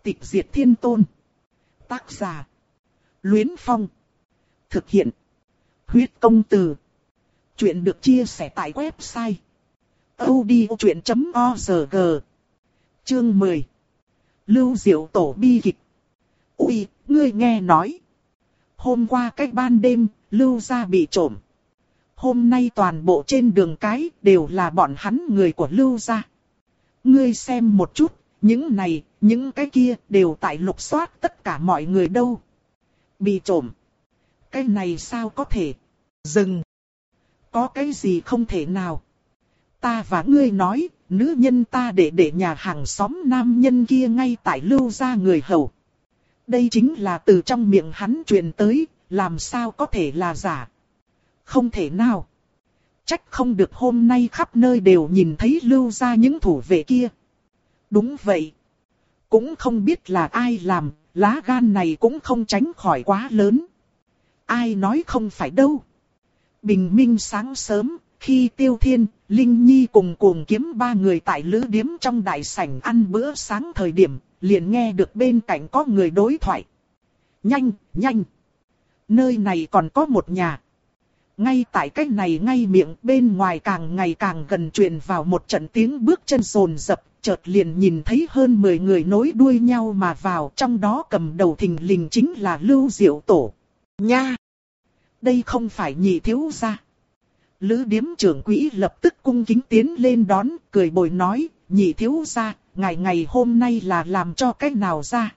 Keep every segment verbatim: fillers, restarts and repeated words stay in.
Tịch diệt thiên tôn. Tác giả. Luyến Phong. Thực hiện. Huyết công từ. Chuyện được chia sẻ tại website audiochuyện chấm org. Chương mười. Lưu Diệu Tổ bi kịch. Ui, ngươi nghe nói. Hôm qua cách ban đêm, Lưu gia bị trộm. Hôm nay toàn bộ trên đường cái đều là bọn hắn người của Lưu gia. Ngươi xem một chút, những này, những cái kia đều tại lục soát tất cả mọi người đâu. Bị trộm. Cái này sao có thể? Dừng. Có cái gì không thể nào? Ta và ngươi nói, nữ nhân ta để để nhà hàng xóm nam nhân kia ngay tại Lưu gia người hầu. Đây chính là từ trong miệng hắn truyền tới, làm sao có thể là giả? Không thể nào. Trách không được hôm nay khắp nơi đều nhìn thấy Lưu gia những thủ vệ kia. Đúng vậy. Cũng không biết là ai làm, lá gan này cũng không tránh khỏi quá lớn. Ai nói không phải đâu. Bình minh sáng sớm, khi Tiêu Thiên, Linh Nhi cùng Cuồng Kiếm ba người tại lữ điếm trong đại sảnh ăn bữa sáng thời điểm, liền nghe được bên cạnh có người đối thoại. Nhanh, nhanh. Nơi này còn có một nhà. Ngay tại cách này ngay miệng bên ngoài càng ngày càng gần truyền vào một trận tiếng bước chân rồn rập, chợt liền nhìn thấy hơn mười người nối đuôi nhau mà vào, trong đó cầm đầu thình lình chính là Lưu Diệu Tổ. Nha! Đây không phải Nhị thiếu gia. Lữ điếm trưởng quỹ lập tức cung kính tiến lên đón, cười bồi nói, Nhị thiếu gia, ngày ngày hôm nay là làm cho cái nào ra?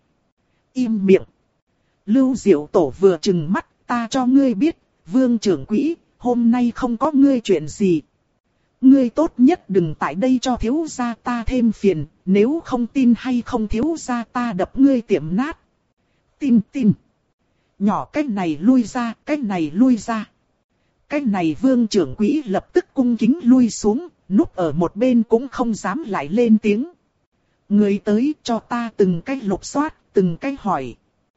Im miệng! Lưu Diệu Tổ vừa trừng mắt, ta cho ngươi biết, Vương trưởng quỹ, hôm nay không có ngươi chuyện gì. Ngươi tốt nhất đừng tại đây cho thiếu gia ta thêm phiền, nếu không tin hay không thiếu gia ta đập ngươi tiệm nát. Tin tin. Nhỏ cái này lui ra, cái này lui ra. Cái này Vương trưởng quỹ lập tức cung kính lui xuống, núp ở một bên cũng không dám lại lên tiếng. Người tới cho ta từng cái lục soát, từng cái hỏi.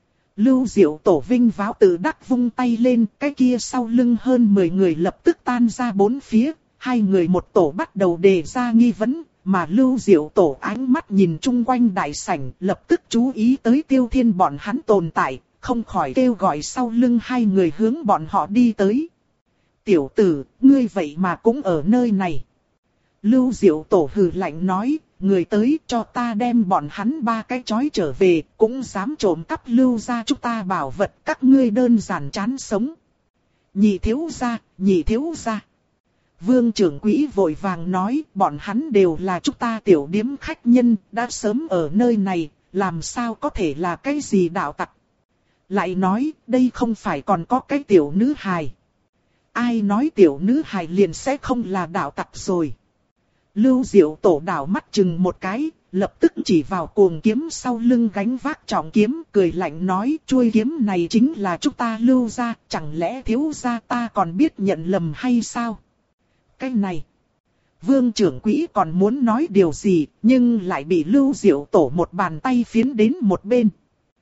Lưu Diệu Tổ vinh váo tự đắc vung tay lên, cái kia sau lưng hơn mười người lập tức tan ra bốn phía, hai người một tổ bắt đầu đề ra nghi vấn, mà Lưu Diệu Tổ ánh mắt nhìn chung quanh đại sảnh, lập tức chú ý tới Tiêu Thiên bọn hắn tồn tại, không khỏi kêu gọi sau lưng hai người hướng bọn họ đi tới. Tiểu tử, ngươi vậy mà cũng ở nơi này. Lưu Diệu Tổ hừ lạnh nói, người tới cho ta đem bọn hắn ba cái chói trở về, cũng dám trộm cắp Lưu gia chúng ta bảo vật, các ngươi đơn giản chán sống. Nhị thiếu gia, nhị thiếu gia. Vương trưởng quỹ vội vàng nói, bọn hắn đều là chúng ta tiểu điếm khách nhân, đã sớm ở nơi này, làm sao có thể là cái gì đạo tặc. Lại nói, đây không phải còn có cái tiểu nữ hài. Ai nói tiểu nữ hài liền sẽ không là đạo tặc rồi. Lưu Diệu Tổ đảo mắt chừng một cái, lập tức chỉ vào Cuồng Kiếm sau lưng gánh vác trọng kiếm, cười lạnh nói, chuôi kiếm này chính là chúng ta Lưu gia, chẳng lẽ thiếu gia ta còn biết nhận lầm hay sao? Cái này, Vương trưởng quỹ còn muốn nói điều gì, nhưng lại bị Lưu Diệu Tổ một bàn tay phiến đến một bên.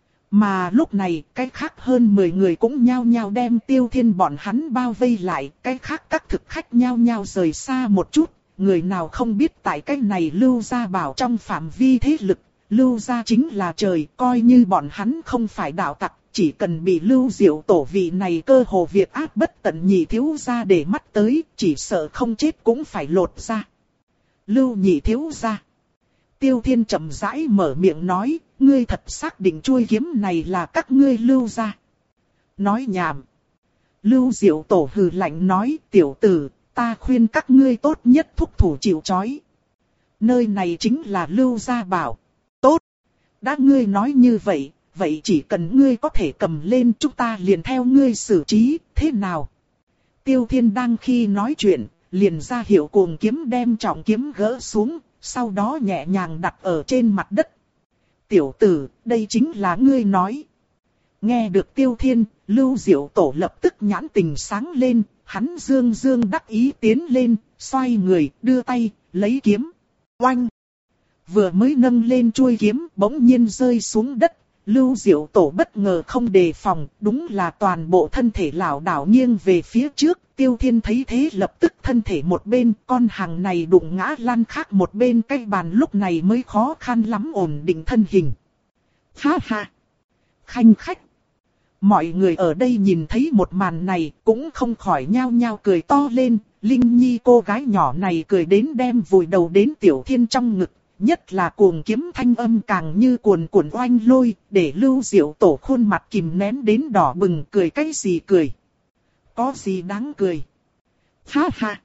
Mà lúc này, cái khác hơn mười người cũng nhao nhao đem Tiêu Thiên bọn hắn bao vây lại, cái khác các thực khách nhao nhao rời xa một chút. Người nào không biết tại cái này Lưu gia bảo trong phạm vi thế lực, Lưu gia chính là trời, coi như bọn hắn không phải đạo tặc, chỉ cần bị Lưu Diệu Tổ vị này cơ hồ việc ác bất tận nhị thiếu gia để mắt tới, chỉ sợ không chết cũng phải lột ra. Lưu nhị thiếu gia. Tiêu Thiên chậm rãi mở miệng nói, ngươi thật xác định chuôi kiếm này là các ngươi Lưu gia. Nói nhảm. Lưu Diệu Tổ hừ lạnh nói, tiểu tử, ta khuyên các ngươi tốt nhất thúc thủ chịu trói. Nơi này chính là Lưu gia bảo. Tốt. Đã ngươi nói như vậy, vậy chỉ cần ngươi có thể cầm lên chúng ta liền theo ngươi xử trí, thế nào? Tiêu Thiên đang khi nói chuyện, liền ra hiệu Cuồng Kiếm đem trọng kiếm gỡ xuống, sau đó nhẹ nhàng đặt ở trên mặt đất. Tiểu tử, đây chính là ngươi nói. Nghe được Tiêu Thiên, Lưu Diệu Tổ lập tức nhãn tình sáng lên, hắn dương dương đắc ý tiến lên, xoay người, đưa tay, lấy kiếm. Oanh! Vừa mới nâng lên chuôi kiếm, bỗng nhiên rơi xuống đất. Lưu Diệu Tổ bất ngờ không đề phòng, đúng là toàn bộ thân thể lảo đảo nghiêng về phía trước. Tiêu Thiên thấy thế lập tức thân thể một bên, con hàng này đụng ngã lăn khác một bên, cái bàn lúc này mới khó khăn lắm ổn định thân hình. Ha ha. Khanh khách. Mọi người ở đây nhìn thấy một màn này cũng không khỏi nhao nhao cười to lên. Linh Nhi cô gái nhỏ này cười đến đem vùi đầu đến Tiểu Thiên trong ngực. Nhất là cuồng kiếm thanh âm càng như cuồn cuộn oanh lôi, để Lưu Diệu Tổ khuôn mặt kìm nén đến đỏ bừng. Cười cái gì cười? Có gì đáng cười? Ha ha.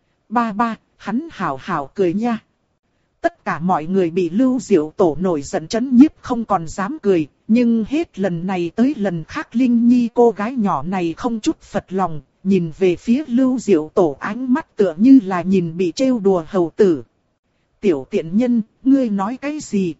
Ba ba, hắn hảo hảo cười nha. Tất cả mọi người bị Lưu Diệu Tổ nổi giận chấn nhiếp không còn dám cười. Nhưng hết lần này tới lần khác Linh Nhi cô gái nhỏ này không chút phật lòng. Nhìn về phía Lưu Diệu Tổ ánh mắt tựa như là nhìn bị trêu đùa hầu tử. Tiểu tiện nhân, ngươi nói cái gì?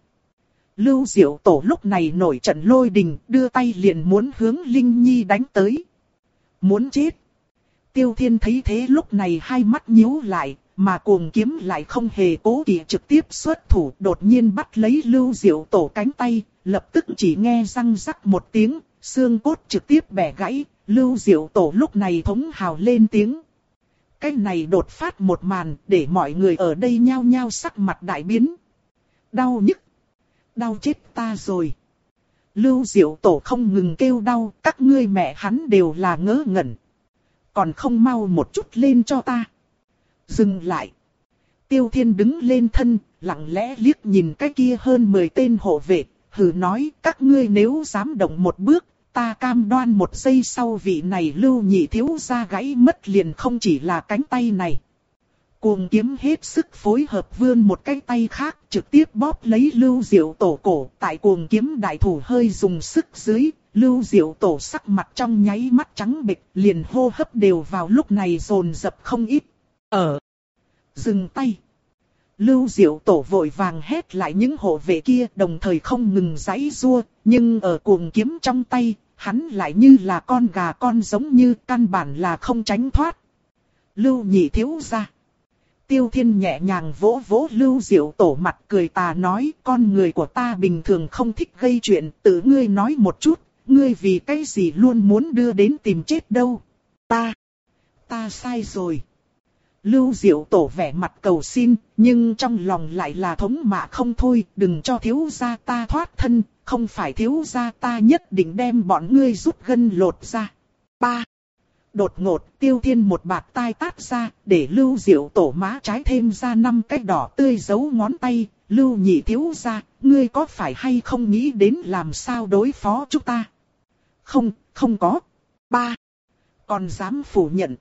Lưu Diệu Tổ lúc này nổi trận lôi đình, đưa tay liền muốn hướng Linh Nhi đánh tới. Muốn chết. Tiêu Thiên thấy thế lúc này hai mắt nhíu lại, mà cuồng kiếm lại không hề cố kỵ trực tiếp xuất thủ, đột nhiên bắt lấy Lưu Diệu Tổ cánh tay, lập tức chỉ nghe răng rắc một tiếng, xương cốt trực tiếp bẻ gãy, Lưu Diệu Tổ lúc này thống hào lên tiếng. Cái này đột phát một màn để mọi người ở đây nhao nhao sắc mặt đại biến. Đau nhức. Đau chết ta rồi. Lưu Diệu Tổ không ngừng kêu đau, các ngươi mẹ hắn đều là ngớ ngẩn. Còn không mau một chút lên cho ta. Dừng lại. Tiêu Thiên đứng lên thân, lặng lẽ liếc nhìn cái kia hơn mười tên hộ vệ, hừ nói các ngươi nếu dám động một bước, ta cam đoan một giây sau vị này Lưu nhị thiếu gia gãy mất liền không chỉ là cánh tay này. Cuồng kiếm hết sức phối hợp vươn một cái tay khác trực tiếp bóp lấy Lưu Diệu Tổ cổ. Tại cuồng kiếm đại thủ hơi dùng sức dưới, Lưu Diệu Tổ sắc mặt trong nháy mắt trắng bệch, liền hô hấp đều vào lúc này dồn dập không ít. Ở. Dừng tay. Lưu Diệu Tổ vội vàng hét lại những hộ vệ kia đồng thời không ngừng giãy giụa, nhưng ở cuồng kiếm trong tay, hắn lại như là con gà con giống như căn bản là không tránh thoát. Lưu nhị thiếu gia. Tiêu Thiên nhẹ nhàng vỗ vỗ Lưu Diệu Tổ mặt cười tà nói con người của ta bình thường không thích gây chuyện, tự ngươi nói một chút, ngươi vì cái gì luôn muốn đưa đến tìm chết đâu. Ta, ta sai rồi. Lưu Diệu Tổ vẻ mặt cầu xin, nhưng trong lòng lại là thống mạ không thôi, đừng cho thiếu gia ta thoát thân, không phải thiếu gia ta nhất định đem bọn ngươi rút gân lột ra. Ba. Đột ngột Tiêu Thiên một bạt tai tát ra, để Lưu Diệu Tổ má trái thêm ra năm cái đỏ tươi dấu ngón tay. Lưu nhị thiếu gia, ngươi có phải hay không nghĩ đến làm sao đối phó chúng ta? Không, không có. Ba. Còn dám phủ nhận.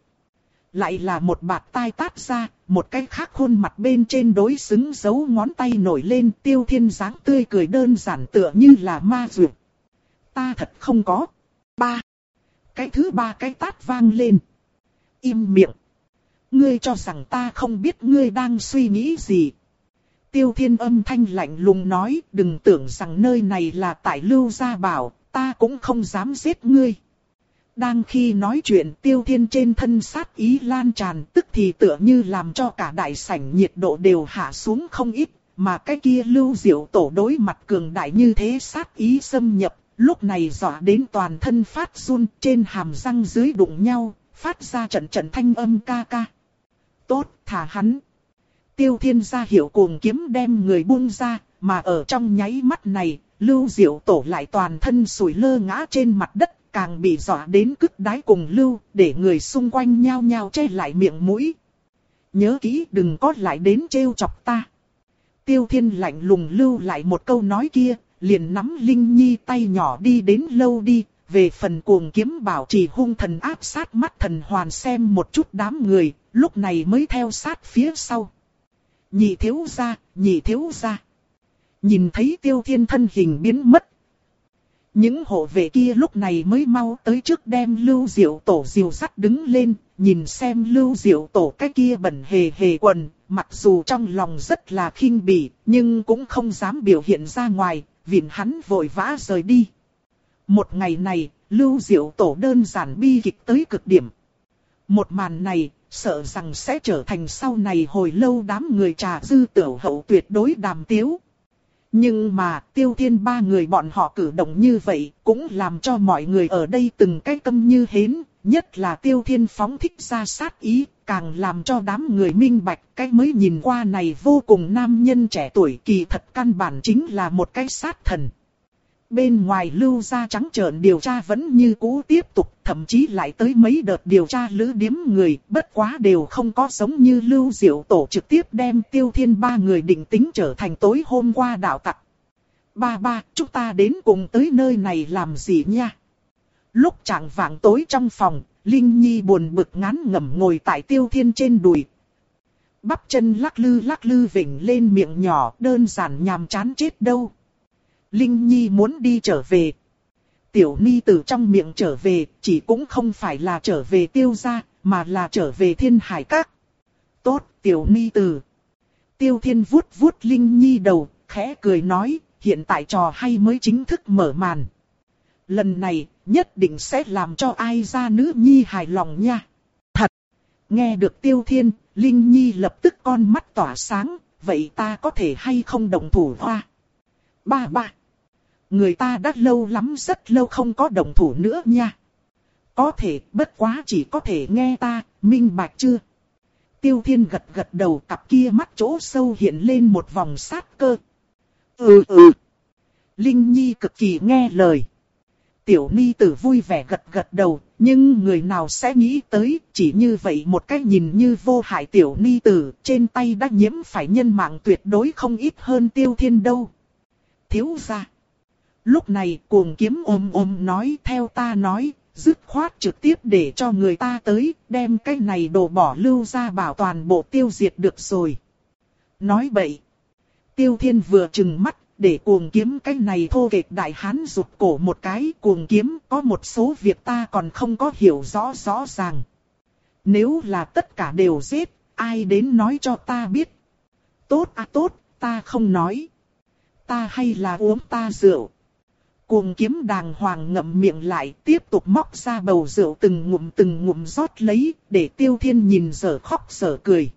Lại là một bạt tai tát ra, một cái khác khuôn mặt bên trên đối xứng dấu ngón tay nổi lên. Tiêu Thiên dáng tươi cười đơn giản tựa như là ma dược. Ta thật không có. Ba. Cái thứ ba cái tát vang lên. Im miệng. Ngươi cho rằng ta không biết ngươi đang suy nghĩ gì. Tiêu Thiên âm thanh lạnh lùng nói, đừng tưởng rằng nơi này là tại Lưu gia bảo, ta cũng không dám giết ngươi. Đang khi nói chuyện Tiêu Thiên trên thân sát ý lan tràn, tức thì tựa như làm cho cả đại sảnh nhiệt độ đều hạ xuống không ít, mà cái kia Lưu Diệu Tổ đối mặt cường đại như thế sát ý xâm nhập, lúc này dọa đến toàn thân phát run, trên hàm răng dưới đụng nhau, phát ra trận trận thanh âm ca ca. Tốt, thả hắn. Tiêu Thiên ra hiệu cuồng kiếm đem người buông ra, mà ở trong nháy mắt này, Lưu Diệu Tổ lại toàn thân sủi lơ ngã trên mặt đất, càng bị dọa đến cứt đáy cùng Lưu, để người xung quanh nhao nhao che lại miệng mũi. Nhớ kỹ đừng có lại đến trêu chọc ta. Tiêu Thiên lạnh lùng lưu lại một câu nói kia, liền nắm Linh Nhi tay nhỏ đi đến lâu đi, về phần cuồng kiếm bảo trì hung thần áp sát mắt thần hoàn xem một chút đám người, lúc này mới theo sát phía sau. Nhị thiếu gia, nhị thiếu gia. Nhìn thấy Tiêu Thiên thân hình biến mất. Những hộ vệ kia lúc này mới mau tới trước đem Lưu Diệu Tổ dìu dắt đứng lên, nhìn xem Lưu Diệu Tổ cái kia bẩn hề hề quần, mặc dù trong lòng rất là khinh bỉ, nhưng cũng không dám biểu hiện ra ngoài, vì hắn vội vã rời đi. Một ngày này, Lưu Diệu Tổ đơn giản bi kịch tới cực điểm. Một màn này, sợ rằng sẽ trở thành sau này hồi lâu đám người trà dư tiểu hậu tuyệt đối đàm tiếu. Nhưng mà Tiêu Thiên ba người bọn họ cử động như vậy cũng làm cho mọi người ở đây từng cái câm như hến, nhất là Tiêu Thiên phóng thích ra sát ý, càng làm cho đám người minh bạch cái mới nhìn qua này vô cùng nam nhân trẻ tuổi kỳ thật căn bản chính là một cái sát thần. Bên ngoài Lưu gia trắng trợn điều tra vẫn như cũ tiếp tục, thậm chí lại tới mấy đợt điều tra lữ điếm người, bất quá đều không có giống như Lưu Diệu Tổ trực tiếp đem Tiêu Thiên ba người định tính trở thành tối hôm qua đạo tặc. Ba ba, chúng ta đến cùng tới nơi này làm gì nha? Lúc chạng vạng tối trong phòng, Linh Nhi buồn bực ngán ngẩm ngồi tại Tiêu Thiên trên đùi. Bắp chân lắc lư lắc lư vểnh lên miệng nhỏ, đơn giản nhàm chán chết đâu. Linh Nhi muốn đi trở về. Tiểu Ni từ trong miệng trở về, chỉ cũng không phải là trở về Tiêu gia, mà là trở về Thiên Hải Các. Tốt, Tiểu Ni từ. Tiêu Thiên vuốt vuốt Linh Nhi đầu, khẽ cười nói, hiện tại trò hay mới chính thức mở màn. Lần này, nhất định sẽ làm cho ai gia nữ nhi hài lòng nha. Thật! Nghe được Tiêu Thiên, Linh Nhi lập tức con mắt tỏa sáng, vậy ta có thể hay không động thủ hoa? Ba ba! Người ta đã lâu lắm rất lâu không có động thủ nữa nha. Có thể, bất quá chỉ có thể nghe ta, minh bạch chưa? Tiêu Thiên gật gật đầu, cặp kia mắt chỗ sâu hiện lên một vòng sát cơ. Ừ ừ. Linh Nhi cực kỳ nghe lời. Tiểu Ni tử vui vẻ gật gật đầu, nhưng người nào sẽ nghĩ tới, chỉ như vậy một cái nhìn như vô hại Tiểu Ni tử, trên tay đã nhiễm phải nhân mạng tuyệt đối không ít hơn Tiêu Thiên đâu. Thiếu gia. Lúc này Cuồng Kiếm ôm ôm nói, theo ta nói, dứt khoát trực tiếp để cho người ta tới, đem cái này đồ bỏ Lưu gia bảo toàn bộ tiêu diệt được rồi. Nói bậy. Tiêu Thiên vừa trừng mắt, để Cuồng Kiếm cái này thô kệch đại hán rụt cổ một cái. Cuồng Kiếm, có một số việc ta còn không có hiểu rõ rõ ràng. Nếu là tất cả đều giết, ai đến nói cho ta biết. Tốt à tốt, ta không nói. Ta hay là uống ta rượu. Cuồng Kiếm đàng hoàng ngậm miệng lại, tiếp tục móc ra bầu rượu từng ngụm từng ngụm rót lấy, để Tiêu Thiên nhìn dở khóc dở cười.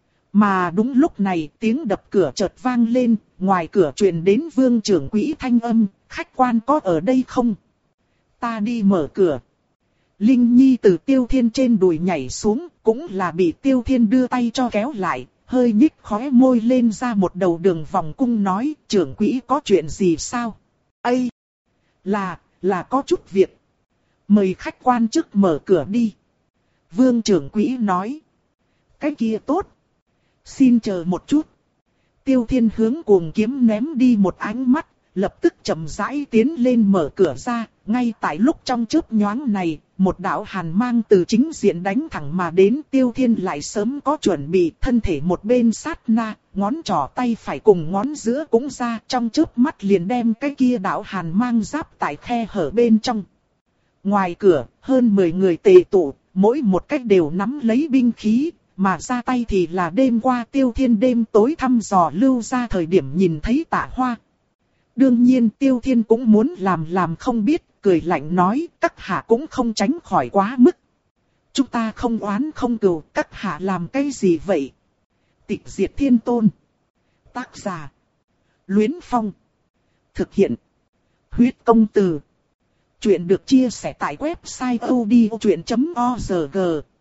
Mà đúng lúc này tiếng đập cửa chợt vang lên, ngoài cửa truyền đến Vương trưởng quỹ thanh âm, khách quan có ở đây không? Ta đi mở cửa. Linh Nhi từ Tiêu Thiên trên đùi nhảy xuống, cũng là bị Tiêu Thiên đưa tay cho kéo lại, hơi nhích khóe môi lên ra một đầu đường vòng cung nói, trưởng quỹ có chuyện gì sao? Ây! Là, là có chút việc. Mời khách quan trước mở cửa đi. Vương trưởng quỹ nói. Cái kia tốt. Xin chờ một chút. Tiêu Thiên hướng Cuồng Kiếm ném đi một ánh mắt, lập tức chậm rãi tiến lên mở cửa ra. Ngay tại lúc trong chớp nhoáng này, một đạo hàn mang từ chính diện đánh thẳng mà đến. Tiêu Thiên lại sớm có chuẩn bị, thân thể một bên sát na, ngón trỏ tay phải cùng ngón giữa cũng ra, trong chớp mắt liền đem cái kia đạo hàn mang giáp tại khe hở bên trong. Ngoài cửa, hơn mười người tề tụ, mỗi một cách đều nắm lấy binh khí, mà ra tay thì là đêm qua Tiêu Thiên đêm tối thăm dò Lưu gia thời điểm nhìn thấy Tạ Hoa. Đương nhiên Tiêu Thiên cũng muốn làm làm không biết, cười lạnh nói, các hạ cũng không tránh khỏi quá mức. Chúng ta không oán không cừu, các hạ làm cái gì vậy? Tịch diệt thiên tôn. Tác giả. Luyến Phong. Thực hiện. Huyết công từ. Chuyện được chia sẻ tại website odchuyện chấm org.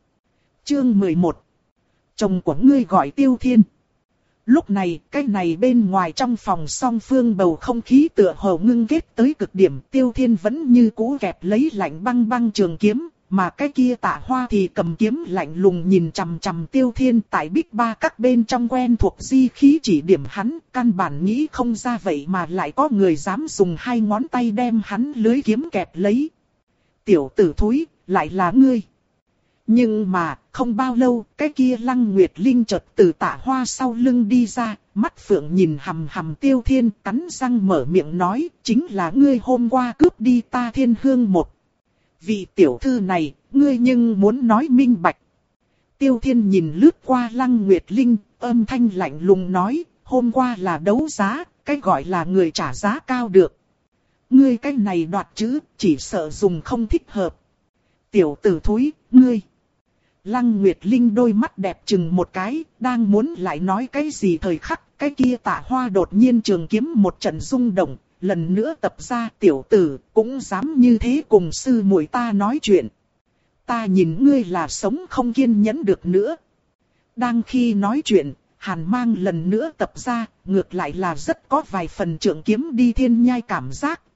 Chương mười một. Chồng của ngươi gọi Tiêu Thiên. Lúc này, cái này bên ngoài trong phòng song phương bầu không khí tựa hồ ngưng kết tới cực điểm. Tiêu Thiên vẫn như cũ kẹp lấy lạnh băng băng trường kiếm, mà cái kia Tạ Hoa thì cầm kiếm lạnh lùng nhìn chằm chằm Tiêu Thiên tại Bích Ba các bên trong quen thuộc di khí chỉ điểm hắn. Căn bản nghĩ không ra vậy mà lại có người dám dùng hai ngón tay đem hắn lưới kiếm kẹp lấy. Tiểu tử thúi, lại là ngươi. Nhưng mà, không bao lâu, cái kia Lăng Nguyệt Linh chợt từ Tạ Hoa sau lưng đi ra, mắt phượng nhìn hằm hằm Tiêu Thiên, cắn răng mở miệng nói, chính là ngươi hôm qua cướp đi ta Thiên Hương một. Vị tiểu thư này, ngươi nhưng muốn nói minh bạch. Tiêu Thiên nhìn lướt qua Lăng Nguyệt Linh, âm thanh lạnh lùng nói, hôm qua là đấu giá, cái gọi là người trả giá cao được. Ngươi cái này đoạt chữ, chỉ sợ dùng không thích hợp. Tiểu tử thúi, ngươi. Lăng Nguyệt Linh đôi mắt đẹp chừng một cái, đang muốn lại nói cái gì thời khắc, cái kia Tạ Hoa đột nhiên trường kiếm một trận rung động, lần nữa tập ra tiểu tử, cũng dám như thế cùng sư muội ta nói chuyện. Ta nhìn ngươi là sống không kiên nhẫn được nữa. Đang khi nói chuyện, hàn mang lần nữa tập ra, ngược lại là rất có vài phần trường kiếm đi thiên nhai cảm giác,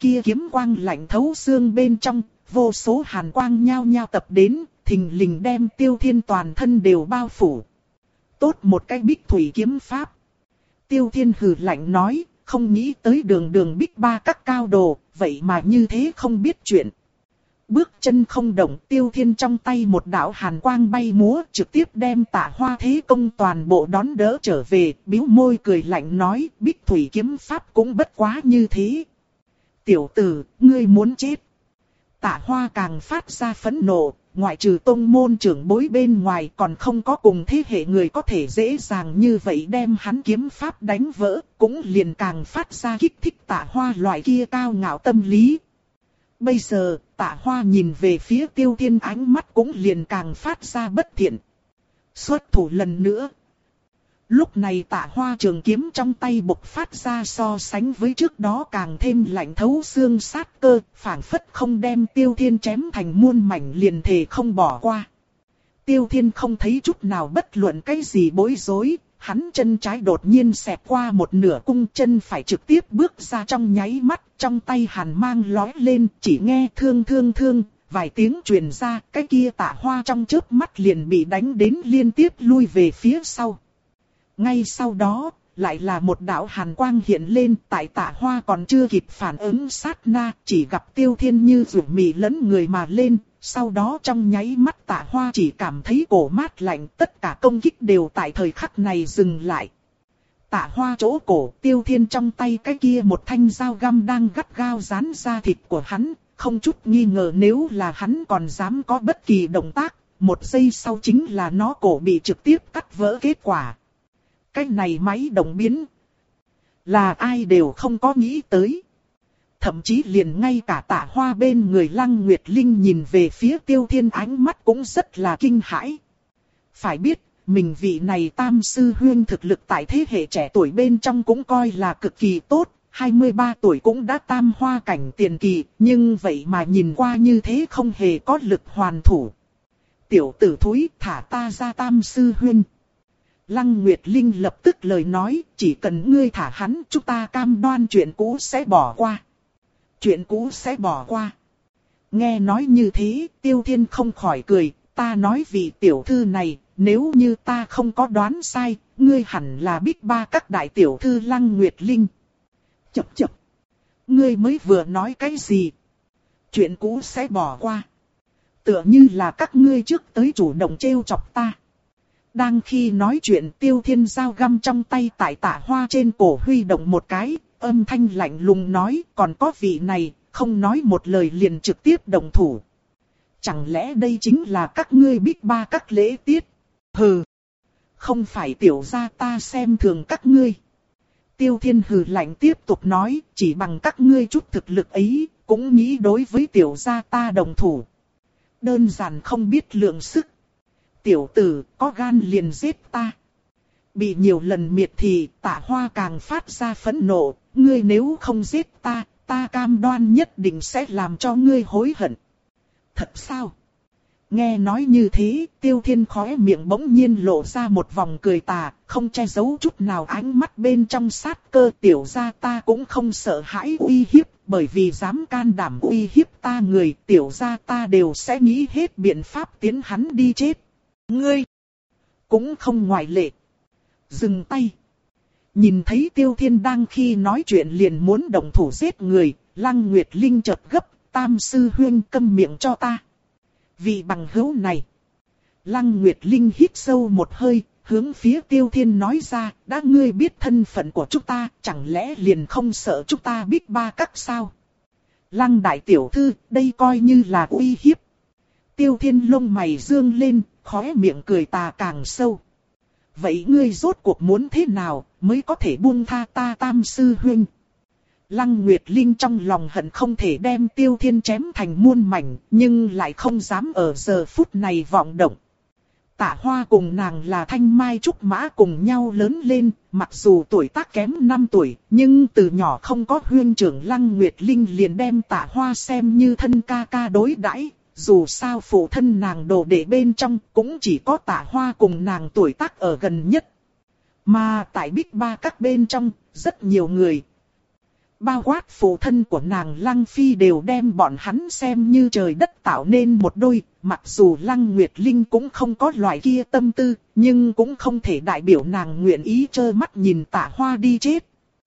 kia kiếm quang lạnh thấu xương bên trong, vô số hàn quang nhao nhao tập đến, thình lình đem Tiêu Thiên toàn thân đều bao phủ. Tốt một cái bích thủy kiếm pháp. Tiêu Thiên hừ lạnh nói, không nghĩ tới đường đường bích ba các cao đồ, vậy mà như thế không biết chuyện. Bước chân không động, Tiêu Thiên trong tay một đạo hàn quang bay múa, trực tiếp đem Tạ Hoa thế công toàn bộ đón đỡ trở về, bĩu môi cười lạnh nói, bích thủy kiếm pháp cũng bất quá như thế. Tiểu tử, ngươi muốn chết. Tạ Hoa càng phát ra phẫn nộ, ngoại trừ tông môn trưởng bối bên ngoài còn không có cùng thế hệ người có thể dễ dàng như vậy đem hắn kiếm pháp đánh vỡ, cũng liền càng phát ra kích thích Tạ Hoa loại kia cao ngạo tâm lý. Bây giờ, Tạ Hoa nhìn về phía Tiêu Thiên ánh mắt cũng liền càng phát ra bất thiện. Xuất thủ lần nữa. Lúc này Tạ Hoa trường kiếm trong tay bộc phát ra so sánh với trước đó càng thêm lạnh thấu xương sát cơ, phảng phất không đem Tiêu Thiên chém thành muôn mảnh liền thề không bỏ qua. Tiêu Thiên không thấy chút nào bất luận cái gì bối rối, hắn chân trái đột nhiên xẹt qua một nửa cung, chân phải trực tiếp bước ra trong nháy mắt, trong tay hàn mang lói lên, chỉ nghe thương thương thương, vài tiếng truyền ra, cái kia Tạ Hoa trong chớp mắt liền bị đánh đến liên tiếp lui về phía sau. Ngay sau đó, lại là một đạo hàn quang hiện lên, tại Tạ Hoa còn chưa kịp phản ứng sát na, chỉ gặp Tiêu Thiên như rủ mì lấn người mà lên, sau đó trong nháy mắt Tạ Hoa chỉ cảm thấy cổ mát lạnh, tất cả công kích đều tại thời khắc này dừng lại. Tạ Hoa chỗ cổ, Tiêu Thiên trong tay cái kia một thanh dao găm đang gắt gao dán ra thịt của hắn, không chút nghi ngờ nếu là hắn còn dám có bất kỳ động tác, một giây sau chính là nó cổ bị trực tiếp cắt vỡ kết quả. Cái này máy động biến, là ai đều không có nghĩ tới. Thậm chí liền ngay cả Tạ Hoa bên người Lăng Nguyệt Linh nhìn về phía Tiêu Thiên ánh mắt cũng rất là kinh hãi. Phải biết, mình vị này tam sư huynh thực lực tại thế hệ trẻ tuổi bên trong cũng coi là cực kỳ tốt, hai mươi ba tuổi cũng đã tam hoa cảnh tiền kỳ, nhưng vậy mà nhìn qua như thế không hề có lực hoàn thủ. Tiểu tử thúi, thả ta ra tam sư huynh. Lăng Nguyệt Linh lập tức lời nói, chỉ cần ngươi thả hắn, chúng ta cam đoan chuyện cũ sẽ bỏ qua. Chuyện cũ sẽ bỏ qua. Nghe nói như thế, Tiêu Thiên không khỏi cười, ta nói vị tiểu thư này, nếu như ta không có đoán sai, ngươi hẳn là bích ba các đại tiểu thư Lăng Nguyệt Linh. Chập chập. Ngươi mới vừa nói cái gì? Chuyện cũ sẽ bỏ qua. Tựa như là các ngươi trước tới chủ động trêu chọc ta. Đang khi nói chuyện, Tiêu Thiên dao găm trong tay tại Tạ Hoa trên cổ huy động một cái, âm thanh lạnh lùng nói, còn có vị này, không nói một lời liền trực tiếp động thủ. Chẳng lẽ đây chính là các ngươi bích ba các lễ tiết? Hừ, không phải tiểu gia ta xem thường các ngươi. Tiêu Thiên hừ lạnh tiếp tục nói, chỉ bằng các ngươi chút thực lực ấy, cũng nghĩ đối với tiểu gia ta đồng thủ. Đơn giản không biết lượng sức. Tiểu tử, có gan liền giết ta. Bị nhiều lần miệt thì, Tạ Hoa càng phát ra phẫn nộ, ngươi nếu không giết ta, ta cam đoan nhất định sẽ làm cho ngươi hối hận. Thật sao? Nghe nói như thế, Tiêu Thiên khóe miệng bỗng nhiên lộ ra một vòng cười tà, không che giấu chút nào ánh mắt bên trong sát cơ. Tiểu gia ta cũng không sợ hãi uy hiếp, bởi vì dám can đảm uy hiếp ta người, tiểu gia ta đều sẽ nghĩ hết biện pháp tiến hắn đi chết. Ngươi cũng không ngoại lệ. Dừng tay. Nhìn thấy Tiêu Thiên đang khi nói chuyện liền muốn động thủ giết người, Lăng Nguyệt Linh chợt gấp, tam sư huynh câm miệng cho ta. Vì bằng hữu này. Lăng Nguyệt Linh hít sâu một hơi, hướng phía Tiêu Thiên nói ra, đã ngươi biết thân phận của chúng ta, chẳng lẽ liền không sợ chúng ta biết ba các sao? Lăng đại tiểu thư, đây coi như là uy hiếp. Tiêu Thiên lông mày dương lên, khóe miệng cười tà càng sâu. Vậy ngươi rốt cuộc muốn thế nào, mới có thể buông tha ta tam sư huynh? Lăng Nguyệt Linh trong lòng hận không thể đem Tiêu Thiên chém thành muôn mảnh, nhưng lại không dám ở giờ phút này vọng động. Tạ Hoa cùng nàng là thanh mai trúc mã cùng nhau lớn lên, mặc dù tuổi tác kém năm tuổi, nhưng từ nhỏ không có huynh trưởng Lăng Nguyệt Linh liền đem Tạ Hoa xem như thân ca ca đối đãi. Dù sao phụ thân nàng đồ đệ bên trong cũng chỉ có Tạ Hoa cùng nàng tuổi tác ở gần nhất. Mà tại bích ba các bên trong, rất nhiều người. bao quát phụ thân của nàng Lăng Phi đều đem bọn hắn xem như trời đất tạo nên một đôi. Mặc dù Lăng Nguyệt Linh cũng không có loại kia tâm tư, nhưng cũng không thể đại biểu nàng nguyện ý trơ mắt nhìn Tạ Hoa đi chết.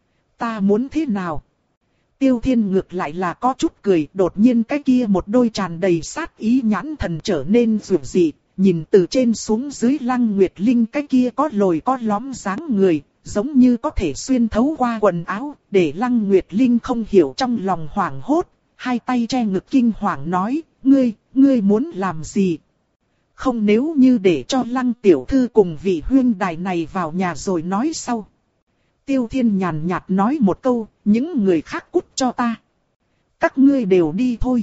Ta muốn thế nào? Tiêu Thiên ngược lại là có chút cười, đột nhiên cái kia một đôi tràn đầy sát ý nhãn thần trở nên rực dị, nhìn từ trên xuống dưới Lăng Nguyệt Linh cái kia có lồi có lõm dáng người, giống như có thể xuyên thấu qua quần áo, để Lăng Nguyệt Linh không hiểu trong lòng hoảng hốt, hai tay che ngực kinh hoàng nói, ngươi, ngươi muốn làm gì? Không, nếu như để cho Lăng tiểu thư cùng vị huyên đài này vào nhà rồi nói sau. Tiêu Thiên nhàn nhạt nói một câu, những người khác cút cho ta. Các ngươi đều đi thôi.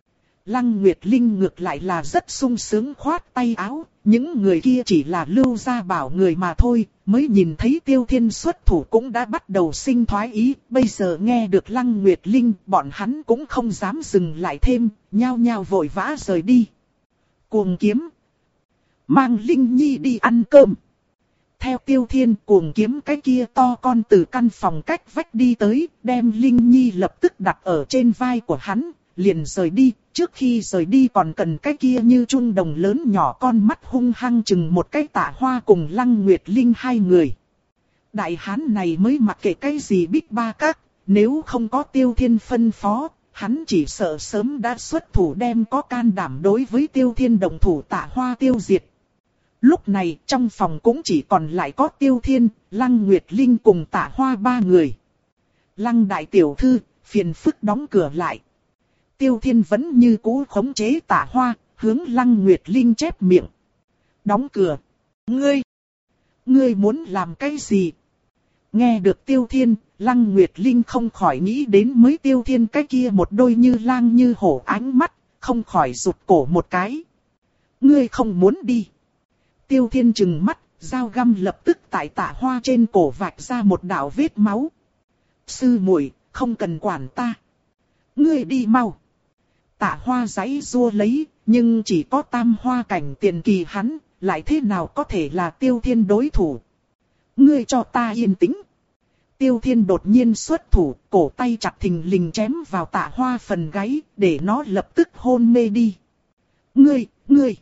Lăng Nguyệt Linh ngược lại là rất sung sướng khoát tay áo, những người kia chỉ là lưu gia bảo người mà thôi, mới nhìn thấy Tiêu Thiên xuất thủ cũng đã bắt đầu sinh thoái ý, bây giờ nghe được Lăng Nguyệt Linh, bọn hắn cũng không dám dừng lại thêm, nhao nhao vội vã rời đi. Cuồng Kiếm, mang Linh Nhi đi ăn cơm. Theo Tiêu Thiên, Cuồng Kiếm cái kia to con từ căn phòng cách vách đi tới, đem Linh Nhi lập tức đặt ở trên vai của hắn, liền rời đi. Trước khi rời đi còn cần cái kia như trung đồng lớn nhỏ con mắt hung hăng chừng một cái Tạ Hoa cùng Lăng Nguyệt Linh hai người. Đại hán này mới mặc kệ cái gì Bích Ba Các, nếu không có Tiêu Thiên phân phó, hắn chỉ sợ sớm đã xuất thủ đem có can đảm đối với Tiêu Thiên đồng thủ Tạ Hoa tiêu diệt. Lúc này trong phòng cũng chỉ còn lại có Tiêu Thiên, Lăng Nguyệt Linh cùng Tạ Hoa ba người. Lăng đại tiểu thư, phiền phức đóng cửa lại. Tiêu Thiên vẫn như cũ khống chế Tạ Hoa, hướng Lăng Nguyệt Linh chép miệng. Đóng cửa. Ngươi! Ngươi muốn làm cái gì? Nghe được Tiêu Thiên, Lăng Nguyệt Linh không khỏi nghĩ đến mới Tiêu Thiên cái kia một đôi như lang như hổ ánh mắt, không khỏi rụt cổ một cái. Ngươi không muốn đi. Tiêu Thiên trừng mắt, dao găm lập tức tại Tạ Hoa trên cổ vạch ra một đạo vết máu. Sư muội, không cần quản ta. Ngươi đi mau. Tạ Hoa giãy giụa lấy, nhưng chỉ có tam hoa cảnh tiền kỳ hắn, lại thế nào có thể là Tiêu Thiên đối thủ. Ngươi cho ta yên tĩnh. Tiêu Thiên đột nhiên xuất thủ, cổ tay chặt thình lình chém vào Tạ Hoa phần gáy, để nó lập tức hôn mê đi. Ngươi, ngươi.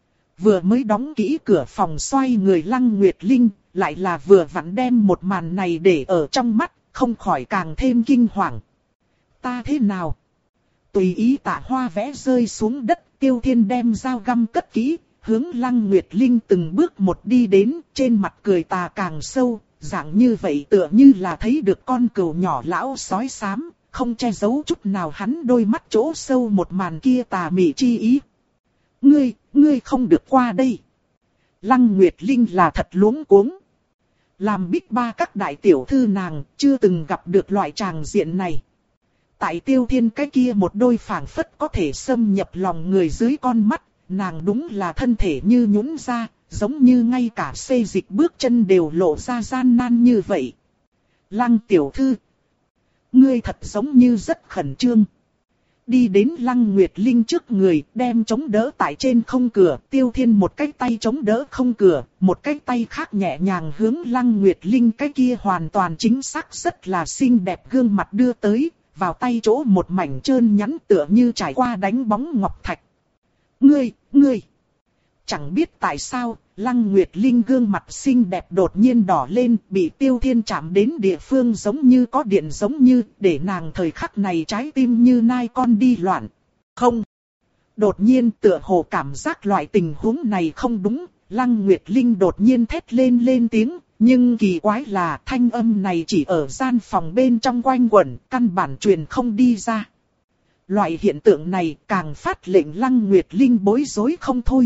Vừa mới đóng kỹ cửa phòng xoay người Lăng Nguyệt Linh, lại là vừa vặn đem một màn này để ở trong mắt, không khỏi càng thêm kinh hoàng. Ta thế nào? Tùy ý Tạ Hoa vẽ rơi xuống đất, Tiêu Thiên đem dao găm cất kỹ, hướng Lăng Nguyệt Linh từng bước một đi đến, trên mặt cười tà càng sâu, dạng như vậy tựa như là thấy được con cừu nhỏ lão sói xám, không che giấu chút nào hắn đôi mắt chỗ sâu một màn kia tà mị chi ý. Ngươi, ngươi không được qua đây. Lăng Nguyệt Linh là thật luống cuống. Làm Bích Ba Các đại tiểu thư nàng, chưa từng gặp được loại tràng diện này. Tại Tiêu Thiên cái kia một đôi phảng phất có thể xâm nhập lòng người dưới con mắt, nàng đúng là thân thể như nhũn ra, giống như ngay cả xê dịch bước chân đều lộ ra gian nan như vậy. Lăng tiểu thư, ngươi thật giống như rất khẩn trương. Đi đến Lăng Nguyệt Linh trước người, đem chống đỡ tại trên không cửa, Tiêu Thiên một cái tay chống đỡ không cửa, một cái tay khác nhẹ nhàng hướng Lăng Nguyệt Linh cái kia hoàn toàn chính xác rất là xinh đẹp gương mặt đưa tới, vào tay chỗ một mảnh trơn nhẵn tựa như trải qua đánh bóng ngọc thạch. Ngươi, ngươi! Chẳng biết tại sao, Lăng Nguyệt Linh gương mặt xinh đẹp đột nhiên đỏ lên, bị Tiêu Thiên chạm đến địa phương giống như có điện giống như, để nàng thời khắc này trái tim như nai con đi loạn. Không! Đột nhiên tựa hồ cảm giác loại tình huống này không đúng, Lăng Nguyệt Linh đột nhiên thét lên lên tiếng, nhưng kỳ quái là thanh âm này chỉ ở gian phòng bên trong quanh quẩn, căn bản truyền không đi ra. Loại hiện tượng này càng phát lệnh Lăng Nguyệt Linh bối rối không thôi.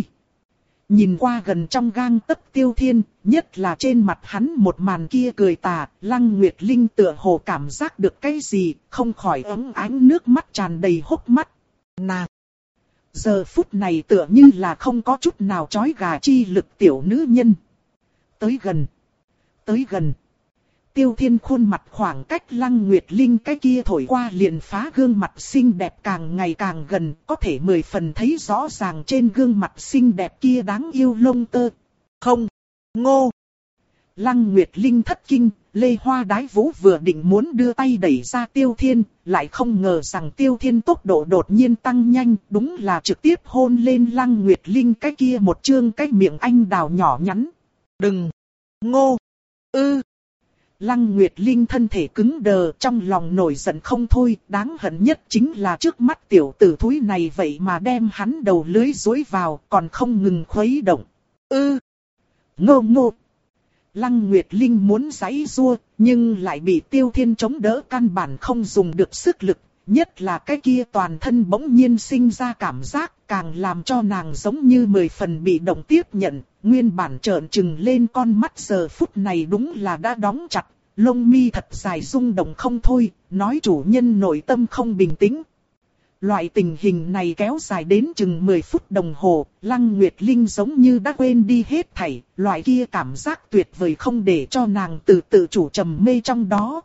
Nhìn qua gần trong gang tấc Tiêu Thiên, nhất là trên mặt hắn một màn kia cười tà, Lăng Nguyệt Linh tựa hồ cảm giác được cái gì, không khỏi ấm ánh nước mắt tràn đầy hốc mắt. Nàng! Giờ phút này tựa như là không có chút nào chói gà chi lực tiểu nữ nhân. Tới gần! Tới gần! Tiêu Thiên khuôn mặt khoảng cách Lăng Nguyệt Linh cái kia thổi qua liền phá gương mặt xinh đẹp càng ngày càng gần, có thể mười phần thấy rõ ràng trên gương mặt xinh đẹp kia đáng yêu lông tơ. Không! Ngô! Lăng Nguyệt Linh thất kinh, Lê Hoa Đái Vũ vừa định muốn đưa tay đẩy ra Tiêu Thiên, lại không ngờ rằng Tiêu Thiên tốc độ đột nhiên tăng nhanh, đúng là trực tiếp hôn lên Lăng Nguyệt Linh cái kia một trương cái miệng anh đào nhỏ nhắn. Đừng! Ngô! Ư! Lăng Nguyệt Linh thân thể cứng đờ, trong lòng nổi giận không thôi, đáng hận nhất chính là trước mắt tiểu tử thúi này vậy mà đem hắn đầu lưới dối vào, còn không ngừng khuấy động. Ư! Ngô ngô! Lăng Nguyệt Linh muốn giãy giụa, nhưng lại bị Tiêu Thiên chống đỡ, căn bản không dùng được sức lực, nhất là cái kia toàn thân bỗng nhiên sinh ra cảm giác, càng làm cho nàng giống như mười phần bị động tiếp nhận, nguyên bản trợn trừng lên con mắt giờ phút này đúng là đã đóng chặt, lông mi thật dài rung động không thôi, nói chủ nhân nội tâm không bình tĩnh. Loại tình hình này kéo dài đến chừng mười phút đồng hồ, Lăng Nguyệt Linh giống như đã quên đi hết thảy, loại kia cảm giác tuyệt vời không để cho nàng từ tự chủ trầm mê trong đó.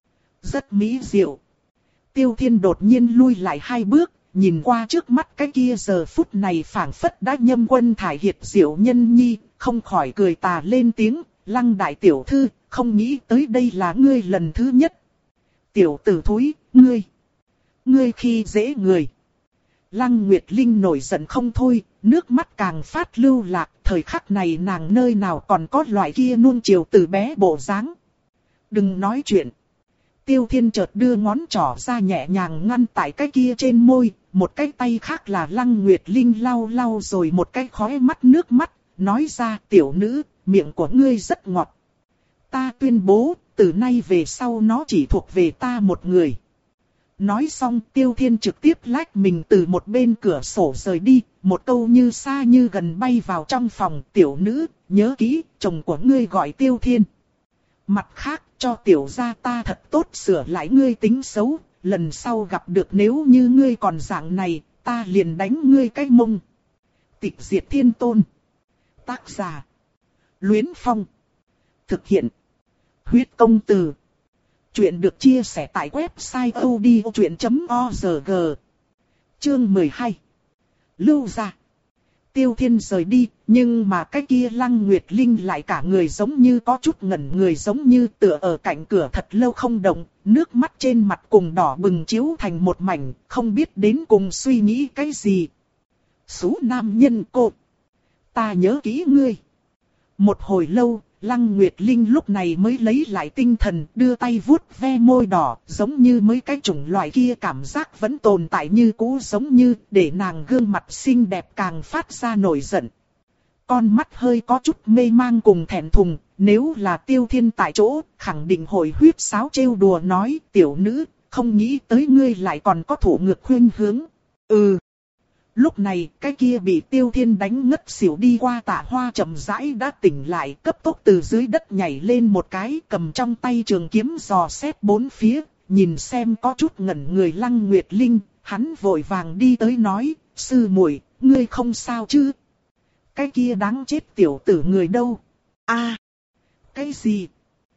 Rất mỹ diệu. Tiêu Thiên đột nhiên lui lại hai bước, nhìn qua trước mắt cái kia giờ phút này phảng phất đã nhâm quân thải hiệt diệu nhân nhi, không khỏi cười tà lên tiếng, Lăng đại tiểu thư, không nghĩ tới đây là ngươi lần thứ nhất. Tiểu tử thúi, ngươi. Ngươi khi dễ người. Lăng Nguyệt Linh nổi giận không thôi, nước mắt càng phát lưu lạc, thời khắc này nàng nơi nào còn có loại kia nuông chiều từ bé bộ dáng. Đừng nói chuyện. Tiêu Thiên chợt đưa ngón trỏ ra nhẹ nhàng ngăn tại cái kia trên môi, một cái tay khác là Lăng Nguyệt Linh lau lau rồi một cái khóe mắt nước mắt, nói ra tiểu nữ, miệng của ngươi rất ngọt. Ta tuyên bố, từ nay về sau nó chỉ thuộc về ta một người. Nói xong Tiêu Thiên trực tiếp lách mình từ một bên cửa sổ rời đi, một câu như xa như gần bay vào trong phòng, tiểu nữ, nhớ kỹ, chồng của ngươi gọi Tiêu Thiên. Mặt khác, cho tiểu gia ta thật tốt sửa lại ngươi tính xấu, lần sau gặp được nếu như ngươi còn dạng này, ta liền đánh ngươi cái mông. Tịch diệt thiên tôn. Tác giả. Luyến Phong. Thực hiện. Huyết công từ. Chuyện được chia sẻ tại website odchuyện chấm org. Chương mười hai. Lưu ra. Tiêu Thiên rời đi, nhưng mà cái kia Lăng Nguyệt Linh lại cả người giống như có chút ngẩn người, giống như tựa ở cạnh cửa thật lâu không động, nước mắt trên mặt cùng đỏ bừng chiếu thành một mảnh, không biết đến cùng suy nghĩ cái gì. Xú nam nhân cô. Ta nhớ kỹ ngươi. Một hồi lâu, Lăng Nguyệt Linh lúc này mới lấy lại tinh thần, đưa tay vuốt ve môi đỏ, giống như mấy cái chủng loại kia cảm giác vẫn tồn tại như cũ, giống như để nàng gương mặt xinh đẹp càng phát ra nổi giận. Con mắt hơi có chút mê mang cùng thẹn thùng, nếu là Tiêu Thiên tại chỗ, khẳng định hồi huyết sáo trêu đùa nói, tiểu nữ, không nghĩ tới ngươi lại còn có thủ ngược khuyên hướng. Ừ. Lúc này, cái kia bị Tiêu Thiên đánh ngất xỉu đi qua Tạ Hoa chậm rãi đã tỉnh lại, cấp tốc từ dưới đất nhảy lên một cái, cầm trong tay trường kiếm dò xét bốn phía, nhìn xem có chút ngẩn người Lăng Nguyệt Linh, hắn vội vàng đi tới nói, sư muội, ngươi không sao chứ? Cái kia đáng chết tiểu tử người đâu? A, cái gì?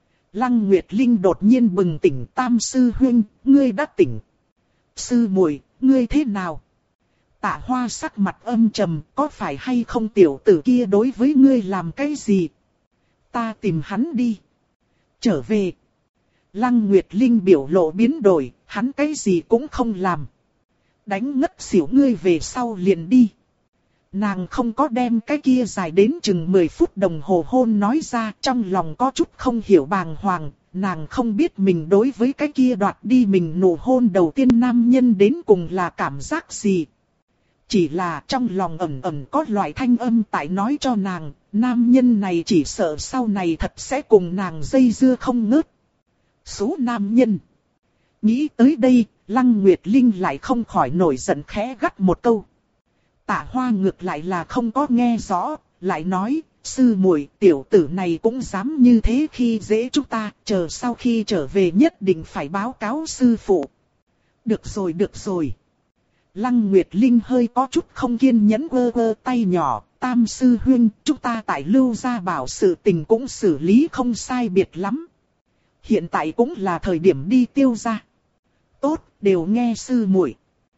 Lăng Nguyệt Linh đột nhiên bừng tỉnh, Tam sư huynh, ngươi đã tỉnh. Sư muội, ngươi thế nào? Tạ Hoa sắc mặt âm trầm, có phải hay không tiểu tử kia đối với ngươi làm cái gì? Ta tìm hắn đi. Trở về. Lăng Nguyệt Linh biểu lộ biến đổi, hắn cái gì cũng không làm. Đánh ngất xỉu ngươi về sau liền đi. Nàng không có đem cái kia dài đến chừng mười phút đồng hồ hôn nói ra, trong lòng có chút không hiểu bàng hoàng. Nàng không biết mình đối với cái kia đoạt đi mình nụ hôn đầu tiên nam nhân đến cùng là cảm giác gì. Chỉ là trong lòng ẩn ẩn có loại thanh âm tại nói cho nàng, nam nhân này chỉ sợ sau này thật sẽ cùng nàng dây dưa không ngớt. Số nam nhân. Nghĩ tới đây, Lăng Nguyệt Linh lại không khỏi nổi giận khẽ gắt một câu. Tạ Hoa ngược lại là không có nghe rõ, lại nói, sư muội tiểu tử này cũng dám như thế khi dễ chúng ta, chờ sau khi trở về nhất định phải báo cáo sư phụ. Được rồi được rồi. Lăng Nguyệt Linh hơi có chút không kiên nhẫn vơ vơ tay nhỏ, Tam sư huynh, chúng ta tại Lưu gia bảo sự tình cũng xử lý không sai biệt lắm. Hiện tại cũng là thời điểm đi Tiêu gia. Tốt, đều nghe sư muội.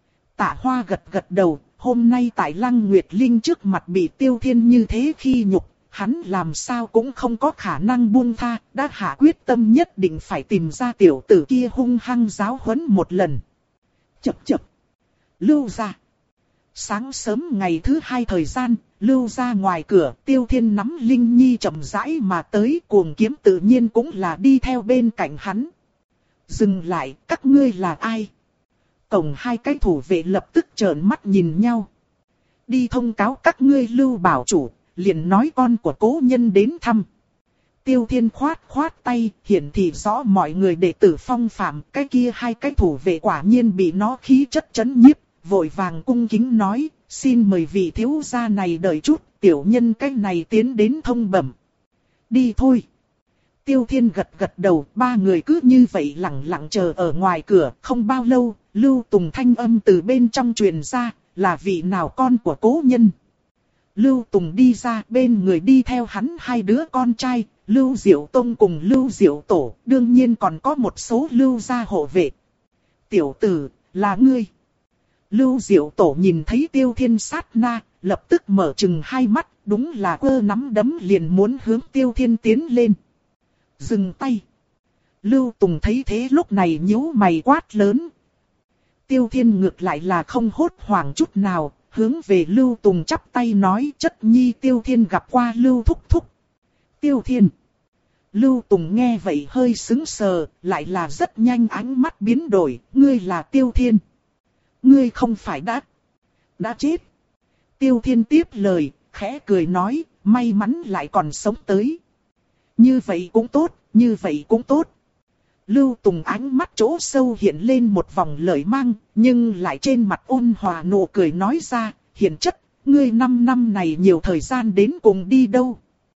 Tạ Hoa gật gật đầu, hôm nay tại Lăng Nguyệt Linh trước mặt bị Tiêu Thiên như thế khi nhục, hắn làm sao cũng không có khả năng buông tha, đã hạ quyết tâm nhất định phải tìm ra tiểu tử kia hung hăng giáo huấn một lần. Chập chập. Lưu gia. Sáng sớm ngày thứ hai thời gian, Lưu gia ngoài cửa, Tiêu Thiên nắm Linh Nhi chậm rãi mà tới, Cuồng Kiếm tự nhiên cũng là đi theo bên cạnh hắn. Dừng lại, các ngươi là ai? Cổng hai cái thủ vệ lập tức trợn mắt nhìn nhau. Đi thông cáo các ngươi Lưu bảo chủ, liền nói con của cố nhân đến thăm. Tiêu Thiên khoát khoát tay, hiển thị rõ mọi người đệ tử phong phạm, cái kia hai cái thủ vệ quả nhiên bị nó khí chất chấn nhiếp, vội vàng cung kính nói, xin mời vị thiếu gia này đợi chút, tiểu nhân cái này tiến đến thông bẩm. Đi thôi. Tiêu Thiên gật gật đầu, ba người cứ như vậy lặng lặng chờ ở ngoài cửa, không bao lâu, Lưu Tùng thanh âm từ bên trong truyền ra, là vị nào con của cố nhân. Lưu Tùng đi ra, bên người đi theo hắn hai đứa con trai, Lưu Diệu Tông cùng Lưu Diệu Tổ, đương nhiên còn có một số Lưu gia hộ vệ. Tiểu tử, là ngươi. Lưu Diệu Tổ nhìn thấy Tiêu Thiên sát na, lập tức mở trừng hai mắt, đúng là cơ nắm đấm liền muốn hướng Tiêu Thiên tiến lên. Dừng tay. Lưu Tùng thấy thế lúc này nhíu mày quát lớn. Tiêu Thiên ngược lại là không hốt hoảng chút nào, hướng về Lưu Tùng chắp tay nói chất nhi Tiêu Thiên gặp qua Lưu Thúc Thúc. Tiêu Thiên. Lưu Tùng nghe vậy hơi sững sờ, lại là rất nhanh ánh mắt biến đổi, ngươi là Tiêu Thiên. Ngươi không phải đã, đã chết. Tiêu Thiên tiếp lời, khẽ cười nói, may mắn lại còn sống tới. Như vậy cũng tốt, như vậy cũng tốt. Lưu Tùng ánh mắt chỗ sâu hiện lên một vòng lời mang, nhưng lại trên mặt ôn hòa nụ cười nói ra, hiền chất, ngươi năm năm này nhiều thời gian đến cùng đi đâu.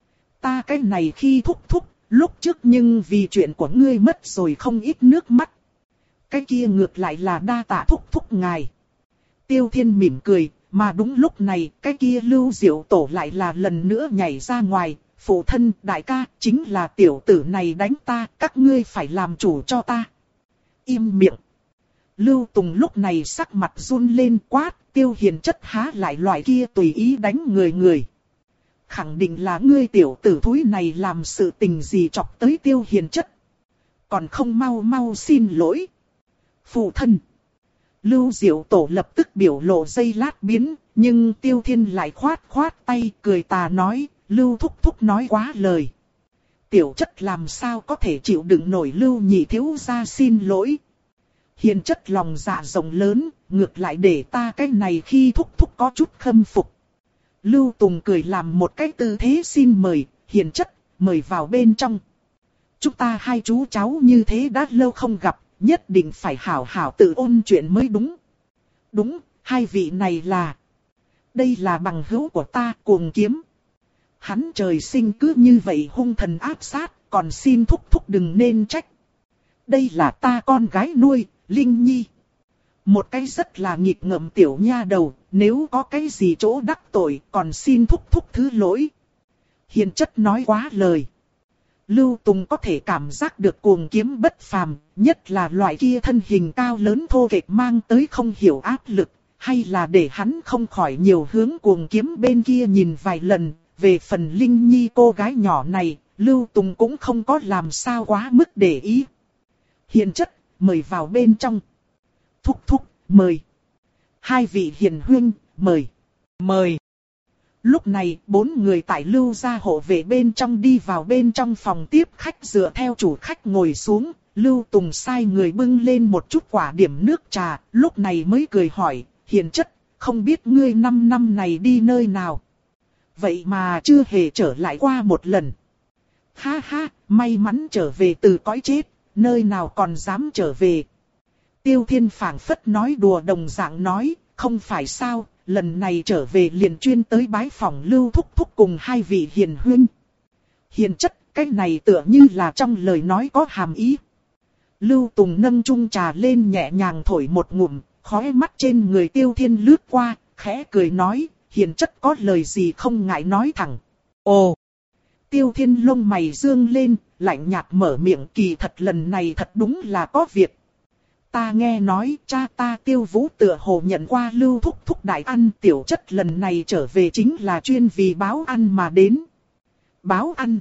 Ta cái này khi thúc thúc, lúc trước nhưng vì chuyện của ngươi mất rồi không ít nước mắt. Cái kia ngược lại là đa tạ thúc thúc ngài. Tiêu Thiên mỉm cười, mà đúng lúc này, cái kia Lưu Diệu Tổ lại là lần nữa nhảy ra ngoài. Phụ thân, đại ca, chính là tiểu tử này đánh ta, các ngươi phải làm chủ cho ta. Im miệng. Lưu Tùng lúc này sắc mặt run lên quát, Tiêu Hiền chất há lại loại kia tùy ý đánh người người. Khẳng định là ngươi tiểu tử thúi này làm sự tình gì chọc tới Tiêu Hiền chất. Còn không mau mau xin lỗi. Phụ thân. Lưu Diệu Tổ lập tức biểu lộ giây lát biến, nhưng Tiêu Thiên lại khoát khoát tay cười tà nói. Lưu Thúc Thúc nói quá lời. Tiểu chất làm sao có thể chịu đựng nổi Lưu nhị thiếu gia xin lỗi. Hiền chất lòng dạ rộng lớn, ngược lại để ta cái này khi Thúc Thúc có chút khâm phục. Lưu Tùng cười làm một cái tư thế xin mời, hiền chất, mời vào bên trong. Chúng ta hai chú cháu như thế đã lâu không gặp, nhất định phải hảo hảo tự ôn chuyện mới đúng. Đúng, hai vị này là... Đây là bằng hữu của ta, Cuồng Kiếm. Hắn trời sinh cứ như vậy hung thần áp sát, còn xin thúc thúc đừng nên trách. Đây là ta con gái nuôi, Linh Nhi. Một cái rất là nghịch ngợm tiểu nha đầu, nếu có cái gì chỗ đắc tội, còn xin thúc thúc thứ lỗi. Hiền chất nói quá lời. Lưu Tùng có thể cảm giác được Cuồng Kiếm bất phàm, nhất là loại kia thân hình cao lớn thô kệch mang tới không hiểu áp lực, hay là để hắn không khỏi nhiều hướng Cuồng Kiếm bên kia nhìn vài lần. Về phần Linh Nhi cô gái nhỏ này, Lưu Tùng cũng không có làm sao quá mức để ý. Hiền chất, mời vào bên trong. Thúc thúc, mời. Hai vị hiền huynh, mời. Mời. Lúc này, bốn người tại Lưu gia hộ vệ bên trong đi vào bên trong phòng tiếp khách dựa theo chủ khách ngồi xuống. Lưu Tùng sai người bưng lên một chút quả điểm nước trà, lúc này mới cười hỏi, hiền chất, không biết ngươi năm năm này đi nơi nào. Vậy mà chưa hề trở lại qua một lần. Ha ha, may mắn trở về từ cõi chết, nơi nào còn dám trở về. Tiêu Thiên phảng phất nói đùa đồng dạng nói, không phải sao, lần này trở về liền chuyên tới bái phòng Lưu Thúc Thúc cùng hai vị hiền huynh. Hiền chất, cái này tựa như là trong lời nói có hàm ý. Lưu Tùng nâng chung trà lên nhẹ nhàng thổi một ngụm, khóe mắt trên người Tiêu Thiên lướt qua, khẽ cười nói. Hiền chất có lời gì không ngại nói thẳng. Ồ! Tiêu Thiên lông mày dương lên, lạnh nhạt mở miệng kỳ thật lần này thật đúng là có việc. Ta nghe nói cha ta Tiêu Vũ tựa hồ nhận qua Lưu Thúc Thúc đại ăn tiểu chất lần này trở về chính là chuyên vì báo ăn mà đến. Báo ăn.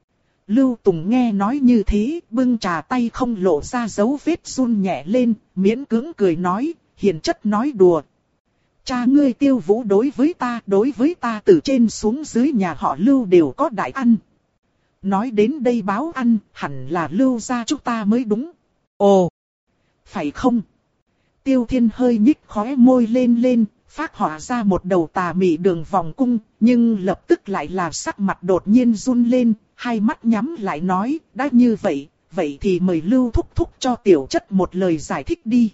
Lưu Tùng nghe nói như thế, bưng trà tay không lộ ra dấu vết run nhẹ lên, miễn cưỡng cười nói, hiền chất nói đùa. Cha ngươi Tiêu Vũ đối với ta, đối với ta từ trên xuống dưới nhà họ Lưu đều có đại ăn. Nói đến đây báo ăn, hẳn là Lưu gia chúng ta mới đúng. Ồ, phải không? Tiêu Thiên hơi nhích khóe môi lên lên, phác họa ra một đầu tà mị đường vòng cung, nhưng lập tức lại là sắc mặt đột nhiên run lên, hai mắt nhắm lại nói, đã như vậy, vậy thì mời Lưu thúc thúc cho tiểu chất một lời giải thích đi.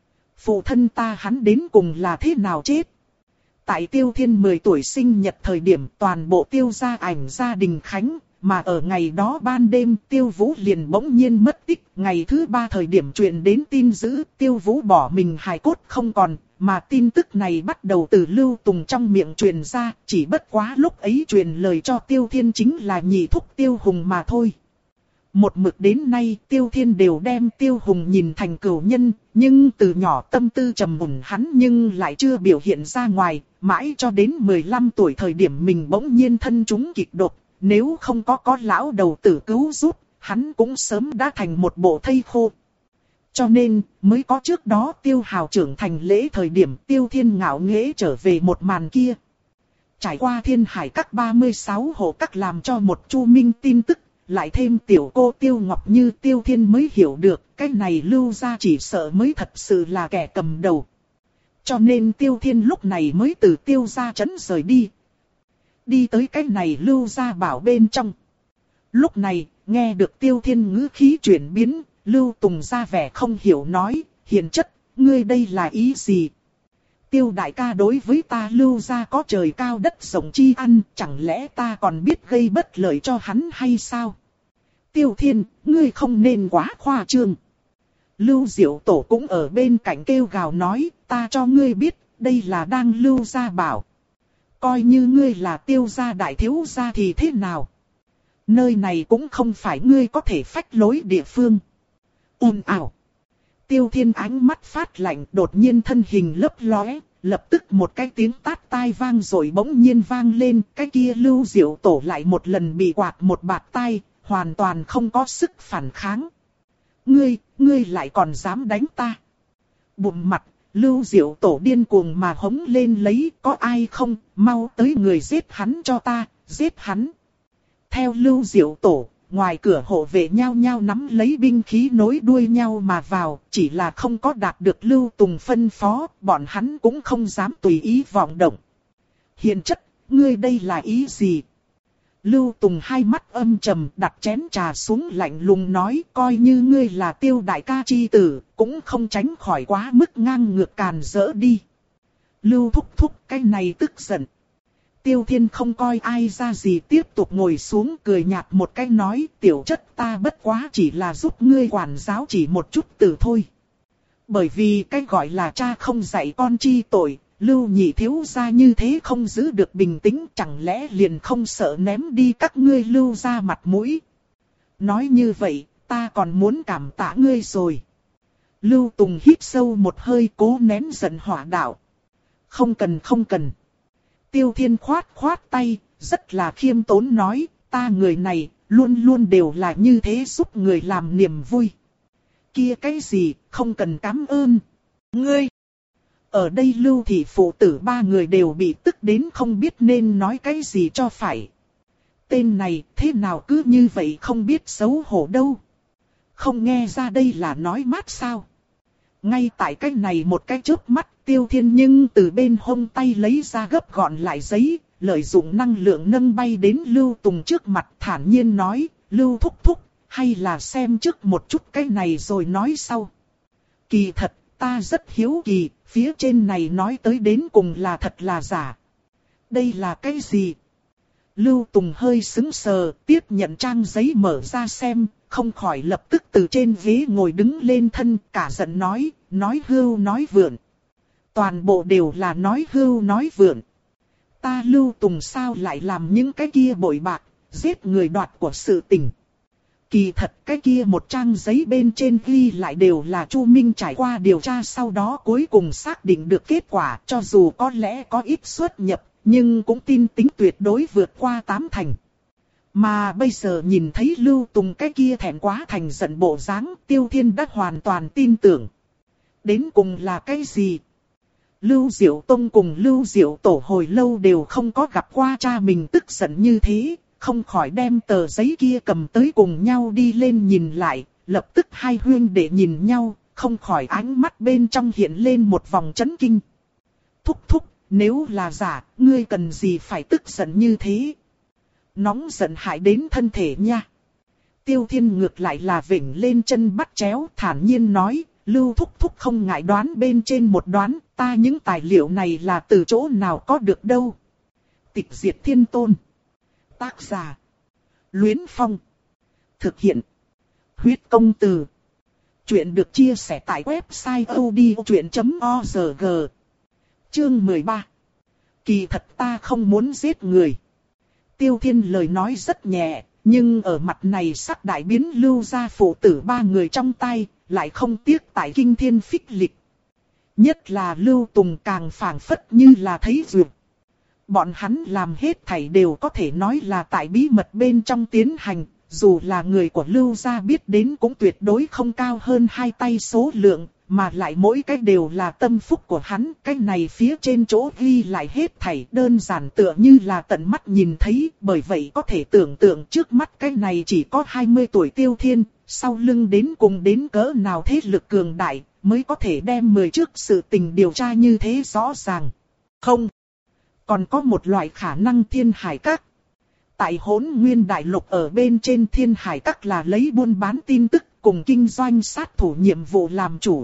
Phụ thân ta hắn đến cùng là thế nào chết? Tại Tiêu Thiên mười tuổi sinh nhật thời điểm toàn bộ Tiêu gia ảnh gia đình khánh, mà ở ngày đó ban đêm Tiêu Vũ liền bỗng nhiên mất tích. Ngày thứ ba thời điểm truyền đến tin dữ Tiêu Vũ bỏ mình hài cốt không còn, mà tin tức này bắt đầu từ Lưu Tùng trong miệng truyền ra, chỉ bất quá lúc ấy truyền lời cho Tiêu Thiên chính là nhị thúc Tiêu Hùng mà thôi. Một mực đến nay Tiêu Thiên đều đem Tiêu Hùng nhìn thành cửu nhân, nhưng từ nhỏ tâm tư trầm mùn hắn nhưng lại chưa biểu hiện ra ngoài, mãi cho đến mười lăm tuổi thời điểm mình bỗng nhiên thân trúng kịch độc, nếu không có có lão đầu tử cứu giúp, hắn cũng sớm đã thành một bộ thây khô. Cho nên, mới có trước đó Tiêu Hào trưởng thành lễ thời điểm Tiêu Thiên ngạo nghễ trở về một màn kia. Trải qua Thiên Hải các ba mươi sáu hộ các làm cho một chu minh tin tức, lại thêm tiểu cô Tiêu Ngọc Như Tiêu Thiên mới hiểu được, cái này Lưu gia chỉ sợ mới thật sự là kẻ cầm đầu. Cho nên Tiêu Thiên lúc này mới từ Tiêu gia trấn rời đi. Đi tới cái này Lưu gia bảo bên trong. Lúc này, nghe được Tiêu Thiên ngữ khí chuyển biến, Lưu Tùng ra vẻ không hiểu nói, hiền chất, ngươi đây là ý gì? Tiêu đại ca đối với ta Lưu gia có trời cao đất rộng chi ăn, chẳng lẽ ta còn biết gây bất lợi cho hắn hay sao? Tiêu Thiên, ngươi không nên quá khoa trương. Lưu Diệu Tổ cũng ở bên cạnh kêu gào nói, ta cho ngươi biết, đây là đang Lưu gia bảo. Coi như ngươi là Tiêu gia đại thiếu gia thì thế nào? Nơi này cũng không phải ngươi có thể phách lối địa phương. Ồn ào. Tiêu Thiên ánh mắt phát lạnh, đột nhiên thân hình lấp lóe, lập tức một cái tiếng tát tai vang rồi bỗng nhiên vang lên, cái kia Lưu Diệu Tổ lại một lần bị quạt một bạt tai, hoàn toàn không có sức phản kháng. Ngươi, ngươi lại còn dám đánh ta? Bụm mặt, Lưu Diệu Tổ điên cuồng mà hống lên lấy, có ai không, mau tới người giết hắn cho ta, giết hắn. Theo Lưu Diệu Tổ, ngoài cửa hộ vệ nhau nhau nắm lấy binh khí nối đuôi nhau mà vào, chỉ là không có đạt được Lưu Tùng phân phó, bọn hắn cũng không dám tùy ý vọng động. Hiền chất, ngươi đây là ý gì? Lưu Tùng hai mắt âm trầm đặt chén trà xuống lạnh lùng nói, coi như ngươi là Tiêu đại ca chi tử, cũng không tránh khỏi quá mức ngang ngược càn rỡ đi. Lưu thúc thúc cái này tức giận. Tiêu Thiên không coi ai ra gì tiếp tục ngồi xuống cười nhạt một cái nói, tiểu chất ta bất quá chỉ là giúp ngươi quản giáo chỉ một chút từ thôi. Bởi vì cái gọi là cha không dạy con chi tội, Lưu nhị thiếu gia như thế không giữ được bình tĩnh, chẳng lẽ liền không sợ ném đi các ngươi Lưu ra mặt mũi. Nói như vậy, ta còn muốn cảm tạ ngươi rồi. Lưu Tùng hít sâu một hơi cố nén giận hỏa đạo. Không cần không cần. Tiêu Thiên khoát khoát tay, rất là khiêm tốn nói, ta người này, luôn luôn đều là như thế giúp người làm niềm vui. Kia cái gì, không cần cảm ơn. Ngươi! Ở đây Lưu thị phụ tử ba người đều bị tức đến không biết nên nói cái gì cho phải. Tên này thế nào cứ như vậy không biết xấu hổ đâu. Không nghe ra đây là nói mát sao. Ngay tại cái này một cái chớp mắt Tiêu Thiên nhưng từ bên hông tay lấy ra gấp gọn lại giấy, lợi dụng năng lượng nâng bay đến Lưu Tùng trước mặt thản nhiên nói, Lưu thúc thúc, hay là xem trước một chút cái này rồi nói sau. Kỳ thật, ta rất hiếu kỳ, phía trên này nói tới đến cùng là thật là giả. Đây là cái gì? Lưu Tùng hơi sững sờ, tiếp nhận trang giấy mở ra xem, không khỏi lập tức từ trên ghế ngồi đứng lên thân, cả giận nói, nói hưu nói vượn. Toàn bộ đều là nói hưu nói vượn. Ta Lưu Tùng sao lại làm những cái kia bội bạc, giết người đoạt của sự tình. Kỳ thật cái kia một trang giấy bên trên ghi lại đều là Chu Minh trải qua điều tra sau đó cuối cùng xác định được kết quả, cho dù có lẽ có ít xuất nhập, nhưng cũng tin tính tuyệt đối vượt qua tám thành. Mà bây giờ nhìn thấy Lưu Tùng cái kia thẹn quá thành giận bộ dáng, Tiêu Thiên đã hoàn toàn tin tưởng. Đến cùng là cái gì? Lưu Diệu Tông cùng Lưu Diệu Tổ hồi lâu đều không có gặp qua cha mình tức giận như thế, không khỏi đem tờ giấy kia cầm tới cùng nhau đi lên nhìn lại, lập tức hai huynh đệ nhìn nhau, không khỏi ánh mắt bên trong hiện lên một vòng chấn kinh. Thúc thúc, nếu là giả, ngươi cần gì phải tức giận như thế? Nóng giận hại đến thân thể nha. Tiêu Thiên ngược lại là vểnh lên chân bắt chéo, thản nhiên nói, Lưu thúc thúc không ngại đoán bên trên một đoán, ta những tài liệu này là từ chỗ nào có được đâu. Tịch Diệt Thiên Tôn. Tác giả. Luyến Phong. Thực hiện. Huyết Công Từ. Chuyện được chia sẻ tại website odchuyện chấm org. Chương mười ba. Kỳ thật ta không muốn giết người. Tiêu Thiên lời nói rất nhẹ, nhưng ở mặt này sắc đại biến Lưu gia phụ tử ba người trong tay, lại không tiếc tại kinh thiên phích lịch. Nhất là Lưu Tùng càng phảng phất như là thấy duyệt. Bọn hắn làm hết thảy đều có thể nói là tại bí mật bên trong tiến hành, dù là người của Lưu gia biết đến cũng tuyệt đối không cao hơn hai tay số lượng, mà lại mỗi cái đều là tâm phúc của hắn. Cái này phía trên chỗ ghi lại hết thảy đơn giản tựa như là tận mắt nhìn thấy, bởi vậy có thể tưởng tượng trước mắt cái này chỉ có hai mươi tuổi Tiêu Thiên, sau lưng đến cùng đến cỡ nào thế lực cường đại, mới có thể đem mười trước sự tình điều tra như thế rõ ràng. Không, còn có một loại khả năng Thiên Hải Các. Tại Hỗn Nguyên Đại Lục ở bên trên Thiên Hải Các là lấy buôn bán tin tức cùng kinh doanh sát thủ nhiệm vụ làm chủ.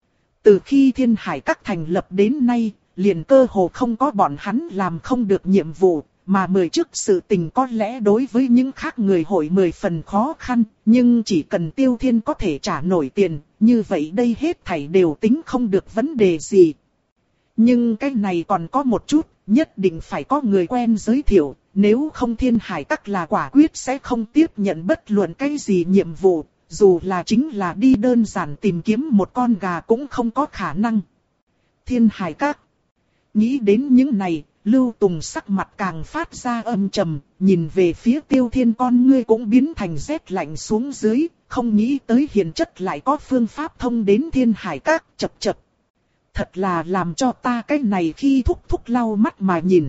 Từ khi Thiên Hải Các thành lập đến nay, liền cơ hồ không có bọn hắn làm không được nhiệm vụ, mà mười trước sự tình có lẽ đối với những khác người hội mười phần khó khăn, nhưng chỉ cần Tiêu Thiên có thể trả nổi tiền, như vậy đây hết thảy đều tính không được vấn đề gì. Nhưng cái này còn có một chút, nhất định phải có người quen giới thiệu, nếu không Thiên Hải Các là quả quyết sẽ không tiếp nhận bất luận cái gì nhiệm vụ, dù là chính là đi đơn giản tìm kiếm một con gà cũng không có khả năng. Thiên Hải Các. Nghĩ đến những này, Lưu Tùng sắc mặt càng phát ra âm trầm, nhìn về phía Tiêu Thiên con ngươi cũng biến thành rét lạnh xuống dưới, không nghĩ tới hiền chất lại có phương pháp thông đến Thiên Hải Các, chập chập. Thật là làm cho ta cái này khi thúc thúc lau mắt mà nhìn.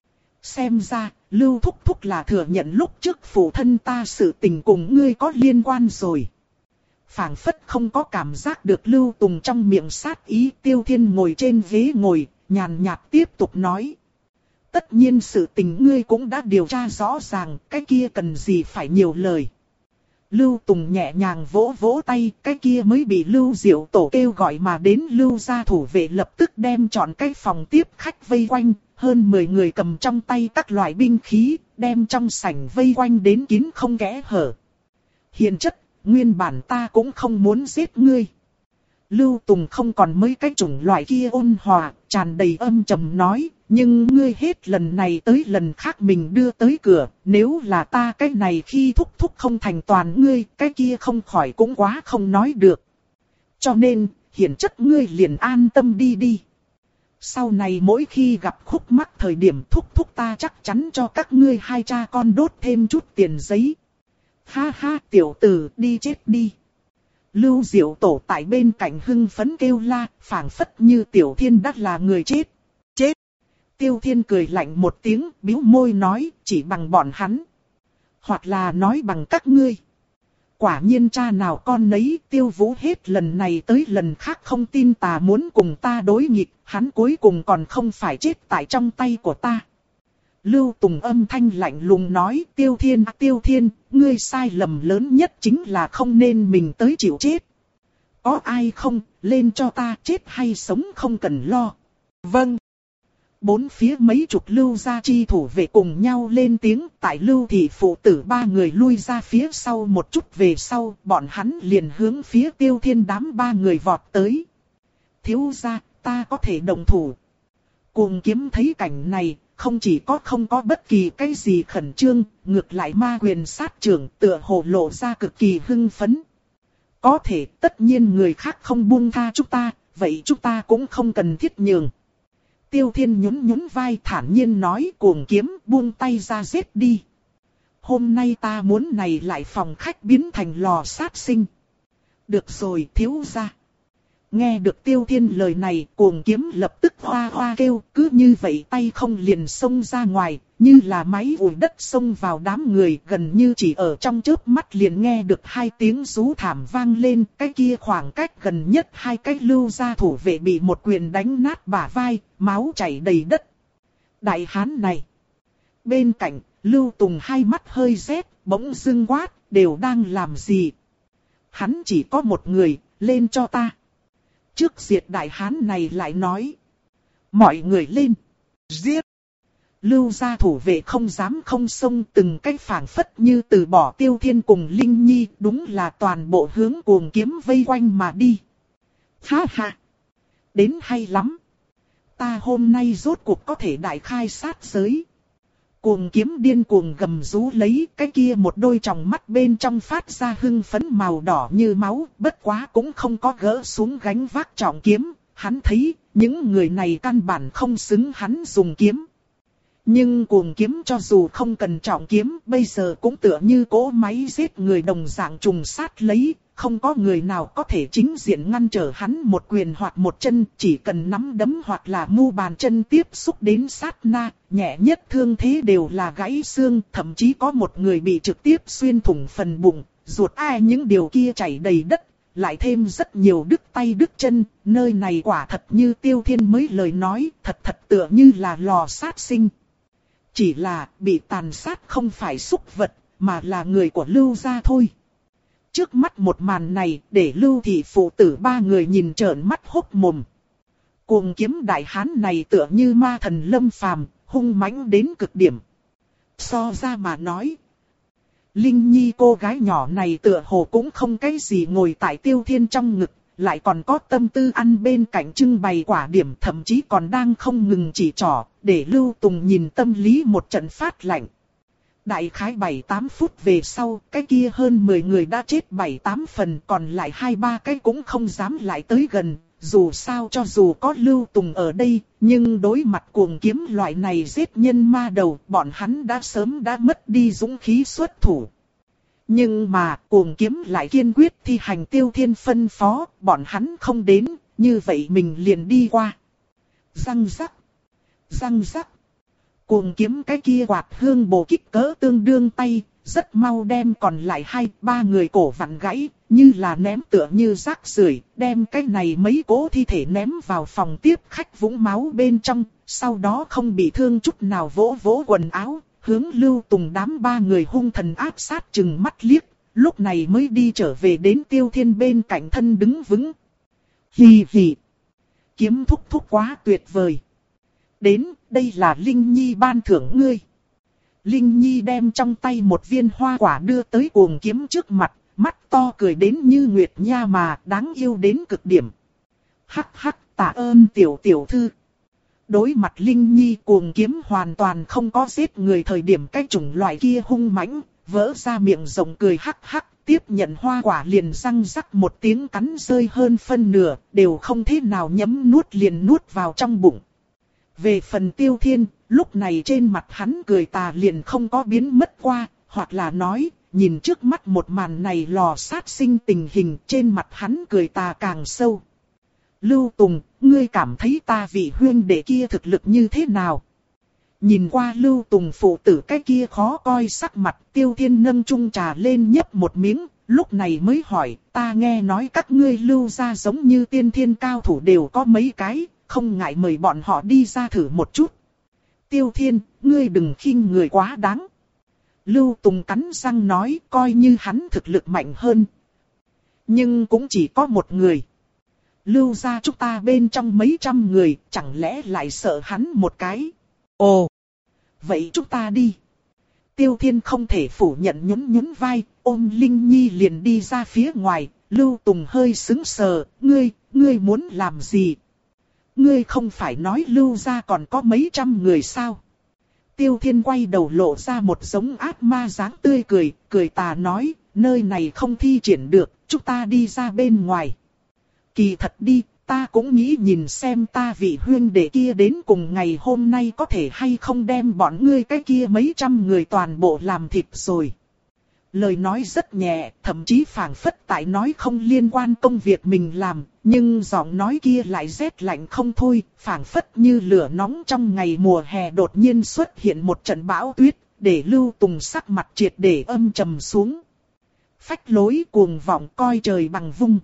Xem ra, Lưu thúc thúc là thừa nhận lúc trước phụ thân ta sự tình cùng ngươi có liên quan rồi. Phảng phất không có cảm giác được Lưu Tùng trong miệng sát ý. Tiêu Thiên ngồi trên ghế ngồi, nhàn nhạt tiếp tục nói. Tất nhiên sự tình ngươi cũng đã điều tra rõ ràng, cái kia cần gì phải nhiều lời. Lưu Tùng nhẹ nhàng vỗ vỗ tay, cái kia mới bị Lưu Diệu Tổ kêu gọi mà đến Lưu gia thủ vệ lập tức đem chọn cái phòng tiếp khách vây quanh, hơn mười người cầm trong tay các loại binh khí, đem trong sảnh vây quanh đến kín không kẽ hở. Hiền chất, nguyên bản ta cũng không muốn giết ngươi. Lưu Tùng không còn mấy cái chủng loại kia ôn hòa, tràn đầy âm trầm nói, nhưng ngươi hết lần này tới lần khác mình đưa tới cửa, nếu là ta cái này khi thúc thúc không thành toàn ngươi, cái kia không khỏi cũng quá không nói được. Cho nên, hiển chất ngươi liền an tâm đi đi. Sau này mỗi khi gặp khúc mắc thời điểm thúc thúc ta chắc chắn cho các ngươi hai cha con đốt thêm chút tiền giấy. Ha ha tiểu tử đi chết đi. Lưu Diệu Tổ tại bên cạnh hưng phấn kêu la, phảng phất như Tiểu Thiên đã là người chết. Chết! Tiêu Thiên cười lạnh một tiếng, bĩu môi nói, chỉ bằng bọn hắn. Hoặc là nói bằng các ngươi. Quả nhiên cha nào con nấy, Tiêu Vũ hết lần này tới lần khác không tin tà muốn cùng ta đối nghịch, hắn cuối cùng còn không phải chết tại trong tay của ta. Lưu Tùng âm thanh lạnh lùng nói, Tiêu Thiên, Tiêu Thiên, ngươi sai lầm lớn nhất chính là không nên mình tới chịu chết. Có ai không, lên cho ta, chết hay sống không cần lo. Vâng. Bốn phía mấy chục Lưu gia chi thủ vệ cùng nhau lên tiếng, tại Lưu thị phụ tử ba người lui ra phía sau một chút về sau, bọn hắn liền hướng phía Tiêu Thiên đám ba người vọt tới. Thiếu gia, ta có thể động thủ. Cuồng Kiếm thấy cảnh này, không chỉ có không có bất kỳ cái gì khẩn trương, ngược lại ma quyền sát trưởng tựa hồ lộ ra cực kỳ hưng phấn. Có thể tất nhiên người khác không buông tha chúng ta, vậy chúng ta cũng không cần thiết nhường. Tiêu Thiên nhún nhún vai thản nhiên nói, Cuồng Kiếm buông tay ra giết đi. hôm nay ta muốn này lại phòng khách biến thành lò sát sinh. Được rồi thiếu gia. Nghe được Tiêu Thiên lời này, Cuồng Kiếm lập tức hoa hoa kêu, cứ như vậy tay không liền xông ra ngoài, như là máy ủi đất xông vào đám người, gần như chỉ ở trong chớp mắt liền nghe được hai tiếng rú thảm vang lên, cái kia khoảng cách gần nhất hai cái Lưu gia thủ vệ bị một quyền đánh nát bả vai, máu chảy đầy đất. Đại hán này. Bên cạnh, Lưu Tùng hai mắt hơi rét, bỗng dưng quát, đều đang làm gì? Hắn chỉ có một người, lên cho ta. Trước diệt đại hán này lại nói. Mọi người lên. Giết. Lưu gia thủ vệ không dám không xông, từng cách phảng phất như từ bỏ Tiêu Thiên cùng Linh Nhi, đúng là toàn bộ hướng Cuồng Kiếm vây quanh mà đi. Ha ha. Đến hay lắm. Ta hôm nay rốt cuộc có thể đại khai sát giới. Cuồng Kiếm điên cuồng gầm rú lấy, cái kia một đôi tròng mắt bên trong phát ra hưng phấn màu đỏ như máu, bất quá cũng không có gỡ xuống gánh vác trọng kiếm, hắn thấy, những người này căn bản không xứng hắn dùng kiếm. Nhưng Cuồng Kiếm cho dù không cần trọng kiếm, bây giờ cũng tựa như cỗ máy giết người đồng dạng trùng sát lấy, không có người nào có thể chính diện ngăn trở hắn một quyền hoặc một chân, chỉ cần nắm đấm hoặc là mu bàn chân tiếp xúc đến sát na, nhẹ nhất thương thế đều là gãy xương, thậm chí có một người bị trực tiếp xuyên thủng phần bụng, ruột ai những điều kia chảy đầy đất, lại thêm rất nhiều đứt tay đứt chân, nơi này quả thật như Tiêu Thiên mới lời nói, thật thật tựa như là lò sát sinh. Chỉ là bị tàn sát không phải súc vật, mà là người của Lưu gia thôi. Trước mắt một màn này để Lưu thị phụ tử ba người nhìn trợn mắt hốc mồm. Cuồng Kiếm đại hán này tựa như ma thần lâm phàm, hung mãnh đến cực điểm. So ra mà nói, Linh Nhi cô gái nhỏ này tựa hồ cũng không cái gì ngồi tại Tiêu Thiên trong ngực, lại còn có tâm tư ăn bên cạnh trưng bày quả điểm, thậm chí còn đang không ngừng chỉ trỏ, để Lưu Tùng nhìn tâm lý một trận phát lạnh. Đại khái bảy tám phút về sau, cái kia hơn mười người đã chết bảy tám phần, còn lại hai ba cái cũng không dám lại tới gần. Dù sao cho dù có Lưu Tùng ở đây, nhưng đối mặt Cuồng Kiếm loại này giết nhân ma đầu, bọn hắn đã sớm đã mất đi dũng khí xuất thủ. Nhưng mà Cuồng Kiếm lại kiên quyết thi hành Tiêu Thiên phân phó, bọn hắn không đến, như vậy mình liền đi qua. Răng rắc, răng rắc. Cuồng Kiếm cái kia quạt hương bổ kích cỡ tương đương tay, rất mau đem còn lại hai ba người cổ vặn gãy, như là ném tựa như rác rưởi, đem cái này mấy cỗ thi thể ném vào phòng tiếp khách vũng máu bên trong, sau đó không bị thương chút nào vỗ vỗ quần áo, hướng Lưu Tùng đám ba người hung thần áp sát chừng mắt liếc, lúc này mới đi trở về đến Tiêu Thiên bên cạnh thân đứng vững. Hì hì, Kiếm thúc thúc quá tuyệt vời. Đến, đây là Linh Nhi ban thưởng ngươi. Linh Nhi đem trong tay một viên hoa quả đưa tới Cuồng Kiếm trước mặt, mắt to cười đến như nguyệt nha mà đáng yêu đến cực điểm. Hắc hắc, tạ ơn tiểu tiểu thư. Đối mặt Linh Nhi, Cuồng Kiếm hoàn toàn không có giết người thời điểm cái chủng loại kia hung mãnh, vỡ ra miệng rộng cười hắc hắc, tiếp nhận hoa quả liền răng rắc một tiếng cắn rơi hơn phân nửa, đều không thế nào nhấm nuốt liền nuốt vào trong bụng. Về phần Tiêu Thiên, lúc này trên mặt hắn cười tà liền không có biến mất qua, hoặc là nói, nhìn trước mắt một màn này lò sát sinh tình hình, trên mặt hắn cười tà càng sâu. Lưu Tùng, ngươi cảm thấy ta vị huynh đệ kia thực lực như thế nào? Nhìn qua Lưu Tùng phụ tử cái kia khó coi sắc mặt, Tiêu Thiên nâng chung trà lên nhấp một miếng, lúc này mới hỏi, ta nghe nói các ngươi Lưu gia giống như tiên thiên cao thủ đều có mấy cái, không ngại mời bọn họ đi ra thử một chút. Tiêu Thiên, ngươi đừng khinh người quá đáng. Lưu Tùng cắn răng nói, coi như hắn thực lực mạnh hơn. Nhưng cũng chỉ có một người. Lưu gia chúng ta bên trong mấy trăm người, chẳng lẽ lại sợ hắn một cái. Ồ, vậy chúng ta đi. Tiêu Thiên không thể phủ nhận, nhún nhún vai, ôm Linh Nhi liền đi ra phía ngoài. Lưu Tùng hơi sững sờ, ngươi, ngươi muốn làm gì? Ngươi không phải nói Lưu gia còn có mấy trăm người sao? Tiêu Thiên quay đầu lộ ra một giống ác ma dáng tươi cười, cười tà nói, nơi này không thi triển được, chúng ta đi ra bên ngoài. Kỳ thật đi, ta cũng nghĩ nhìn xem ta vị huynh đệ kia đến cùng ngày hôm nay có thể hay không đem bọn ngươi cái kia mấy trăm người toàn bộ làm thịt rồi. Lời nói rất nhẹ, thậm chí phảng phất tại nói không liên quan công việc mình làm, nhưng giọng nói kia lại rét lạnh không thôi, phảng phất như lửa nóng trong ngày mùa hè đột nhiên xuất hiện một trận bão tuyết, để Lưu Tùng sắc mặt triệt để âm trầm xuống. Phách lối cuồng vọng coi trời bằng vung.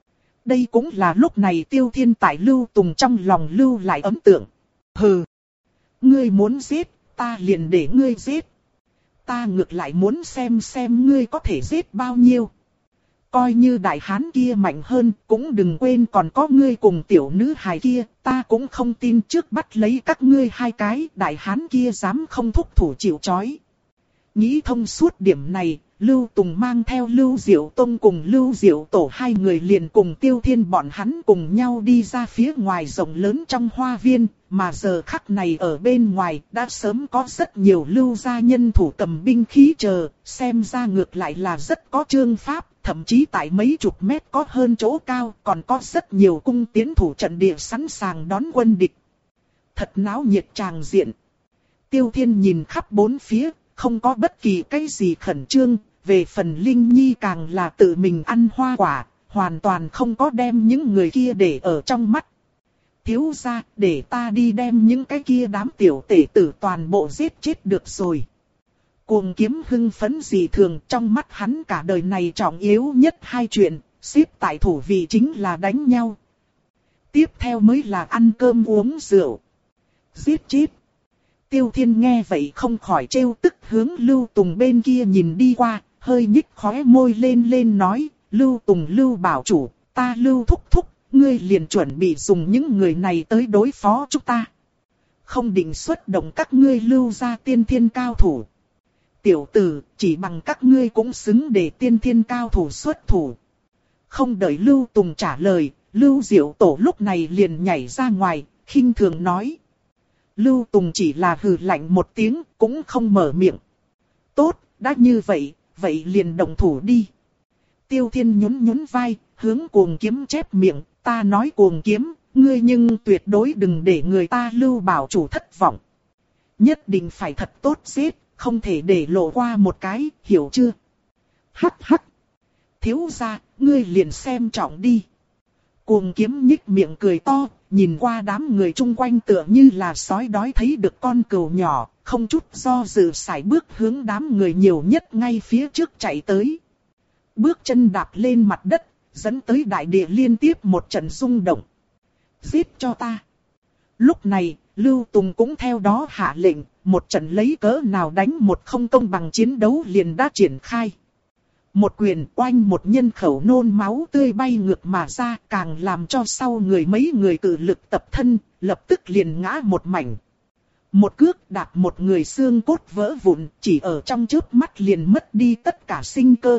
Đây cũng là lúc này Tiêu Thiên tại Lưu Tùng trong lòng lưu lại ấn tượng. Hừ! Ngươi muốn giết, ta liền để ngươi giết. Ta ngược lại muốn xem xem ngươi có thể giết bao nhiêu. Coi như đại hán kia mạnh hơn, cũng đừng quên còn có ngươi cùng tiểu nữ hài kia, ta cũng không tin trước bắt lấy các ngươi hai cái, đại hán kia dám không thúc thủ chịu trói. Nghĩ thông suốt điểm này, Lưu Tùng mang theo Lưu Diệu Tông cùng Lưu Diệu Tổ hai người liền cùng Tiêu Thiên bọn hắn cùng nhau đi ra phía ngoài rộng lớn trong hoa viên, mà giờ khắc này ở bên ngoài đã sớm có rất nhiều Lưu gia nhân thủ cầm binh khí chờ, xem ra ngược lại là rất có chương pháp, thậm chí tại mấy chục mét có hơn chỗ cao còn có rất nhiều cung tiến thủ trận địa sẵn sàng đón quân địch. Thật náo nhiệt tràng diện. Tiêu Thiên nhìn khắp bốn phía. Không có bất kỳ cái gì khẩn trương, về phần Linh Nhi càng là tự mình ăn hoa quả, hoàn toàn không có đem những người kia để ở trong mắt. Thiếu gia, để ta đi đem những cái kia đám tiểu tể tử toàn bộ giết chết được rồi. Cuồng Kiếm hưng phấn dị thường, trong mắt hắn cả đời này trọng yếu nhất hai chuyện, xếp tại thủ vị chính là đánh nhau. Tiếp theo mới là ăn cơm uống rượu. Giết chết. Tiêu Thiên nghe vậy không khỏi trêu tức hướng Lưu Tùng bên kia nhìn đi qua, hơi nhích khóe môi lên lên nói, Lưu Tùng Lưu bảo chủ, ta Lưu thúc thúc, ngươi liền chuẩn bị dùng những người này tới đối phó chúng ta. Không định xuất động các ngươi Lưu gia tiên thiên cao thủ. Tiểu tử, chỉ bằng các ngươi cũng xứng để tiên thiên cao thủ xuất thủ. Không đợi Lưu Tùng trả lời, Lưu Diệu Tổ lúc này liền nhảy ra ngoài, khinh thường nói. Lưu Tùng chỉ là hừ lạnh một tiếng, cũng không mở miệng. Tốt, đã như vậy, vậy liền động thủ đi. Tiêu Thiên nhún nhún vai, hướng Cuồng Kiếm chép miệng, ta nói Cuồng Kiếm, ngươi nhưng tuyệt đối đừng để người ta Lưu bảo chủ thất vọng. Nhất định phải thật tốt giết, không thể để lộ qua một cái, hiểu chưa? Hắc hắc. Thiếu gia, ngươi liền xem trọng đi. Cuồng Kiếm nhích miệng cười to, nhìn qua đám người chung quanh tựa như là sói đói thấy được con cừu nhỏ, không chút do dự sải bước hướng đám người nhiều nhất ngay phía trước chạy tới. Bước chân đạp lên mặt đất, dẫn tới đại địa liên tiếp một trận rung động. Giết cho ta. Lúc này, Lưu Tùng cũng theo đó hạ lệnh, một trận lấy cớ nào đánh một không công bằng chiến đấu liền đã triển khai. Một quyền oanh một nhân khẩu nôn máu tươi bay ngược mà ra, càng làm cho sau người mấy người cự lực tập thân, lập tức liền ngã một mảnh. Một cước đạp một người xương cốt vỡ vụn, chỉ ở trong chớp mắt liền mất đi tất cả sinh cơ.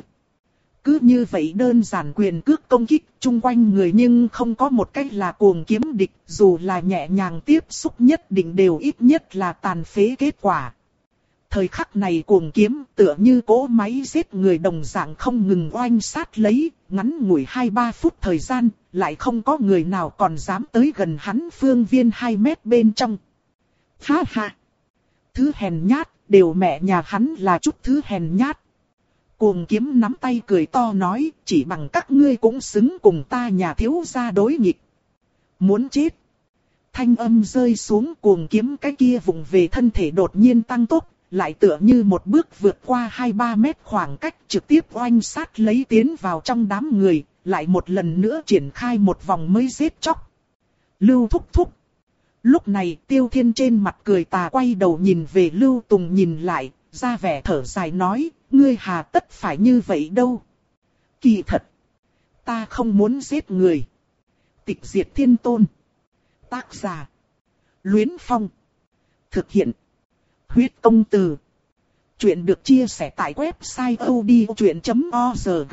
Cứ như vậy đơn giản quyền cước công kích, chung quanh người nhưng không có một cách là Cuồng Kiếm địch, dù là nhẹ nhàng tiếp xúc nhất định đều ít nhất là tàn phế kết quả. Thời khắc này Cuồng Kiếm tựa như cỗ máy giết người đồng dạng không ngừng oanh sát lấy, ngắn ngủi hai ba phút thời gian, lại không có người nào còn dám tới gần hắn phương viên hai mét bên trong. Ha ha! Thứ hèn nhát, đều mẹ nhà hắn là chút thứ hèn nhát. Cuồng Kiếm nắm tay cười to nói, chỉ bằng các ngươi cũng xứng cùng ta nhà thiếu gia đối nghịch. Muốn chết! Thanh âm rơi xuống, Cuồng Kiếm cái kia vùng về thân thể đột nhiên tăng tốc. Lại tựa như một bước vượt qua hai ba mét khoảng cách trực tiếp oanh sát lấy tiến vào trong đám người, lại một lần nữa triển khai một vòng mới giết chóc. Lưu thúc thúc. Lúc này Tiêu Thiên trên mặt cười tà quay đầu nhìn về Lưu Tùng nhìn lại, ra vẻ thở dài nói, ngươi hà tất phải như vậy đâu. Kỳ thật, ta không muốn giết người. Tịch diệt thiên tôn. Tác giả. Luyến Phong. Thực hiện. Huyết công từ. Chuyện được chia sẻ tại website odchuyện chấm org.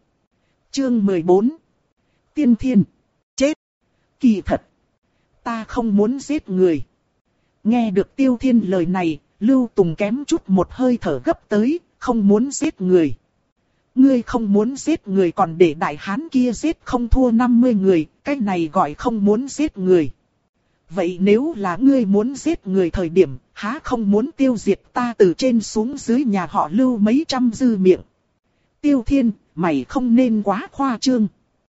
Chương mười bốn. Tiên Thiên. Chết. Kỳ thật. Ta không muốn giết người. Nghe được Tiêu Thiên lời này, Lưu Tùng kém chút một hơi thở gấp tới, không muốn giết người. Ngươi không muốn giết người còn để đại hán kia giết không thua năm mươi người, cái này gọi không muốn giết người. Vậy nếu là ngươi muốn giết người thời điểm, há không muốn tiêu diệt ta từ trên xuống dưới nhà họ Lưu mấy trăm dư miệng. Tiêu Thiên, mày không nên quá khoa trương.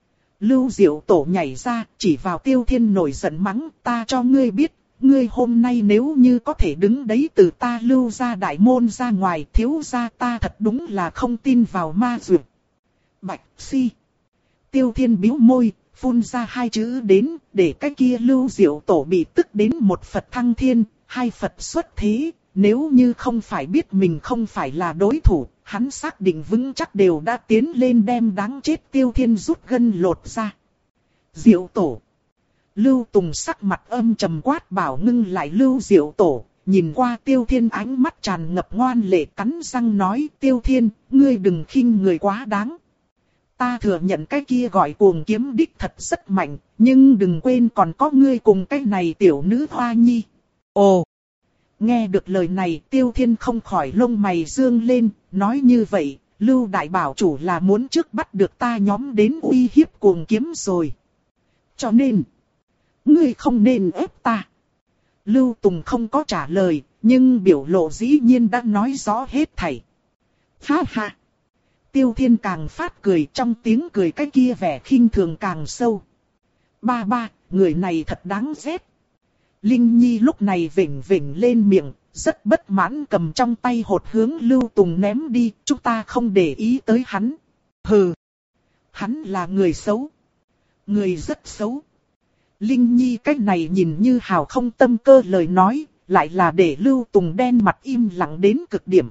Lưu Diệu Tổ nhảy ra, chỉ vào Tiêu Thiên nổi giận mắng, ta cho ngươi biết, ngươi hôm nay nếu như có thể đứng đấy từ ta Lưu ra đại môn ra ngoài, thiếu gia ta thật đúng là không tin vào ma dược. Bạch si. Tiêu Thiên bĩu môi, phun ra hai chữ đến, để cái kia Lưu Diệu Tổ bị tức đến một Phật thăng thiên, hai Phật xuất thế. Nếu như không phải biết mình không phải là đối thủ, hắn xác định vững chắc đều đã tiến lên đem đáng chết Tiêu Thiên rút gân lột ra. Diệu Tổ. Lưu Tùng sắc mặt âm trầm quát bảo ngưng lại Lưu Diệu Tổ, nhìn qua Tiêu Thiên ánh mắt tràn ngập ngoan lệ cắn răng nói Tiêu Thiên, ngươi đừng khinh người quá đáng. Ta thừa nhận cái kia gọi cuồng kiếm đích thật rất mạnh, nhưng đừng quên còn có ngươi cùng cái này tiểu nữ hoa nhi. Ồ! Nghe được lời này Tiêu Thiên không khỏi lông mày dương lên, nói như vậy, Lưu Đại Bảo Chủ là muốn trước bắt được ta nhóm đến uy hiếp cuồng kiếm rồi. Cho nên, ngươi không nên ép ta. Lưu Tùng không có trả lời, nhưng biểu lộ dĩ nhiên đã nói rõ hết thảy. Ha ha! Tiêu Thiên càng phát cười, trong tiếng cười cái kia vẻ khinh thường càng sâu. Ba ba, người này thật đáng ghét. Linh Nhi lúc này vểnh vểnh lên miệng, rất bất mãn cầm trong tay hột hướng Lưu Tùng ném đi, chúng ta không để ý tới hắn. Hừ, hắn là người xấu. Người rất xấu. Linh Nhi cách này nhìn như hào không tâm cơ lời nói, lại là để Lưu Tùng đen mặt im lặng đến cực điểm.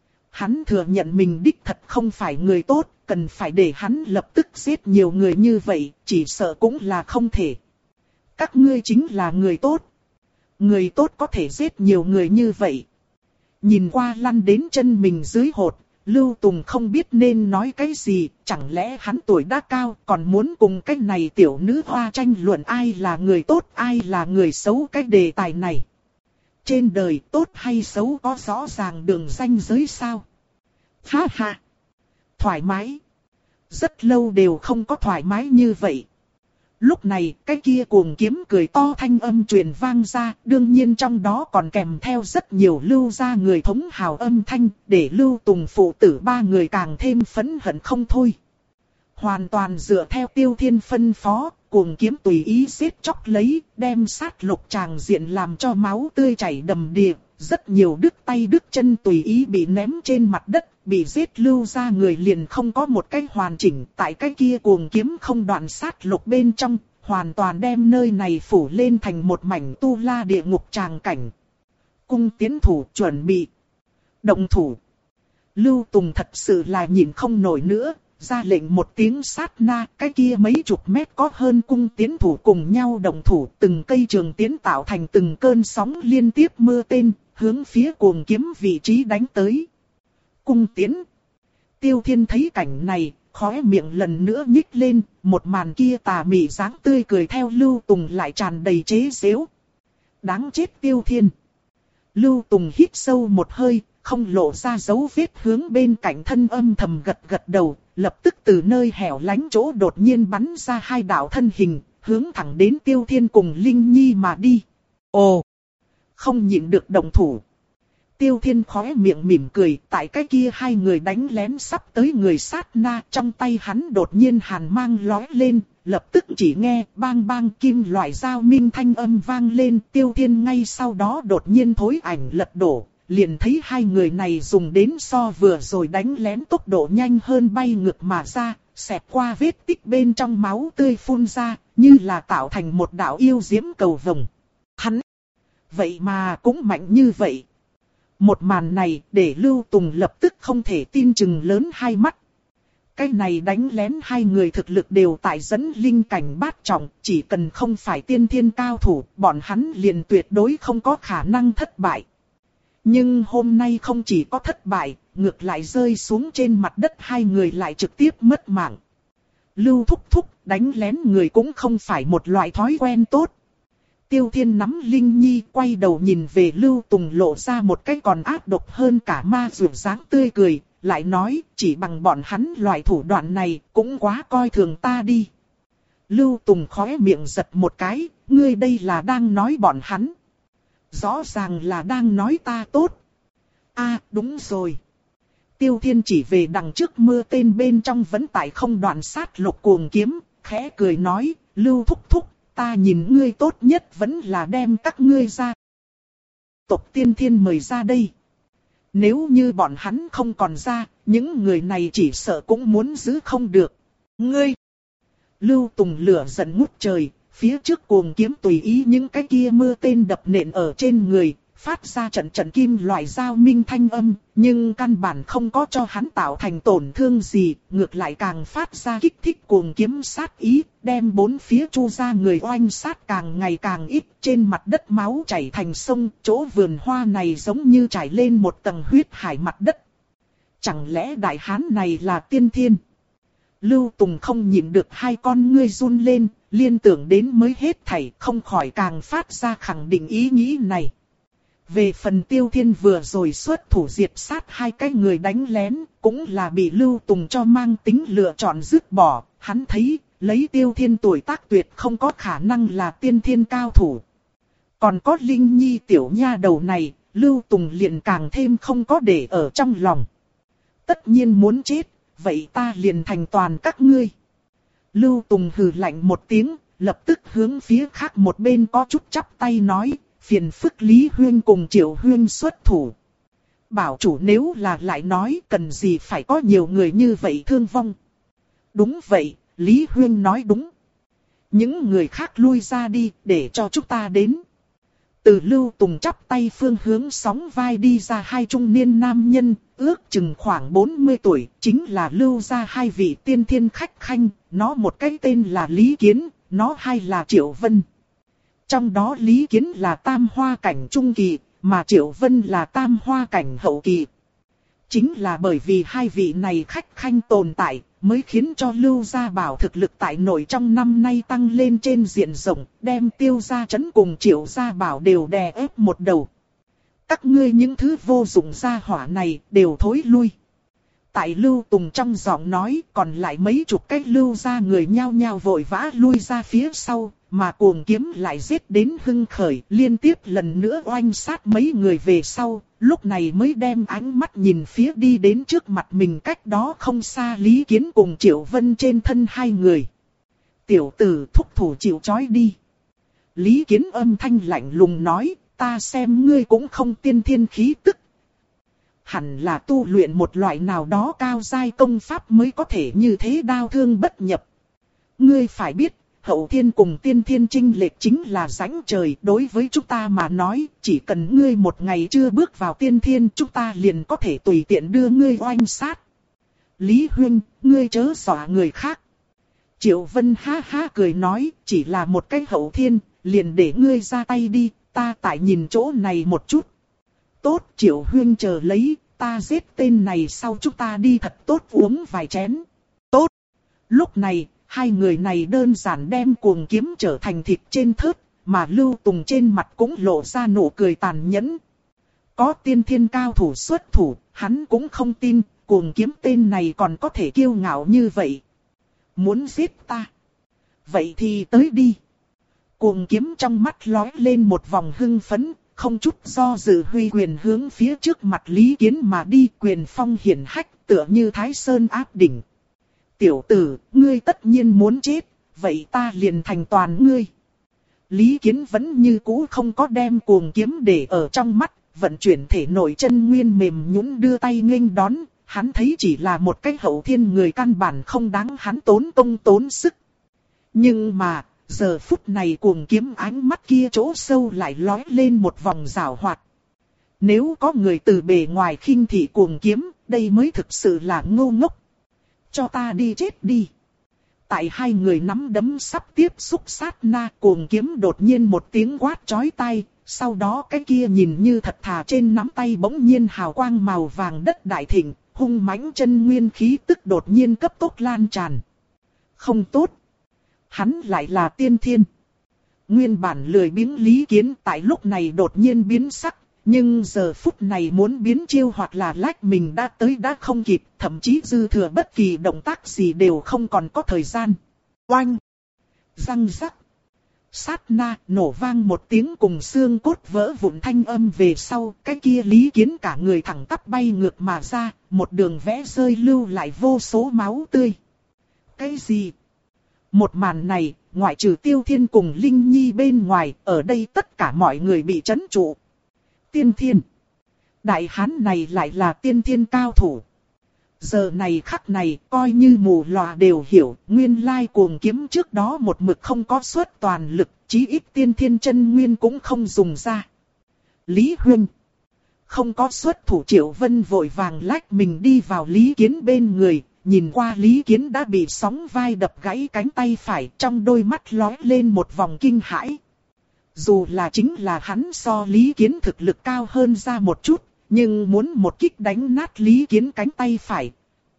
Hắn thừa nhận mình đích thật không phải người tốt, cần phải để hắn lập tức giết nhiều người như vậy, chỉ sợ cũng là không thể. Các ngươi chính là người tốt. Người tốt có thể giết nhiều người như vậy. Nhìn qua lăn đến chân mình dưới hột, Lưu Tùng không biết nên nói cái gì, chẳng lẽ hắn tuổi đã cao còn muốn cùng cái này tiểu nữ hoa tranh luận ai là người tốt ai là người xấu cái đề tài này. Trên đời tốt hay xấu có rõ ràng đường ranh giới sao? Ha ha! Thoải mái! Rất lâu đều không có thoải mái như vậy. Lúc này, cái kia cuồng kiếm cười to thanh âm truyền vang ra, đương nhiên trong đó còn kèm theo rất nhiều Lưu gia người thống hào âm thanh, để Lưu Tùng phụ tử ba người càng thêm phẫn hận không thôi. Hoàn toàn dựa theo Tiêu Thiên phân phó, cuồng kiếm tùy ý giết chóc lấy, đem sát lục tràng diện làm cho máu tươi chảy đầm đìa, rất nhiều đứt tay đứt chân tùy ý bị ném trên mặt đất, bị giết Lưu gia người liền không có một cái hoàn chỉnh, tại cái kia cuồng kiếm không đoạn sát lục bên trong, hoàn toàn đem nơi này phủ lên thành một mảnh tu la địa ngục tràng cảnh. Cung tiến thủ chuẩn bị. Động thủ. Lưu Tùng thật sự là nhìn không nổi nữa, ra lệnh một tiếng sát na, cái kia mấy chục mét có hơn cung tiến thủ cùng nhau động thủ, từng cây trường tiến tạo thành từng cơn sóng liên tiếp mưa tên, hướng phía cuồng kiếm vị trí đánh tới. Cung tiến. Tiêu Thiên thấy cảnh này, khóe miệng lần nữa nhích lên, một màn kia tà mị dáng tươi cười theo Lưu Tùng lại tràn đầy chế giễu. Đáng chết Tiêu Thiên. Lưu Tùng hít sâu một hơi, không lộ ra dấu vết hướng bên cạnh thân âm thầm gật gật đầu, lập tức từ nơi hẻo lánh chỗ đột nhiên bắn ra hai đạo thân hình, hướng thẳng đến Tiêu Thiên cùng Linh Nhi mà đi. Ồ! Không nhịn được động thủ. Tiêu Thiên khóe miệng mỉm cười, tại cái kia hai người đánh lén sắp tới người sát na, trong tay hắn đột nhiên hàn mang lóe lên, lập tức chỉ nghe bang bang kim loại dao minh thanh âm vang lên, Tiêu Thiên ngay sau đó đột nhiên thối ảnh lật đổ, liền thấy hai người này dùng đến so vừa rồi đánh lén tốc độ nhanh hơn bay ngược mà ra, xẹt qua vết tích bên trong máu tươi phun ra, như là tạo thành một đạo yêu diễm cầu vồng. Hắn! Vậy mà cũng mạnh như vậy! Một màn này để Lưu Tùng lập tức không thể tin chừng lớn hai mắt. Cái này đánh lén hai người thực lực đều tại dẫn linh cảnh bát trọng, chỉ cần không phải tiên thiên cao thủ, bọn hắn liền tuyệt đối không có khả năng thất bại. Nhưng hôm nay không chỉ có thất bại, ngược lại rơi xuống trên mặt đất hai người lại trực tiếp mất mạng. Lưu thúc thúc đánh lén người cũng không phải một loại thói quen tốt. Tiêu Thiên nắm Linh Nhi quay đầu nhìn về Lưu Tùng lộ ra một cái còn ác độc hơn cả ma dược dáng tươi cười, lại nói chỉ bằng bọn hắn loại thủ đoạn này cũng quá coi thường ta đi. Lưu Tùng khóe miệng giật một cái, ngươi đây là đang nói bọn hắn. Rõ ràng là đang nói ta tốt. A, đúng rồi. Tiêu Thiên chỉ về đằng trước mưa tên bên trong vẫn tại không đoạn sát lục cuồng kiếm, khẽ cười nói, Lưu thúc thúc, ta nhìn ngươi tốt nhất vẫn là đem các ngươi ra. Tộc Tiên Thiên mời ra đây. Nếu như bọn hắn không còn ra, những người này chỉ sợ cũng muốn giữ không được. Ngươi! Lưu Tùng lửa giận ngút trời, phía trước cuồng kiếm tùy ý những cái kia mưa tên đập nện ở trên người, phát ra trận trận kim loại giao minh thanh âm, nhưng căn bản không có cho hắn tạo thành tổn thương gì, ngược lại càng phát ra kích thích cuồng kiếm sát ý, đem bốn phía chu ra người oanh sát càng ngày càng ít, trên mặt đất máu chảy thành sông, chỗ vườn hoa này giống như trải lên một tầng huyết hải mặt đất. Chẳng lẽ đại hán này là tiên thiên? Lưu Tùng không nhịn được hai con ngươi run lên, liên tưởng đến mới hết thảy, không khỏi càng phát ra khẳng định ý nghĩ này. Về phần Tiêu Thiên vừa rồi xuất thủ diệt sát hai cái người đánh lén, cũng là bị Lưu Tùng cho mang tính lựa chọn dứt bỏ, hắn thấy, lấy Tiêu Thiên tuổi tác tuyệt không có khả năng là tiên thiên cao thủ. Còn có Linh Nhi tiểu nha đầu này, Lưu Tùng liền càng thêm không có để ở trong lòng. Tất nhiên muốn chết, vậy ta liền thành toàn các ngươi. Lưu Tùng hừ lạnh một tiếng, lập tức hướng phía khác một bên có chút chắp tay nói, phiền phức Lý Huyên cùng Triệu Huyên xuất thủ. Bảo chủ nếu là lại nói cần gì phải có nhiều người như vậy thương vong. Đúng vậy, Lý Huyên nói đúng. Những người khác lui ra đi để cho chúng ta đến. Từ Lưu Tùng chắp tay phương hướng sóng vai đi ra hai trung niên nam nhân, ước chừng khoảng bốn mươi tuổi, chính là Lưu gia hai vị tiên thiên khách khanh, nó một cái tên là Lý Kiến, nó hai là Triệu Vân. Trong đó Lý Kiến là tam hoa cảnh trung kỳ, mà Triệu Vân là tam hoa cảnh hậu kỳ. Chính là bởi vì hai vị này khách khanh tồn tại, mới khiến cho Lưu Gia Bảo thực lực tại nội trong năm nay tăng lên trên diện rộng, đem Tiêu Gia Trấn cùng Triệu Gia Bảo đều đè ép một đầu. Các ngươi những thứ vô dụng gia hỏa này đều thối lui. Tại Lưu Tùng trong giọng nói, còn lại mấy chục cái Lưu Gia người nhao nhao vội vã lui ra phía sau, mà cuồng kiếm lại giết đến hưng khởi, liên tiếp lần nữa oanh sát mấy người về sau, lúc này mới đem ánh mắt nhìn phía đi đến trước mặt mình cách đó không xa Lý Kiến cùng Triệu Vân trên thân hai người. Tiểu tử thúc thủ chịu trói đi. Lý Kiến âm thanh lạnh lùng nói, ta xem ngươi cũng không tiên thiên khí tức. Hẳn là tu luyện một loại nào đó cao giai công pháp mới có thể như thế đao thương bất nhập. Ngươi phải biết, hậu thiên cùng tiên thiên chênh lệch chính là rãnh trời. Đối với chúng ta mà nói, chỉ cần ngươi một ngày chưa bước vào tiên thiên, chúng ta liền có thể tùy tiện đưa ngươi oanh sát. Lý Huyên, ngươi chớ dọa người khác. Triệu Vân ha ha cười nói, chỉ là một cái hậu thiên, liền để ngươi ra tay đi, ta tại nhìn chỗ này một chút. Tốt, Triệu Huyên chờ lấy, ta giết tên này sau chúng ta đi thật tốt uống vài chén. Tốt. Lúc này, hai người này đơn giản đem cuồng kiếm trở thành thịt trên thớt, mà Lưu Tùng trên mặt cũng lộ ra nụ cười tàn nhẫn. Có tiên thiên cao thủ xuất thủ, hắn cũng không tin, cuồng kiếm tên này còn có thể kiêu ngạo như vậy. Muốn giết ta? Vậy thì tới đi. Cuồng kiếm trong mắt lóe lên một vòng hưng phấn, không chút do dự huy quyền hướng phía trước mặt Lý Kiến mà đi, quyền phong hiển hách tựa như Thái Sơn áp đỉnh. Tiểu tử, ngươi tất nhiên muốn chết, vậy ta liền thành toàn ngươi. Lý Kiến vẫn như cũ không có đem cuồng kiếm để ở trong mắt, vận chuyển thể nội chân nguyên mềm nhũn đưa tay nghênh đón, hắn thấy chỉ là một cái hậu thiên người căn bản không đáng hắn tốn công tốn sức. Nhưng mà, giờ phút này cuồng kiếm ánh mắt kia chỗ sâu lại lóe lên một vòng giảo hoạt. Nếu có người từ bề ngoài khinh thị cuồng kiếm, đây mới thực sự là ngu ngốc. Cho ta đi chết đi. Tại hai người nắm đấm sắp tiếp xúc sát na, cuồng kiếm đột nhiên một tiếng quát chói tai, sau đó cái kia nhìn như thật thà trên nắm tay bỗng nhiên hào quang màu vàng đất đại thịnh, hung mãnh chân nguyên khí tức đột nhiên cấp tốc lan tràn. Không tốt. Hắn lại là tiên thiên. Nguyên bản lười biếng Lý Kiến tại lúc này đột nhiên biến sắc, Nhưng giờ phút này muốn biến chiêu hoặc là lách mình đã tới đã không kịp, thậm chí dư thừa bất kỳ động tác gì đều không còn có thời gian. Oanh! Răng rắc! Sát na nổ vang một tiếng cùng xương cốt vỡ vụn thanh âm về sau, cái kia Lý Kiến cả người thẳng tắp bay ngược mà ra, một đường vẽ rơi lưu lại vô số máu tươi. Cái gì? Một màn này, ngoại trừ Tiêu Thiên cùng Linh Nhi bên ngoài, ở đây tất cả mọi người bị chấn trụ. Tiên thiên. Đại hán này lại là tiên thiên cao thủ. Giờ này khắc này, coi như mù lòa đều hiểu, nguyên lai cuồng kiếm trước đó một mực không có xuất toàn lực, chí ít tiên thiên chân nguyên cũng không dùng ra. Lý Huynh. Không có xuất thủ Triệu Vân vội vàng lách mình đi vào Lý Kiến bên người, nhìn qua Lý Kiến đã bị sóng vai đập gãy cánh tay phải, trong đôi mắt lóe lên một vòng kinh hãi. Dù là chính là hắn so Lý Kiến thực lực cao hơn ra một chút, nhưng muốn một kích đánh nát Lý Kiến cánh tay phải,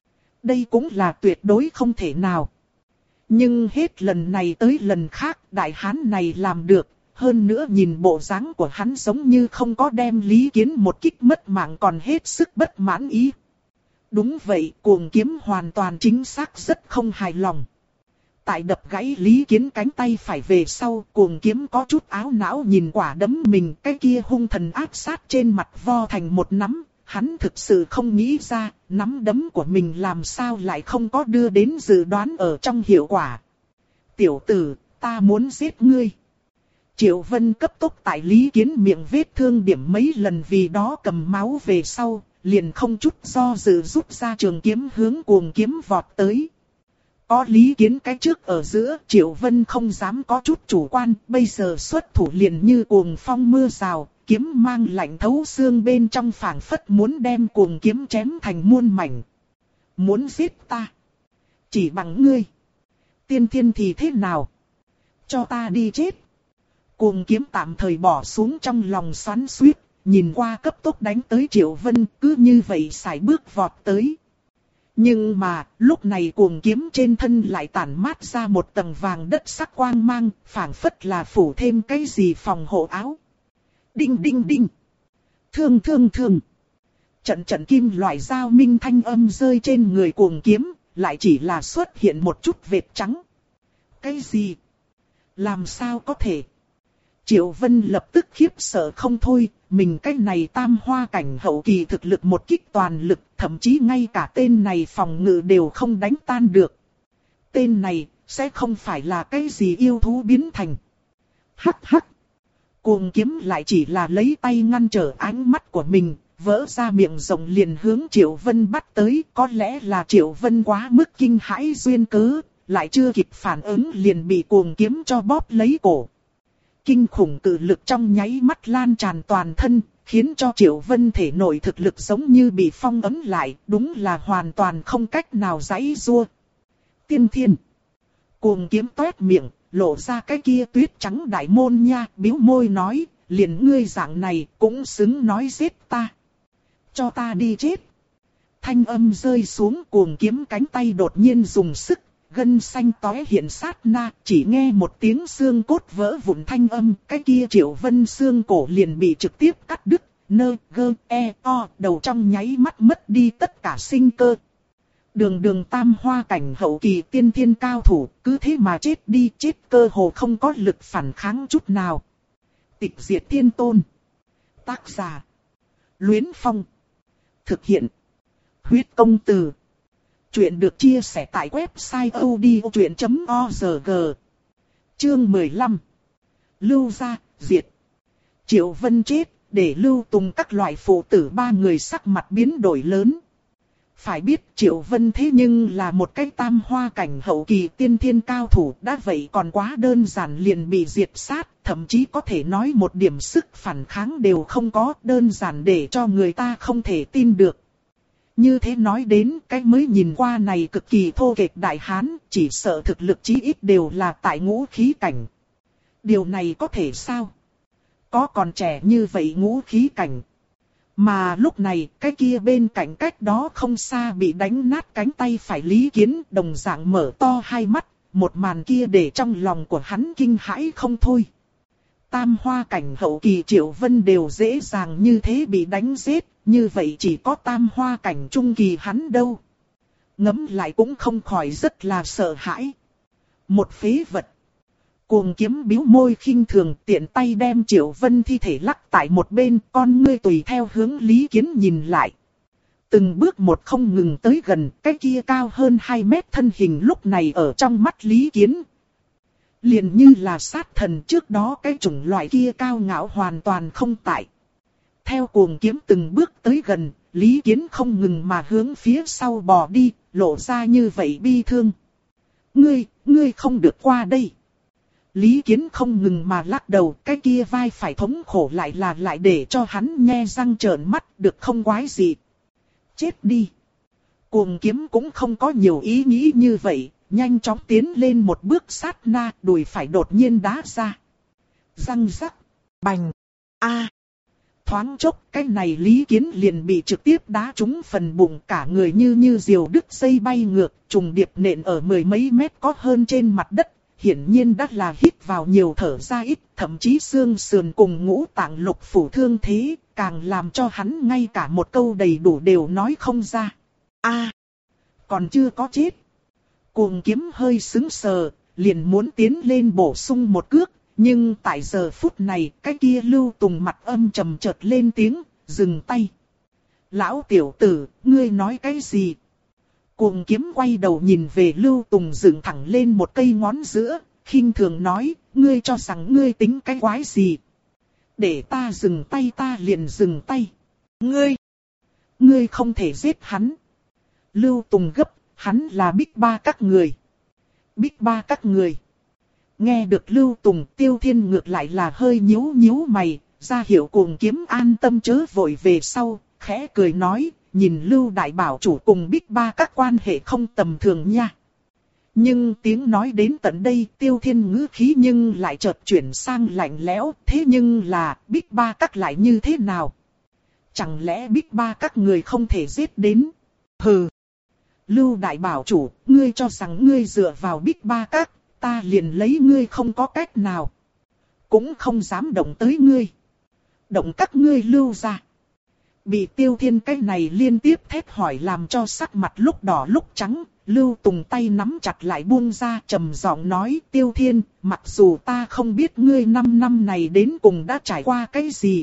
đây cũng là tuyệt đối không thể nào. Nhưng hết lần này tới lần khác, đại hán này làm được, hơn nữa nhìn bộ dáng của hắn giống như không có đem Lý Kiến một kích mất mạng còn hết sức bất mãn ý. Đúng vậy, cuồng kiếm hoàn toàn chính xác rất không hài lòng. Tại đập gãy Lý Kiến cánh tay phải về sau, cuồng kiếm có chút áo não nhìn quả đấm mình, cái kia hung thần áp sát trên mặt vo thành một nắm, hắn thực sự không nghĩ ra, nắm đấm của mình làm sao lại không có đưa đến dự đoán ở trong hiệu quả. Tiểu tử, ta muốn giết ngươi. Triệu Vân cấp tốc tại Lý Kiến miệng vết thương điểm mấy lần vì đó cầm máu về sau, liền không chút do dự rút ra trường kiếm hướng cuồng kiếm vọt tới. Có Lý Kiến cái trước ở giữa, Triệu Vân không dám có chút chủ quan, bây giờ xuất thủ liền như cuồng phong mưa rào, kiếm mang lạnh thấu xương bên trong phảng phất muốn đem cuồng kiếm chém thành muôn mảnh. Muốn giết ta? Chỉ bằng ngươi. Tiên thiên thì thế nào? Cho ta đi chết. Cuồng kiếm tạm thời bỏ xuống trong lòng xoắn xuýt, nhìn qua cấp tốc đánh tới Triệu Vân, cứ như vậy sải bước vọt tới. Nhưng mà, lúc này cuồng kiếm trên thân lại tản mát ra một tầng vàng đất sắc quang mang, phảng phất là phủ thêm cái gì phòng hộ áo. Đinh đinh đinh. Thương thương thương. Trận trận kim loại dao minh thanh âm rơi trên người cuồng kiếm, lại chỉ là xuất hiện một chút vệt trắng. Cái gì? Làm sao có thể? Triệu Vân lập tức khiếp sợ không thôi, mình cái này tam hoa cảnh hậu kỳ thực lực một kích toàn lực, thậm chí ngay cả tên này phòng ngự đều không đánh tan được. Tên này, sẽ không phải là cái gì yêu thú biến thành. Hắc hắc. Cuồng kiếm lại chỉ là lấy tay ngăn trở ánh mắt của mình, vỡ ra miệng rộng liền hướng Triệu Vân bắt tới, có lẽ là Triệu Vân quá mức kinh hãi duyên cớ, lại chưa kịp phản ứng liền bị cuồng kiếm cho bóp lấy cổ. Kinh khủng cự lực trong nháy mắt lan tràn toàn thân, khiến cho Triệu Vân thể nội thực lực giống như bị phong ấn lại, đúng là hoàn toàn không cách nào giãy giụa. Tiên thiên. Cuồng kiếm toét miệng, lộ ra cái kia tuyết trắng đại môn nha, bĩu môi nói, liền ngươi dạng này cũng xứng nói giết ta. Cho ta đi chết. Thanh âm rơi xuống, cuồng kiếm cánh tay đột nhiên dùng sức. Gân xanh tóe hiện sát na, chỉ nghe một tiếng xương cốt vỡ vụn thanh âm, cái kia Triệu Vân xương cổ liền bị trực tiếp cắt đứt, nơ, gơ, e, o, đầu trong nháy mắt mất đi tất cả sinh cơ. Đường đường tam hoa cảnh hậu kỳ tiên thiên cao thủ, cứ thế mà chết đi, chết cơ hồ không có lực phản kháng chút nào. Tịch diệt thiên tôn. Tác giả. Luyến Phong. Thực hiện. Huyết công từ. Chuyện được chia sẻ tại website odchuyện chấm org. Chương mười lăm. Lưu gia, diệt. Triệu Vân chết, để Lưu Tùng các loại phụ tử ba người sắc mặt biến đổi lớn. Phải biết Triệu Vân thế nhưng là một cái tam hoa cảnh hậu kỳ tiên thiên cao thủ, đã vậy còn quá đơn giản liền bị diệt sát, thậm chí có thể nói một điểm sức phản kháng đều không có, đơn giản để cho người ta không thể tin được. Như thế nói đến cái mới nhìn qua này cực kỳ thô kệch đại hán, chỉ sợ thực lực chí ít đều là tại ngũ khí cảnh. Điều này có thể sao? Có còn trẻ như vậy ngũ khí cảnh. Mà lúc này cái kia bên cạnh cách đó không xa bị đánh nát cánh tay phải Lý Kiến đồng dạng mở to hai mắt, một màn kia để trong lòng của hắn kinh hãi không thôi. tam hoa cảnh hậu kỳ Triệu Vân đều dễ dàng như thế bị đánh giết, như vậy chỉ có tam hoa cảnh trung kỳ hắn đâu. Ngẫm lại cũng không khỏi rất là sợ hãi. Một phế vật. Cuồng kiếm bĩu môi khinh thường, tiện tay đem Triệu Vân thi thể lắc tại một bên, con ngươi tùy theo hướng Lý Kiến nhìn lại. Từng bước một không ngừng tới gần, cái kia cao hơn hai mét thân hình lúc này ở trong mắt Lý Kiến. Liền như là sát thần trước đó, cái chủng loại kia cao ngạo hoàn toàn không tại. Theo cuồng kiếm từng bước tới gần, Lý Kiến không ngừng mà hướng phía sau bò đi, lộ ra như vậy bi thương. Ngươi, ngươi không được qua đây. Lý Kiến không ngừng mà lắc đầu, cái kia vai phải thống khổ lại là lại để cho hắn nhe răng trợn mắt, được không quái gì. Chết đi. Cuồng kiếm cũng không có nhiều ý nghĩ như vậy, nhanh chóng tiến lên một bước, sát na, đùi phải đột nhiên đá ra. Răng rắc, bành, a. Thoáng chốc, cái này Lý Kiến liền bị trực tiếp đá trúng phần bụng, cả người như như diều đứt dây bay ngược, trùng điệp nện ở mười mấy mét có hơn trên mặt đất. Hiển nhiên đã là hít vào nhiều thở ra ít, thậm chí xương sườn cùng ngũ tạng lục phủ thương thế, càng làm cho hắn ngay cả một câu đầy đủ đều nói không ra. A, à, còn chưa có chết. Cuồng kiếm hơi sững sờ, liền muốn tiến lên bổ sung một cước, nhưng tại giờ phút này, cái kia Lưu Tùng mặt âm trầm chợt lên tiếng, dừng tay. Lão tiểu tử, ngươi nói cái gì? Cuồng kiếm quay đầu nhìn về Lưu Tùng dựng thẳng lên một cây ngón giữa, khinh thường nói, ngươi cho rằng ngươi tính cái quái gì? Để ta dừng tay ta liền dừng tay. Ngươi, ngươi không thể giết hắn. Lưu Tùng gấp, hắn là Bích Ba các người. Bích Ba các người. Nghe được Lưu Tùng, Tiêu Thiên ngược lại là hơi nhíu nhíu mày, ra hiệu cuồng kiếm an tâm chớ vội về sau, khẽ cười nói. Nhìn Lưu Đại Bảo chủ cùng Bích Ba các quan hệ không tầm thường nha. Nhưng tiếng nói đến tận đây, Tiêu Thiên ngữ khí nhưng lại chợt chuyển sang lạnh lẽo. Thế nhưng là, Bích Ba các lại như thế nào? Chẳng lẽ Bích Ba các người không thể giết đến? Hừ! Lưu Đại Bảo chủ, ngươi cho rằng ngươi dựa vào Bích Ba các, ta liền lấy ngươi không có cách nào. Cũng không dám động tới ngươi. Động các ngươi Lưu ra. Bị Tiêu Thiên cái này liên tiếp thét hỏi làm cho sắc mặt lúc đỏ lúc trắng, Lưu Tùng tay nắm chặt lại buông ra trầm giọng nói, Tiêu Thiên, mặc dù ta không biết ngươi năm năm này đến cùng đã trải qua cái gì.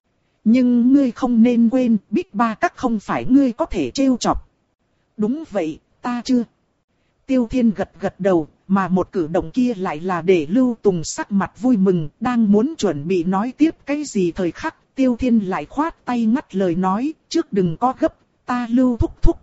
Nhưng ngươi không nên quên, Bích Ba các không phải ngươi có thể trêu chọc. Đúng vậy, ta chưa. Tiêu Thiên gật gật đầu, mà một cử động kia lại là để Lưu Tùng sắc mặt vui mừng, đang muốn chuẩn bị nói tiếp cái gì thời khắc. Tiêu Thiên lại khoát tay ngắt lời nói, trước đừng có gấp, ta Lưu thúc thúc.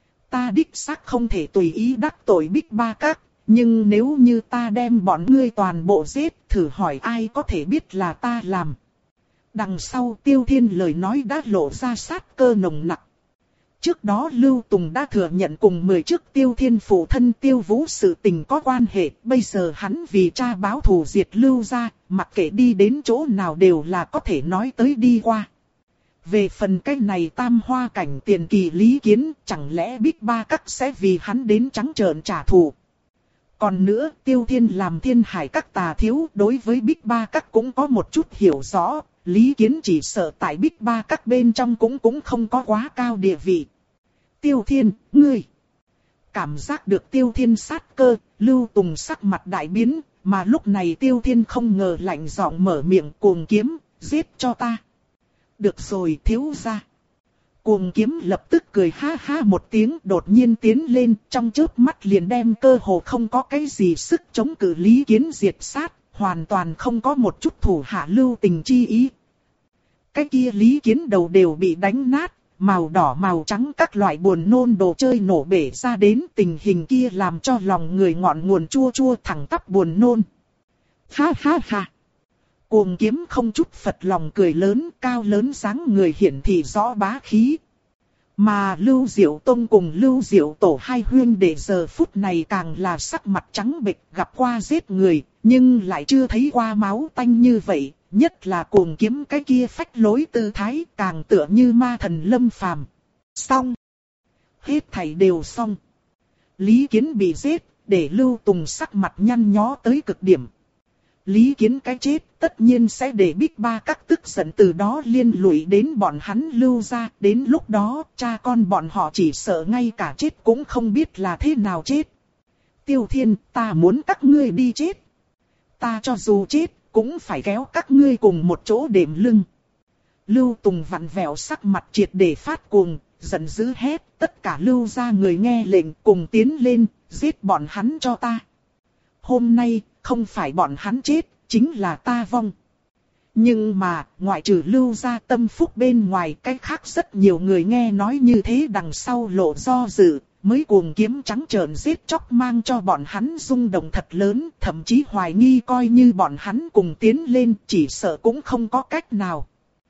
Ta đích xác không thể tùy ý đắc tội Bích Ba các, nhưng nếu như ta đem bọn ngươi toàn bộ giết, thử hỏi ai có thể biết là ta làm. Đằng sau Tiêu Thiên lời nói đã lộ ra sát cơ nồng nặc. Trước đó Lưu Tùng đã thừa nhận cùng mười trước Tiêu Thiên phụ thân Tiêu Vũ sự tình có quan hệ. Bây giờ hắn vì cha báo thù diệt Lưu ra, mặc kệ đi đến chỗ nào đều là có thể nói tới đi qua. Về phần cái này tam hoa cảnh tiền kỳ Lý Kiến, chẳng lẽ Bích Ba các sẽ vì hắn đến trắng trợn trả thù. Còn nữa, Tiêu Thiên làm Thiên Hải các tà thiếu, đối với Bích Ba các cũng có một chút hiểu rõ. Lý Kiến chỉ sợ tại Bích Ba các bên trong cũng cũng không có quá cao địa vị. Tiêu Thiên, ngươi. Cảm giác được Tiêu Thiên sát cơ, Lưu Tùng sắc mặt đại biến, mà lúc này Tiêu Thiên không ngờ lạnh giọng mở miệng cuồng kiếm, giết cho ta. Được rồi thiếu gia. Cuồng kiếm lập tức cười ha ha một tiếng, đột nhiên tiến lên, trong chớp mắt liền đem cơ hồ không có cái gì sức chống cự Lý Kiến diệt sát, hoàn toàn không có một chút thủ hạ lưu tình chi ý. Cái kia Lý Kiến đầu đều bị đánh nát, màu đỏ màu trắng các loại buồn nôn đồ chơi nổ bể ra đến, tình hình kia làm cho lòng người ngọn nguồn chua chua thẳng tắp buồn nôn. Ha ha ha. Cuồng kiếm không chút phật lòng cười lớn, cao lớn dáng người hiển thị rõ bá khí. Mà Lưu Diệu Tông cùng Lưu Diệu Tổ hai huyên đệ giờ phút này càng là sắc mặt trắng bệch, gặp qua giết người, nhưng lại chưa thấy qua máu tanh như vậy, nhất là cuồng kiếm cái kia phách lối tư thái càng tựa như ma thần lâm phàm. Xong. Hết thảy đều xong. Lý Kiến bị giết, để Lưu Tùng sắc mặt nhăn nhó tới cực điểm. Lý Kiến cái chết tất nhiên sẽ để Bích Ba Các tức giận, từ đó liên lụy đến bọn hắn Lưu gia. Đến lúc đó cha con bọn họ chỉ sợ ngay cả chết cũng không biết là thế nào chết. Tiêu Thiên, ta muốn các ngươi đi chết. Ta cho dù chết cũng phải kéo các ngươi cùng một chỗ đệm lưng. Lưu Tùng vặn vẹo sắc mặt triệt để phát cuồng, giận dữ hét, tất cả Lưu gia người nghe lệnh cùng tiến lên, giết bọn hắn cho ta. Hôm nay, không phải bọn hắn chết, chính là ta vong. Nhưng mà, ngoại trừ Lưu gia Tâm Phúc bên ngoài, cái khác rất nhiều người nghe nói như thế đằng sau lộ do dự, mới cuồng kiếm trắng trợn giết chóc mang cho bọn hắn rung động thật lớn, thậm chí hoài nghi coi như bọn hắn cùng tiến lên, chỉ sợ cũng không có cách nào.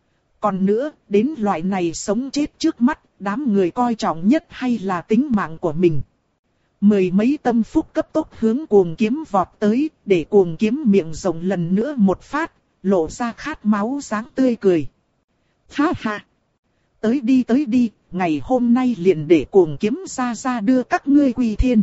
Còn nữa, đến loại này sống chết trước mắt, đám người coi trọng nhất hay là tính mạng của mình. Mười mấy Tâm Phúc cấp tốc hướng cuồng kiếm vọt tới, để cuồng kiếm miệng rộng lần nữa một phát, lộ ra khát máu dáng tươi cười. Ha ha! Tới đi tới đi, ngày hôm nay liền để cuồng kiếm ra ra đưa các ngươi quy thiên.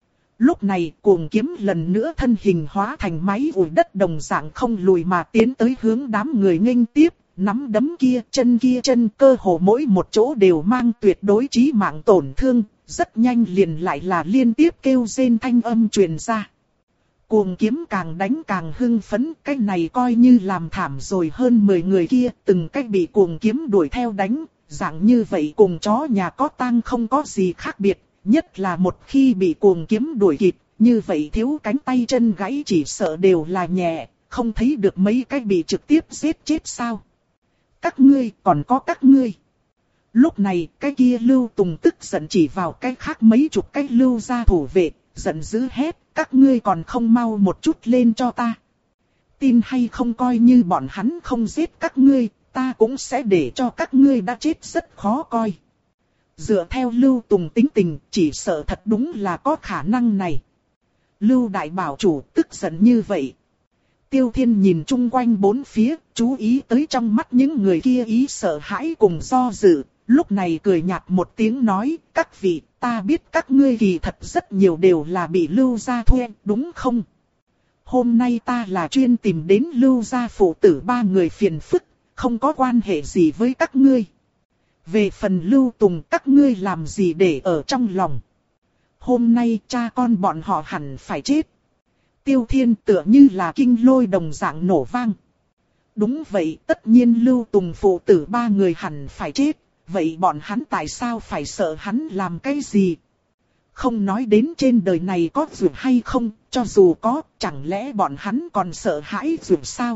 Lúc này cuồng kiếm lần nữa thân hình hóa thành máy ủi đất đồng dạng không lùi mà tiến tới hướng đám người nghênh tiếp. Nắm đấm kia, chân kia chân, cơ hồ mỗi một chỗ đều mang tuyệt đối chí mạng tổn thương, rất nhanh liền lại là liên tiếp kêu rên thanh âm truyền ra. Cuồng kiếm càng đánh càng hưng phấn, cái này coi như làm thảm rồi hơn mười người kia, từng cách bị cuồng kiếm đuổi theo đánh, dạng như vậy cùng chó nhà có tang không có gì khác biệt, nhất là một khi bị cuồng kiếm đuổi kịp, như vậy thiếu cánh tay chân gãy chỉ sợ đều là nhẹ, không thấy được mấy cái bị trực tiếp giết chết sao. Các ngươi, còn có các ngươi. Lúc này, cái kia Lưu Tùng tức giận chỉ vào cái khác mấy chục cái Lưu gia thủ vệ, giận dữ hét, các ngươi còn không mau một chút lên cho ta. Tin hay không coi như bọn hắn không giết các ngươi, ta cũng sẽ để cho các ngươi đã chết rất khó coi. Dựa theo Lưu Tùng tính tình, chỉ sợ thật đúng là có khả năng này. Lưu Đại Bảo Chủ tức giận như vậy. Tiêu Thiên nhìn chung quanh bốn phía, chú ý tới trong mắt những người kia ý sợ hãi cùng do dự, lúc này cười nhạt một tiếng nói, các vị, ta biết các ngươi kỳ thật rất nhiều đều là bị Lưu gia thuê, đúng không? Hôm nay ta là chuyên tìm đến Lưu gia phụ tử ba người phiền phức, không có quan hệ gì với các ngươi. Về phần Lưu Tùng các ngươi làm gì để ở trong lòng. Hôm nay cha con bọn họ hẳn phải chết. Tiêu Thiên tựa như là kinh lôi đồng dạng nổ vang. Đúng vậy, tất nhiên Lưu Tùng phụ tử ba người hẳn phải chết. Vậy bọn hắn tại sao phải sợ hắn làm cái gì? Không nói đến trên đời này có dược hay không, cho dù có, chẳng lẽ bọn hắn còn sợ hãi dược sao?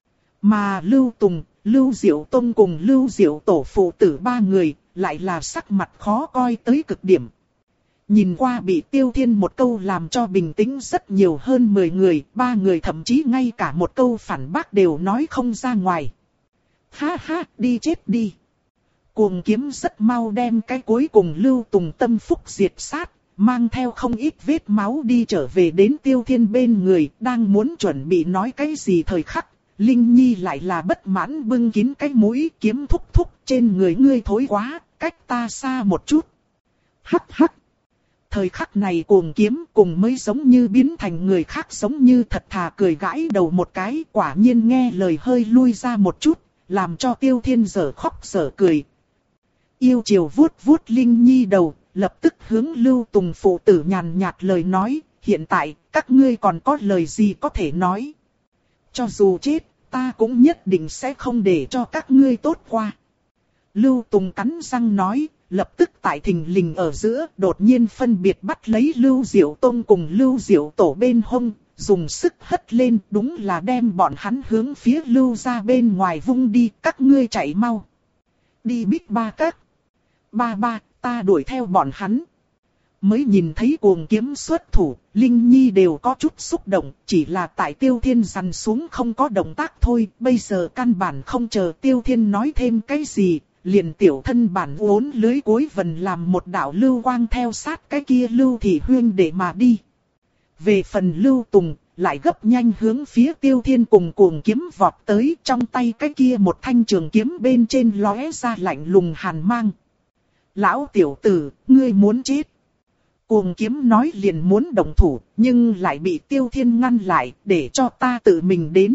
Mà Lưu Tùng, Lưu Diệu Tông cùng Lưu Diệu Tổ phụ tử ba người, lại là sắc mặt khó coi tới cực điểm. Nhìn qua bị Tiêu Thiên một câu làm cho bình tĩnh rất nhiều hơn mười người, ba người thậm chí ngay cả một câu phản bác đều nói không ra ngoài. Ha ha, đi chết đi. Cuồng kiếm rất mau đem cái cuối cùng Lưu Tùng tâm phúc diệt sát, mang theo không ít vết máu đi trở về đến Tiêu Thiên bên người, đang muốn chuẩn bị nói cái gì thời khắc. Linh Nhi lại là bất mãn bưng kín cái mũi, kiếm thúc thúc trên người ngươi thối quá, cách ta xa một chút. Hắc hắc. Thời khắc này cuồng kiếm cùng mới giống như biến thành người khác, giống như thật thà cười gãi đầu một cái, quả nhiên nghe lời hơi lui ra một chút, làm cho Tiêu Thiên dở khóc dở cười. Yêu chiều vuốt vuốt Linh Nhi đầu, lập tức hướng Lưu Tùng phụ tử nhàn nhạt lời nói, hiện tại các ngươi còn có lời gì có thể nói. Cho dù chết, ta cũng nhất định sẽ không để cho các ngươi tốt qua. Lưu Tùng cắn răng nói, lập tức tại thình lình ở giữa đột nhiên phân biệt bắt lấy Lưu Diệu Tông cùng Lưu Diệu Tổ bên hông, dùng sức hất lên, đúng là đem bọn hắn hướng phía Lưu ra bên ngoài vung đi, các ngươi chạy mau. Đi Bích Ba Các. Ba ba, ta đuổi theo bọn hắn. Mới nhìn thấy cuồng kiếm xuất thủ, Linh Nhi đều có chút xúc động, chỉ là tại Tiêu Thiên dằn xuống không có động tác thôi, bây giờ căn bản không chờ Tiêu Thiên nói thêm cái gì, liền tiểu thân bản uốn lưới cuối vần làm một đạo lưu quang theo sát cái kia Lưu Thị Huyên để mà đi. Về phần Lưu Tùng, lại gấp nhanh hướng phía Tiêu Thiên cùng cuồng kiếm vọt tới, trong tay cái kia một thanh trường kiếm bên trên lóe ra lạnh lùng hàn mang. Lão tiểu tử, ngươi muốn chết. Cuồng kiếm nói liền muốn động thủ, nhưng lại bị Tiêu Thiên ngăn lại, để cho ta tự mình đến.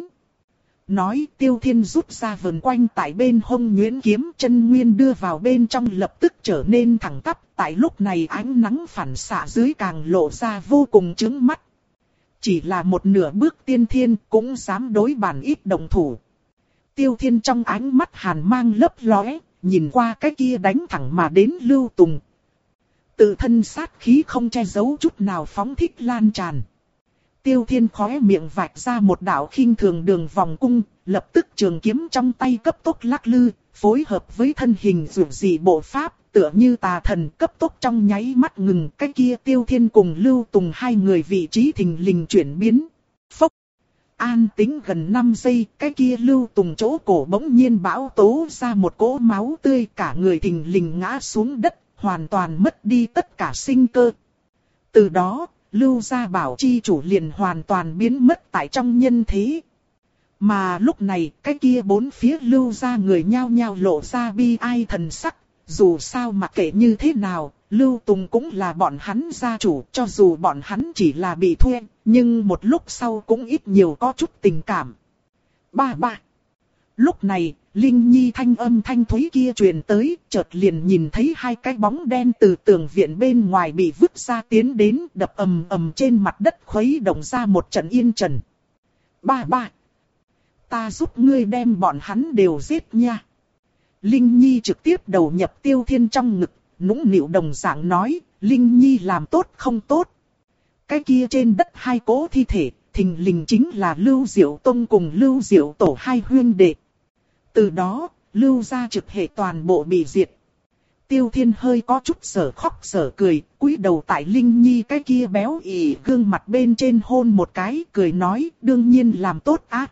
Nói Tiêu Thiên rút ra vần quanh tại bên hông nhuyễn kiếm, chân nguyên đưa vào bên trong lập tức trở nên thẳng tắp. Tại lúc này ánh nắng phản xạ dưới càng lộ ra vô cùng chướng mắt. Chỉ là một nửa bước tiên thiên cũng dám đối bản ít động thủ. Tiêu Thiên trong ánh mắt hàn mang lấp lóe, nhìn qua cái kia đánh thẳng mà đến Lưu Tùng. Tự thân sát khí không che giấu chút nào phóng thích lan tràn. Tiêu Thiên khóe miệng vạch ra một đạo khinh thường đường vòng cung, lập tức trường kiếm trong tay cấp tốc lắc lư, phối hợp với thân hình dù dị bộ pháp, tựa như tà thần cấp tốc trong nháy mắt ngừng. Cái kia Tiêu Thiên cùng Lưu Tùng hai người vị trí thình lình chuyển biến. Phốc! An tĩnh gần năm giây, cái kia Lưu Tùng chỗ cổ bỗng nhiên bão tố ra một cỗ máu tươi, cả người thình lình ngã xuống đất, hoàn toàn mất đi tất cả sinh cơ. Từ đó, Lưu gia bảo chi chủ liền hoàn toàn biến mất tại trong nhân thế. Mà lúc này, cái kia bốn phía Lưu gia người nhao nhao lộ ra bi ai thần sắc. Dù sao mặc kệ như thế nào, Lưu Tùng cũng là bọn hắn gia chủ, cho dù bọn hắn chỉ là bị thuê, nhưng một lúc sau cũng ít nhiều có chút tình cảm. Ba ba. Lúc này, Linh Nhi thanh âm thanh thúy kia truyền tới, chợt liền nhìn thấy hai cái bóng đen từ tường viện bên ngoài bị vứt ra tiến đến, đập ầm ầm trên mặt đất khuấy động ra một trận yên trần. Ba ba. Ta giúp ngươi đem bọn hắn đều giết nha. Linh Nhi trực tiếp đầu nhập Tiêu Thiên trong ngực, nũng nịu đồng dạng nói, Linh Nhi làm tốt không tốt. Cái kia trên đất hai cỗ thi thể, thình lình chính là Lưu Diệu Tông cùng Lưu Diệu Tổ hai huyên đệ. Từ đó, Lưu gia trực hệ toàn bộ bị diệt. Tiêu Thiên hơi có chút sở khóc sở cười, cúi đầu tại Linh Nhi cái kia béo ỉ gương mặt bên trên hôn một cái, cười nói, đương nhiên làm tốt á.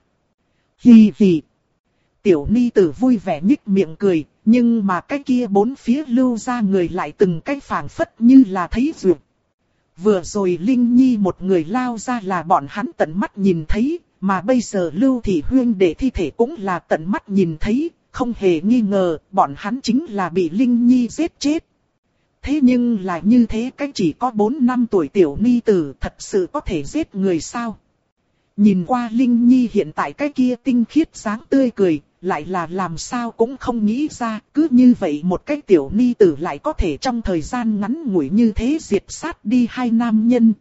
Hì hì. Tiểu ni tử vui vẻ nhích miệng cười, nhưng mà cái kia bốn phía Lưu gia người lại từng cái phảng phất như là thấy duyệt. Vừa rồi Linh Nhi một người lao ra là bọn hắn tận mắt nhìn thấy, mà bây giờ Lưu thị huyên đệ thi thể cũng là tận mắt nhìn thấy, không hề nghi ngờ, bọn hắn chính là bị Linh Nhi giết chết. Thế nhưng là như thế cái chỉ có bốn năm tuổi tiểu ni tử thật sự có thể giết người sao? Nhìn qua Linh Nhi hiện tại cái kia tinh khiết dáng tươi cười, lại là làm sao cũng không nghĩ ra, cứ như vậy một cái tiểu ni tử lại có thể trong thời gian ngắn ngủi như thế diệt sát đi hai nam nhân.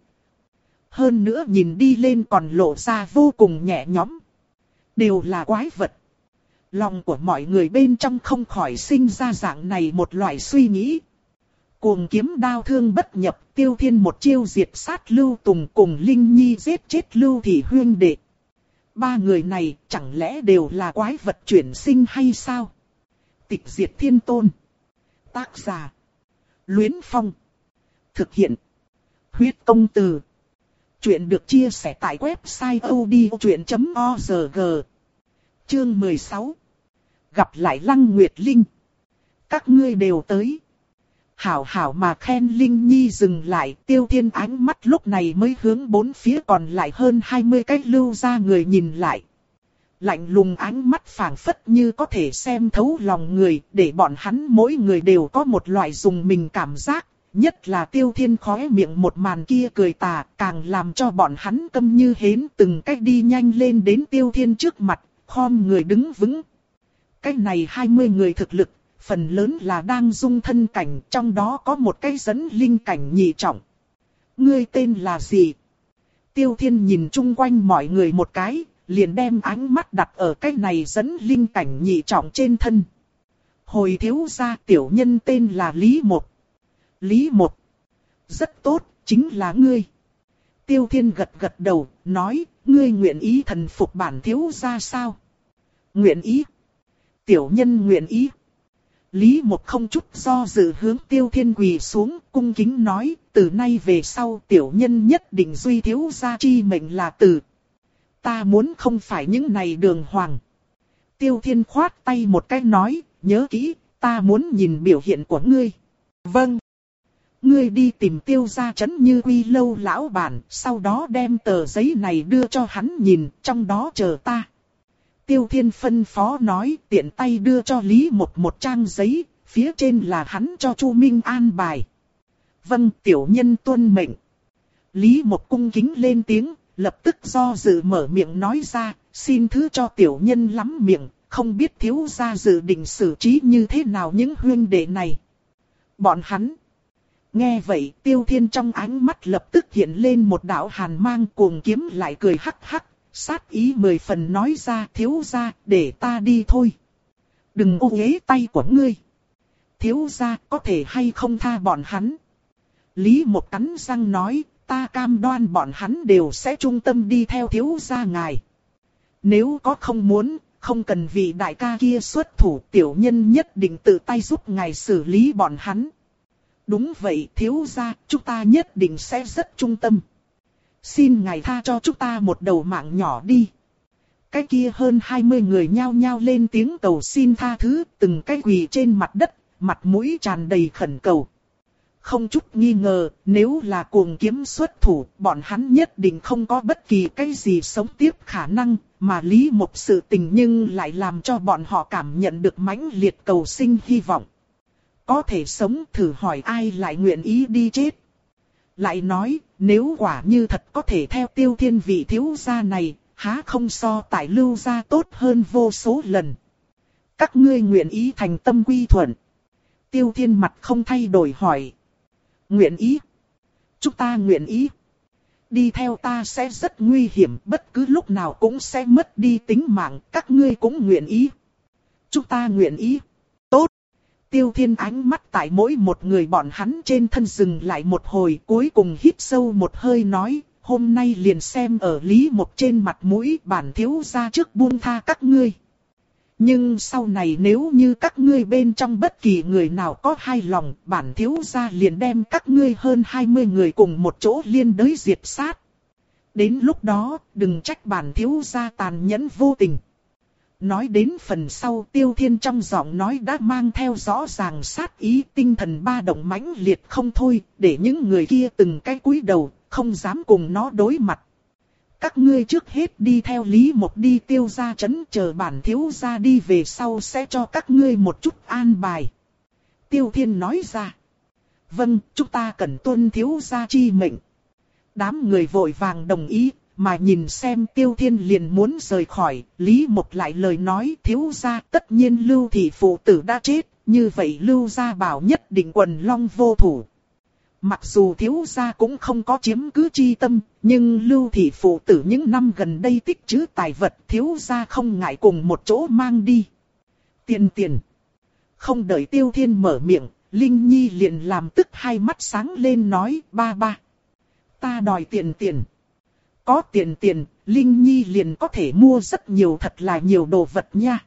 Hơn nữa nhìn đi lên còn lộ ra vô cùng nhẹ nhõm. Đều là quái vật. Lòng của mọi người bên trong không khỏi sinh ra dạng này một loại suy nghĩ. Cuồng kiếm đao thương bất nhập, Tiêu Thiên một chiêu diệt sát Lưu Tùng cùng Linh Nhi giết chết Lưu thị huyên đệ. Ba người này chẳng lẽ đều là quái vật chuyển sinh hay sao? Tịch diệt thiên tôn. Tác giả. Luyến Phong. Thực hiện. Huyết công từ. Chuyện được chia sẻ tại website odchuyện chấm org. Chương mười sáu. Gặp lại Lăng Nguyệt Linh. Các ngươi đều tới. Hảo hảo mà khen Linh Nhi dừng lại, Tiêu Thiên ánh mắt lúc này mới hướng bốn phía còn lại hơn hai mươi cái Lưu gia người nhìn lại. Lạnh lùng ánh mắt phảng phất như có thể xem thấu lòng người, để bọn hắn mỗi người đều có một loại dùng mình cảm giác. Nhất là Tiêu Thiên khóe miệng một màn kia cười tà, càng làm cho bọn hắn câm như hến, từng cách đi nhanh lên đến Tiêu Thiên trước mặt, khom người đứng vững. Cái này hai mươi người thực lực, phần lớn là đang dung thân cảnh, trong đó có một cái dẫn linh cảnh nhị trọng. Ngươi tên là gì? Tiêu Thiên nhìn chung quanh mọi người một cái, liền đem ánh mắt đặt ở cái này dẫn linh cảnh nhị trọng trên thân. Hồi thiếu gia tiểu nhân tên là Lý Một. Lý Một. Rất tốt, chính là ngươi. Tiêu Thiên gật gật đầu, nói, ngươi nguyện ý thần phục bản thiếu gia sao? Nguyện ý. Tiểu nhân nguyện ý. Lý Một không chút do dự hướng Tiêu Thiên quỳ xuống, cung kính nói, từ nay về sau tiểu nhân nhất định duy thiếu gia chi mệnh là tử. Ta muốn không phải những này đường hoàng. Tiêu Thiên khoát tay một cái nói, nhớ kỹ, ta muốn nhìn biểu hiện của ngươi. Vâng. Ngươi đi tìm Tiêu gia trấn Như Quy lâu lão bản, sau đó đem tờ giấy này đưa cho hắn nhìn, trong đó chờ ta. Tiêu Thiên phân phó nói, tiện tay đưa cho Lý Một một trang giấy, phía trên là hắn cho Chu Minh an bài. Vâng, tiểu nhân tuân mệnh. Lý Một cung kính lên tiếng, lập tức do dự mở miệng nói ra, xin thứ cho tiểu nhân lắm miệng, không biết thiếu gia dự định xử trí như thế nào những huynh đệ này. Bọn hắn. Nghe vậy, Tiêu Thiên trong ánh mắt lập tức hiện lên một đạo hàn mang, cuồng kiếm lại cười hắc hắc, sát ý mười phần nói ra, thiếu gia, để ta đi thôi. Đừng ô uế tay của ngươi. Thiếu gia, có thể hay không tha bọn hắn. Lý Một cắn răng nói, ta cam đoan bọn hắn đều sẽ trung tâm đi theo thiếu gia ngài. Nếu có không muốn, không cần vị đại ca kia xuất thủ, tiểu nhân nhất định tự tay giúp ngài xử lý bọn hắn. Đúng vậy thiếu gia, chúng ta nhất định sẽ rất trung tâm. Xin ngài tha cho chúng ta một đầu mạng nhỏ đi. Cái kia hơn hai mươi người nhao nhao lên tiếng cầu xin tha thứ, từng cái quỳ trên mặt đất, mặt mũi tràn đầy khẩn cầu. Không chút nghi ngờ, nếu là cuồng kiếm xuất thủ, bọn hắn nhất định không có bất kỳ cái gì sống tiếp khả năng, mà Lý Một sự tình nhưng lại làm cho bọn họ cảm nhận được mãnh liệt cầu sinh hy vọng. Có thể sống, thử hỏi ai lại nguyện ý đi chết. Lại nói, nếu quả như thật có thể theo Tiêu Thiên vị thiếu gia này, há không so tại Lưu gia tốt hơn vô số lần. Các ngươi nguyện ý thành tâm quy thuận. Tiêu Thiên mặt không thay đổi hỏi. Nguyện ý. Chúng ta nguyện ý. Đi theo ta sẽ rất nguy hiểm, bất cứ lúc nào cũng sẽ mất đi tính mạng, các ngươi cũng nguyện ý. Chúng ta nguyện ý. Tốt. Tiêu Thiên ánh mắt tại mỗi một người bọn hắn trên thân dừng lại một hồi, cuối cùng hít sâu một hơi nói, hôm nay liền xem ở Lý Một trên mặt mũi, bản thiếu gia trước buông tha các ngươi. Nhưng sau này nếu như các ngươi bên trong bất kỳ người nào có hai lòng, bản thiếu gia liền đem các ngươi hơn hai mươi người cùng một chỗ liên đới diệt sát. Đến lúc đó, đừng trách bản thiếu gia tàn nhẫn vô tình. Nói đến phần sau, Tiêu Thiên trong giọng nói đã mang theo rõ ràng sát ý, tinh thần ba động mãnh liệt không thôi, để những người kia từng cái cúi đầu, không dám cùng nó đối mặt. Các ngươi trước hết đi theo Lý Một đi Tiêu gia trấn, chờ bản thiếu gia đi về sau sẽ cho các ngươi một chút an bài. Tiêu Thiên nói ra. Vâng, chúng ta cần tuân thiếu gia chi mệnh. Đám người vội vàng đồng ý, mà nhìn xem Tiêu Thiên liền muốn rời khỏi, Lý Một lại lời nói, thiếu gia tất nhiên Lưu thị phụ tử đã chết, như vậy Lưu gia bảo nhất định quần long vô thủ. Mặc dù thiếu gia cũng không có chiếm cứ chi tâm, nhưng Lưu thị phụ tử những năm gần đây tích trữ tài vật, thiếu gia không ngại cùng một chỗ mang đi. Tiền tiền. Không đợi Tiêu Thiên mở miệng, Linh Nhi liền làm tức hai mắt sáng lên nói, ba ba. Ta đòi tiền tiền. Có tiền tiền, Linh Nhi liền có thể mua rất nhiều, thật là nhiều đồ vật nha.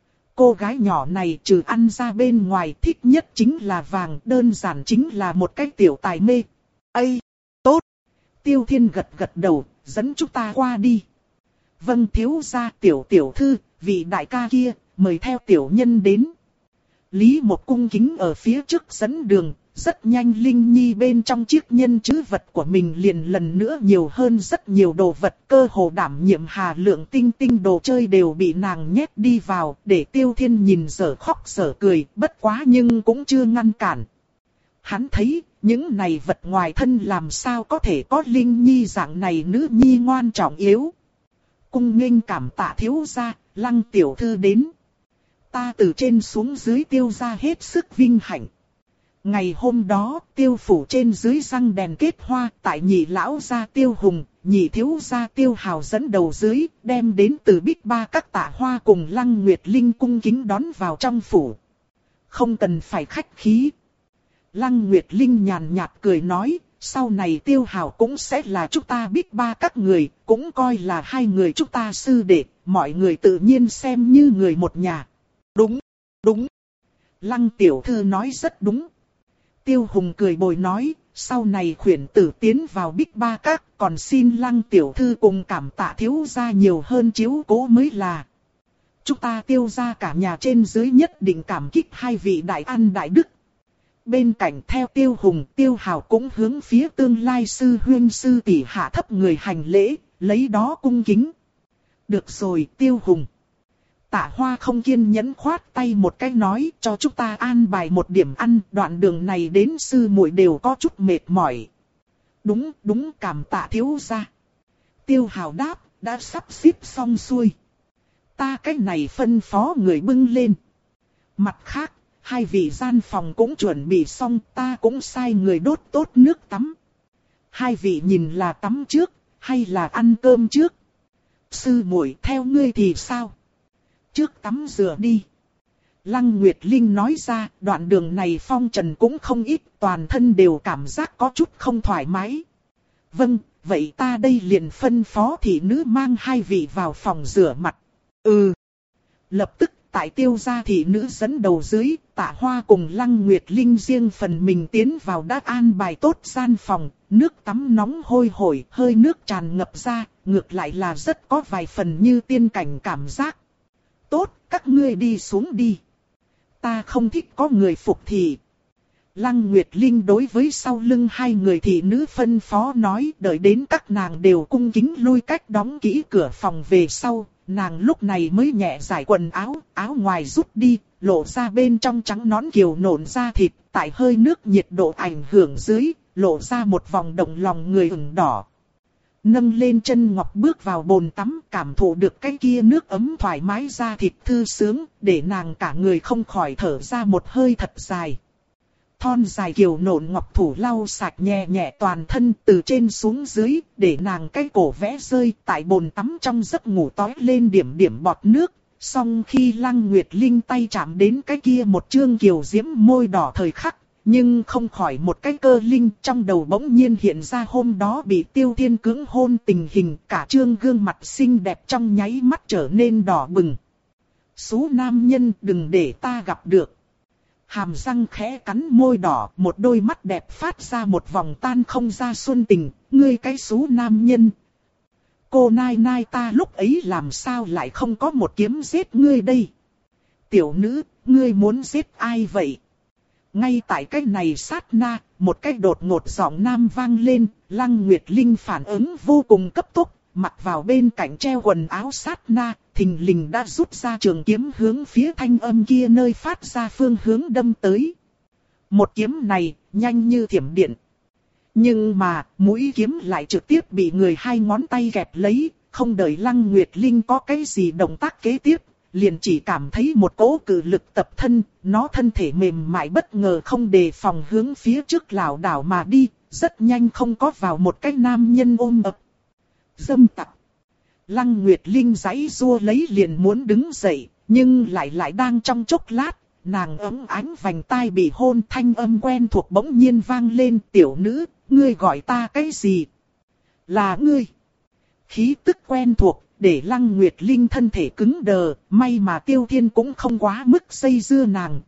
Cô gái nhỏ này trừ ăn ra bên ngoài thích nhất chính là vàng, đơn giản chính là một cái tiểu tài mê. Ây, tốt. Tiêu Thiên gật gật đầu, dẫn chúng ta qua đi. Vâng thiếu gia, tiểu tiểu thư, vị đại ca kia, mời theo tiểu nhân đến. Lý Một cung kính ở phía trước dẫn đường, rất nhanh Linh Nhi bên trong chiếc nhân trữ vật của mình liền lần nữa nhiều hơn rất nhiều đồ vật, cơ hồ đảm nhiệm hà lượng tinh tinh đồ chơi đều bị nàng nhét đi vào, để Tiêu Thiên nhìn dở khóc dở cười, bất quá nhưng cũng chưa ngăn cản. Hắn thấy, những này vật ngoài thân làm sao có thể có Linh Nhi dạng này nữ nhi ngoan trọng yếu. Cung nghênh cảm tạ thiếu gia, Lăng tiểu thư đến. Ta từ trên xuống dưới Tiêu gia hết sức vinh hạnh. Ngày hôm đó, Tiêu phủ trên dưới răng đèn kết hoa, tại nhị lão gia Tiêu Hùng, nhị thiếu gia Tiêu Hào dẫn đầu dưới, đem đến từ Bích Ba các tạ hoa cùng Lăng Nguyệt Linh cung kính đón vào trong phủ. Không cần phải khách khí. Lăng Nguyệt Linh nhàn nhạt cười nói, sau này Tiêu Hào cũng sẽ là chúng ta Bích Ba các người, cũng coi là hai người chúng ta sư đệ, mọi người tự nhiên xem như người một nhà. Đúng, đúng. Lăng tiểu thư nói rất đúng. Tiêu Hùng cười bồi nói, sau này khuyển tử tiến vào Bích Ba các, còn xin Lăng tiểu thư cùng cảm tạ thiếu gia nhiều hơn chiếu cố mới là. Chúng ta Tiêu gia cả nhà trên dưới nhất định cảm kích hai vị đại an đại đức. Bên cạnh theo Tiêu Hùng, Tiêu Hào cũng hướng phía tương lai sư huynh sư tỷ hạ thấp người hành lễ, lấy đó cung kính. Được rồi Tiêu Hùng. Tạ Hoa không kiên nhẫn khoát tay một cái nói cho chúng ta an bài một điểm ăn, đoạn đường này đến sư muội đều có chút mệt mỏi. Đúng, đúng, cảm tạ thiếu gia. Tiêu Hào đáp, đã sắp xếp xong xuôi. Ta cái này phân phó người bưng lên. Mặt khác, hai vị gian phòng cũng chuẩn bị xong, ta cũng sai người đốt tốt nước tắm. Hai vị nhìn là tắm trước, hay là ăn cơm trước? Sư muội theo ngươi thì sao? Trước tắm rửa đi. Lăng Nguyệt Linh nói ra, đoạn đường này phong trần cũng không ít, toàn thân đều cảm giác có chút không thoải mái. Vâng, vậy ta đây liền phân phó thị nữ mang hai vị vào phòng rửa mặt. Ừ. Lập tức, tại Tiêu gia thị nữ dẫn đầu dưới, Tạ Hoa cùng Lăng Nguyệt Linh riêng phần mình tiến vào đã an bài tốt gian phòng, nước tắm nóng hôi hổi, hơi nước tràn ngập ra, ngược lại là rất có vài phần như tiên cảnh cảm giác. Tốt, các ngươi đi xuống đi. Ta không thích có người phục thị. Lăng Nguyệt Linh đối với sau lưng hai người thị nữ phân phó nói, đợi đến các nàng đều cung kính lui cách đóng kỹ cửa phòng về sau, nàng lúc này mới nhẹ giải quần áo, áo ngoài rút đi, lộ ra bên trong trắng nõn kiều nộn da thịt, tại hơi nước nhiệt độ ảnh hưởng dưới, lộ ra một vòng động lòng người ửng đỏ. Nâng lên chân ngọc bước vào bồn tắm, cảm thụ được cái kia nước ấm thoải mái da thịt thư sướng, để nàng cả người không khỏi thở ra một hơi thật dài. Thon dài kiều nộn ngọc thủ lau sạch nhẹ nhẹ toàn thân từ trên xuống dưới, để nàng cái cổ vẽ rơi tại bồn tắm trong giấc ngủ tói lên điểm điểm bọt nước. Song khi Lăng Nguyệt Linh tay chạm đến cái kia một chương kiều diễm môi đỏ thời khắc, nhưng không khỏi một cái cơ linh trong đầu bỗng nhiên hiện ra hôm đó bị Tiêu Thiên cưỡng hôn tình hình, cả trương gương mặt xinh đẹp trong nháy mắt trở nên đỏ bừng. Số nam nhân đừng để ta gặp được. Hàm răng khẽ cắn môi đỏ, một đôi mắt đẹp phát ra một vòng tan không ra xuân tình, ngươi cái số nam nhân. Cô nai nai ta lúc ấy làm sao lại không có một kiếm giết ngươi đây? Tiểu nữ, ngươi muốn giết ai vậy? Ngay tại cái này sát na, một cái đột ngột giọng nam vang lên, Lăng Nguyệt Linh phản ứng vô cùng cấp tốc, mặc vào bên cạnh treo quần áo sát na, thình lình đã rút ra trường kiếm hướng phía thanh âm kia nơi phát ra phương hướng đâm tới. Một kiếm này, nhanh như thiểm điện. Nhưng mà, mũi kiếm lại trực tiếp bị người hai ngón tay kẹp lấy, không đợi Lăng Nguyệt Linh có cái gì động tác kế tiếp, liền chỉ cảm thấy một cỗ cự lực tập thân, nó thân thể mềm mại bất ngờ không đề phòng hướng phía trước lảo đảo mà đi, rất nhanh không có vào một cái nam nhân ôm ập. Dâm tặc. Lăng Nguyệt Linh giãy giụa lấy liền muốn đứng dậy, nhưng lại lại đang trong chốc lát, nàng ấm ánh vành tai bị hôn, thanh âm quen thuộc bỗng nhiên vang lên, tiểu nữ, ngươi gọi ta cái gì? Là ngươi. Khí tức quen thuộc, để Lăng Nguyệt Linh thân thể cứng đờ, may mà Tiêu Thiên cũng không quá mức dây dưa nàng.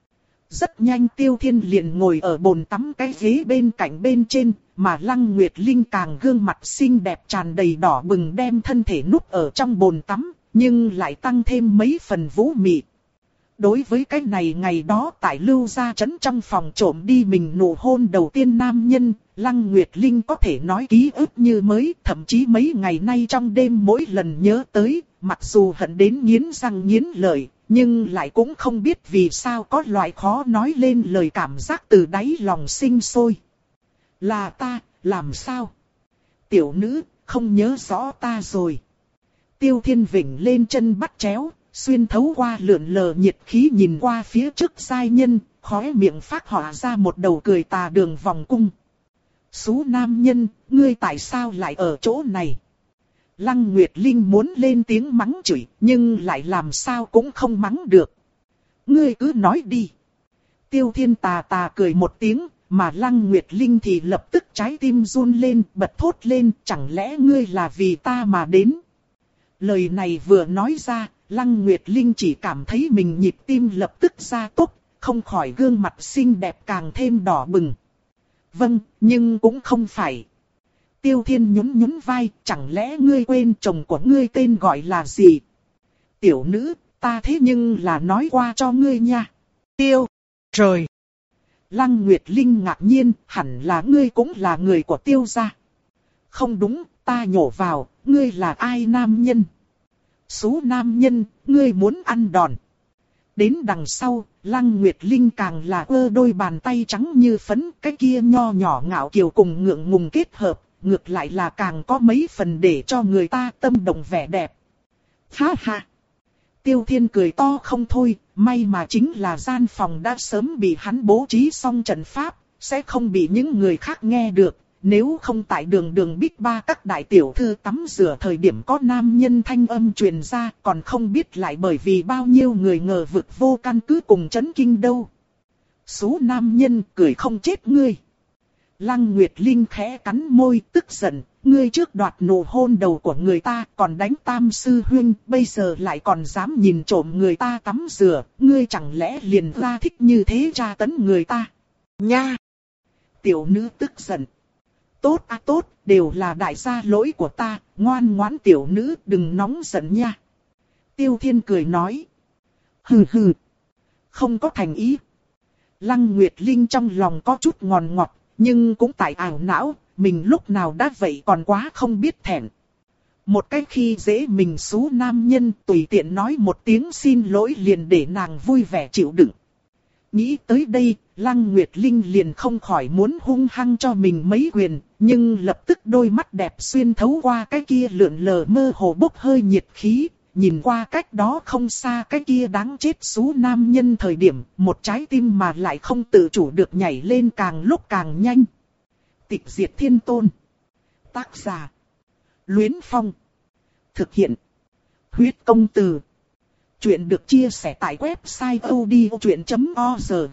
Rất nhanh Tiêu Thiên liền ngồi ở bồn tắm cái ghế bên cạnh bên trên, mà Lăng Nguyệt Linh càng gương mặt xinh đẹp tràn đầy đỏ bừng đem thân thể núp ở trong bồn tắm, nhưng lại tăng thêm mấy phần vũ mị. Đối với cái này ngày đó tại Lưu Gia Trấn trong phòng trộm đi mình nụ hôn đầu tiên nam nhân, Lăng Nguyệt Linh có thể nói ký ức như mới, thậm chí mấy ngày nay trong đêm mỗi lần nhớ tới, mặc dù hận đến nghiến răng nghiến lợi, nhưng lại cũng không biết vì sao có loại khó nói lên lời cảm giác từ đáy lòng sinh sôi. Là ta, làm sao? Tiểu nữ, không nhớ rõ ta rồi. Tiêu Thiên Vịnh lên chân bắt chéo, xuyên thấu qua lượn lờ nhiệt khí nhìn qua phía trước giai nhân, khóe miệng phát họa ra một đầu cười tà đường vòng cung. Sú nam nhân, ngươi tại sao lại ở chỗ này? Lăng Nguyệt Linh muốn lên tiếng mắng chửi, nhưng lại làm sao cũng không mắng được. Ngươi cứ nói đi. Tiêu Thiên tà tà cười một tiếng, mà Lăng Nguyệt Linh thì lập tức trái tim run lên, bật thốt lên, chẳng lẽ ngươi là vì ta mà đến? Lời này vừa nói ra, Lăng Nguyệt Linh chỉ cảm thấy mình nhịp tim lập tức gia tốc, không khỏi gương mặt xinh đẹp càng thêm đỏ bừng. Vâng, nhưng cũng không phải. Tiêu Thiên nhún nhún vai, chẳng lẽ ngươi quên chồng của ngươi tên gọi là gì? Tiểu nữ, ta thế nhưng là nói qua cho ngươi nha. Tiêu, trời. Lăng Nguyệt Linh ngạc nhiên, hẳn là ngươi cũng là người của Tiêu gia. Không đúng, ta nhổ vào, ngươi là ai nam nhân? Số nam nhân, ngươi muốn ăn đòn. Đến đằng sau, Lăng Nguyệt Linh càng là ơ đôi bàn tay trắng như phấn, cái kia nho nhỏ ngạo kiều cùng ngượng ngùng kết hợp, ngược lại là càng có mấy phần để cho người ta tâm động vẻ đẹp. Ha ha! Tiêu Thiên cười to không thôi, may mà chính là gian phòng đã sớm bị hắn bố trí xong trận pháp, sẽ không bị những người khác nghe được. Nếu không tại đường đường Bích Ba các đại tiểu thư tắm rửa thời điểm có nam nhân thanh âm truyền ra, còn không biết lại bởi vì bao nhiêu người ngờ vực vô căn cứ cùng chấn kinh đâu. Số nam nhân cười không chết ngươi. Lăng Nguyệt Linh khẽ cắn môi tức giận, ngươi trước đoạt nụ hôn đầu của người ta còn đánh tam sư huynh, bây giờ lại còn dám nhìn trộm người ta tắm rửa, ngươi chẳng lẽ liền ra thích như thế tra tấn người ta. Nha! Tiểu nữ tức giận. Tốt à tốt, đều là đại gia lỗi của ta, ngoan ngoãn tiểu nữ đừng nóng giận nha. Tiêu Thiên cười nói. Hừ hừ, không có thành ý. Lăng Nguyệt Linh trong lòng có chút ngòn ngọt, nhưng cũng tại ảo não, mình lúc nào đã vậy còn quá không biết thẹn. Một cách khi dễ mình xú nam nhân tùy tiện nói một tiếng xin lỗi liền để nàng vui vẻ chịu đựng. Nghĩ tới đây, Lăng Nguyệt Linh liền không khỏi muốn hung hăng cho mình mấy quyền, nhưng lập tức đôi mắt đẹp xuyên thấu qua cái kia lượn lờ mơ hồ bốc hơi nhiệt khí, nhìn qua cách đó không xa cái kia đáng chết xú nam nhân thời điểm, một trái tim mà lại không tự chủ được nhảy lên càng lúc càng nhanh. Tịch diệt thiên tôn. Tác giả. Luyến Phong. Thực hiện. Huyết công từ. Chuyện được chia sẻ tại website odchuyện chấm org.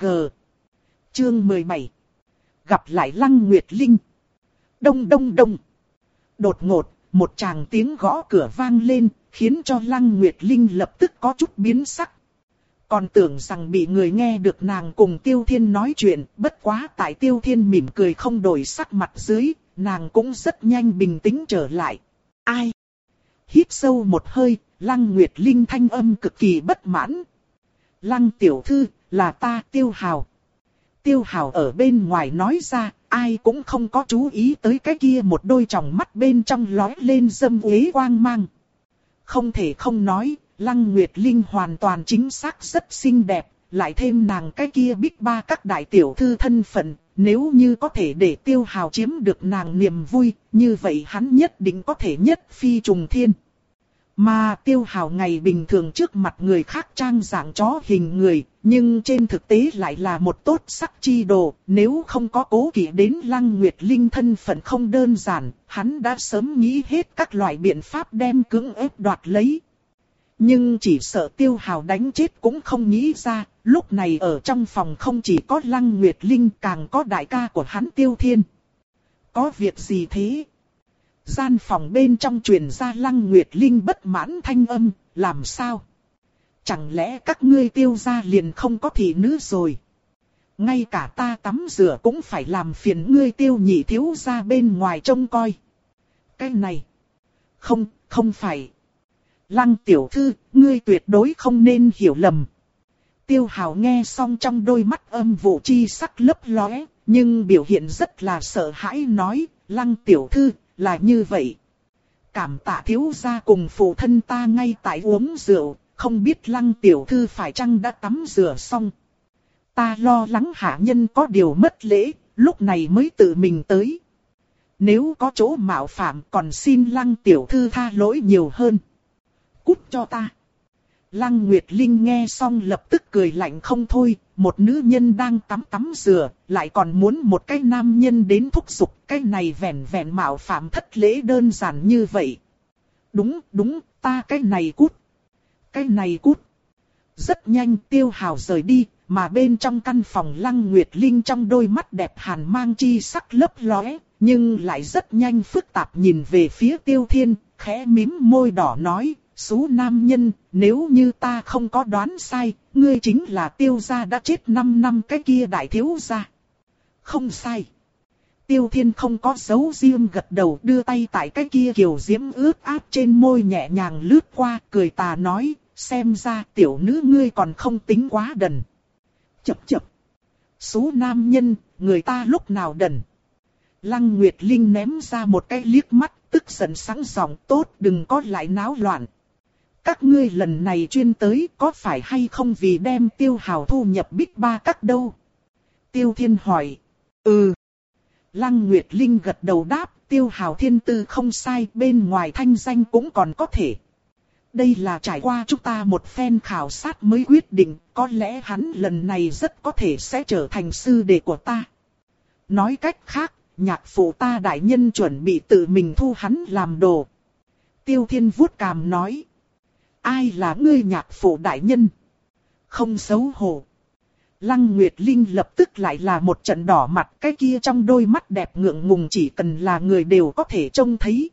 Chương mười bảy. Gặp lại Lăng Nguyệt Linh. Đông đông đông. Đột ngột, một tràng tiếng gõ cửa vang lên, khiến cho Lăng Nguyệt Linh lập tức có chút biến sắc. Còn tưởng rằng bị người nghe được nàng cùng Tiêu Thiên nói chuyện, bất quá tại Tiêu Thiên mỉm cười không đổi sắc mặt dưới, nàng cũng rất nhanh bình tĩnh trở lại. Ai? Hít sâu một hơi, Lăng Nguyệt Linh thanh âm cực kỳ bất mãn. Lăng tiểu thư, là ta Tiêu Hào. Tiêu Hào ở bên ngoài nói ra, ai cũng không có chú ý tới cái kia một đôi tròng mắt bên trong lóe lên dâm uế quang mang. Không thể không nói, Lăng Nguyệt Linh hoàn toàn chính xác rất xinh đẹp, lại thêm nàng cái kia Bích Ba các đại tiểu thư thân phận, nếu như có thể để Tiêu Hào chiếm được nàng niềm vui, như vậy hắn nhất định có thể nhất phi trùng thiên. Mà Tiêu Hào ngày bình thường trước mặt người khác trang dạng chó hình người, nhưng trên thực tế lại là một tốt sắc chi đồ, nếu không có cố kỵ đến Lăng Nguyệt Linh thân phận không đơn giản, hắn đã sớm nghĩ hết các loại biện pháp đem cưỡng ép đoạt lấy. Nhưng chỉ sợ Tiêu Hào đánh chết cũng không nghĩ ra, lúc này ở trong phòng không chỉ có Lăng Nguyệt Linh càng có đại ca của hắn Tiêu Thiên. Có việc gì thế? Gian phòng bên trong truyền ra Lăng Nguyệt Linh bất mãn thanh âm, làm sao? Chẳng lẽ các ngươi Tiêu gia liền không có thị nữ rồi? Ngay cả ta tắm rửa cũng phải làm phiền ngươi Tiêu nhị thiếu gia bên ngoài trông coi. Cái này, không, không phải. Lăng tiểu thư, ngươi tuyệt đối không nên hiểu lầm. Tiêu Hào nghe xong trong đôi mắt âm vụ chi sắc lấp lóe, nhưng biểu hiện rất là sợ hãi nói, Lăng tiểu thư, là như vậy. Cảm tạ thiếu gia cùng phụ thân ta ngay tại uống rượu, không biết Lăng tiểu thư phải chăng đã tắm rửa xong. Ta lo lắng hạ nhân có điều mất lễ, lúc này mới tự mình tới. Nếu có chỗ mạo phạm còn xin Lăng tiểu thư tha lỗi nhiều hơn. Cút cho ta. Lăng Nguyệt Linh nghe xong lập tức cười lạnh không thôi, một nữ nhân đang tắm tắm rửa, lại còn muốn một cái nam nhân đến thúc giục, cái này vẻn vẻn mạo phạm thất lễ đơn giản như vậy. Đúng, đúng, ta cái này cút. Cái này cút. Rất nhanh Tiêu Hào rời đi, mà bên trong căn phòng Lăng Nguyệt Linh trong đôi mắt đẹp hàn mang chi sắc lấp lóe, nhưng lại rất nhanh phức tạp nhìn về phía Tiêu Thiên, khẽ mím môi đỏ nói. Sú nam nhân, nếu như ta không có đoán sai, ngươi chính là Tiêu gia đã chết năm năm cái kia đại thiếu gia. Không sai. Tiêu Thiên không có giấu riêng gật đầu đưa tay tại cái kia kiều diễm ướt át trên môi nhẹ nhàng lướt qua, cười tà nói, xem ra tiểu nữ ngươi còn không tính quá đần. Chập chập. Sú nam nhân, người ta lúc nào đần. Lăng Nguyệt Linh ném ra một cái liếc mắt, tức giận sẵn giọng tốt đừng có lại náo loạn. các ngươi lần này chuyên tới có phải hay không vì đem Tiêu Hào thu nhập Big Ba các đâu? Tiêu Thiên hỏi. Ừ. Lăng Nguyệt Linh gật đầu đáp, Tiêu Hào thiên tư không sai, bên ngoài thanh danh cũng còn có thể. Đây là trải qua chúng ta một phen khảo sát mới quyết định, có lẽ hắn lần này rất có thể sẽ trở thành sư đệ của ta. Nói cách khác, nhạc phụ ta đại nhân chuẩn bị tự mình thu hắn làm đồ. Tiêu Thiên vuốt cằm nói. Ai là ngươi nhạc phụ đại nhân? Không xấu hổ. Lăng Nguyệt Linh lập tức lại là một trận đỏ mặt, cái kia trong đôi mắt đẹp ngượng ngùng chỉ cần là người đều có thể trông thấy.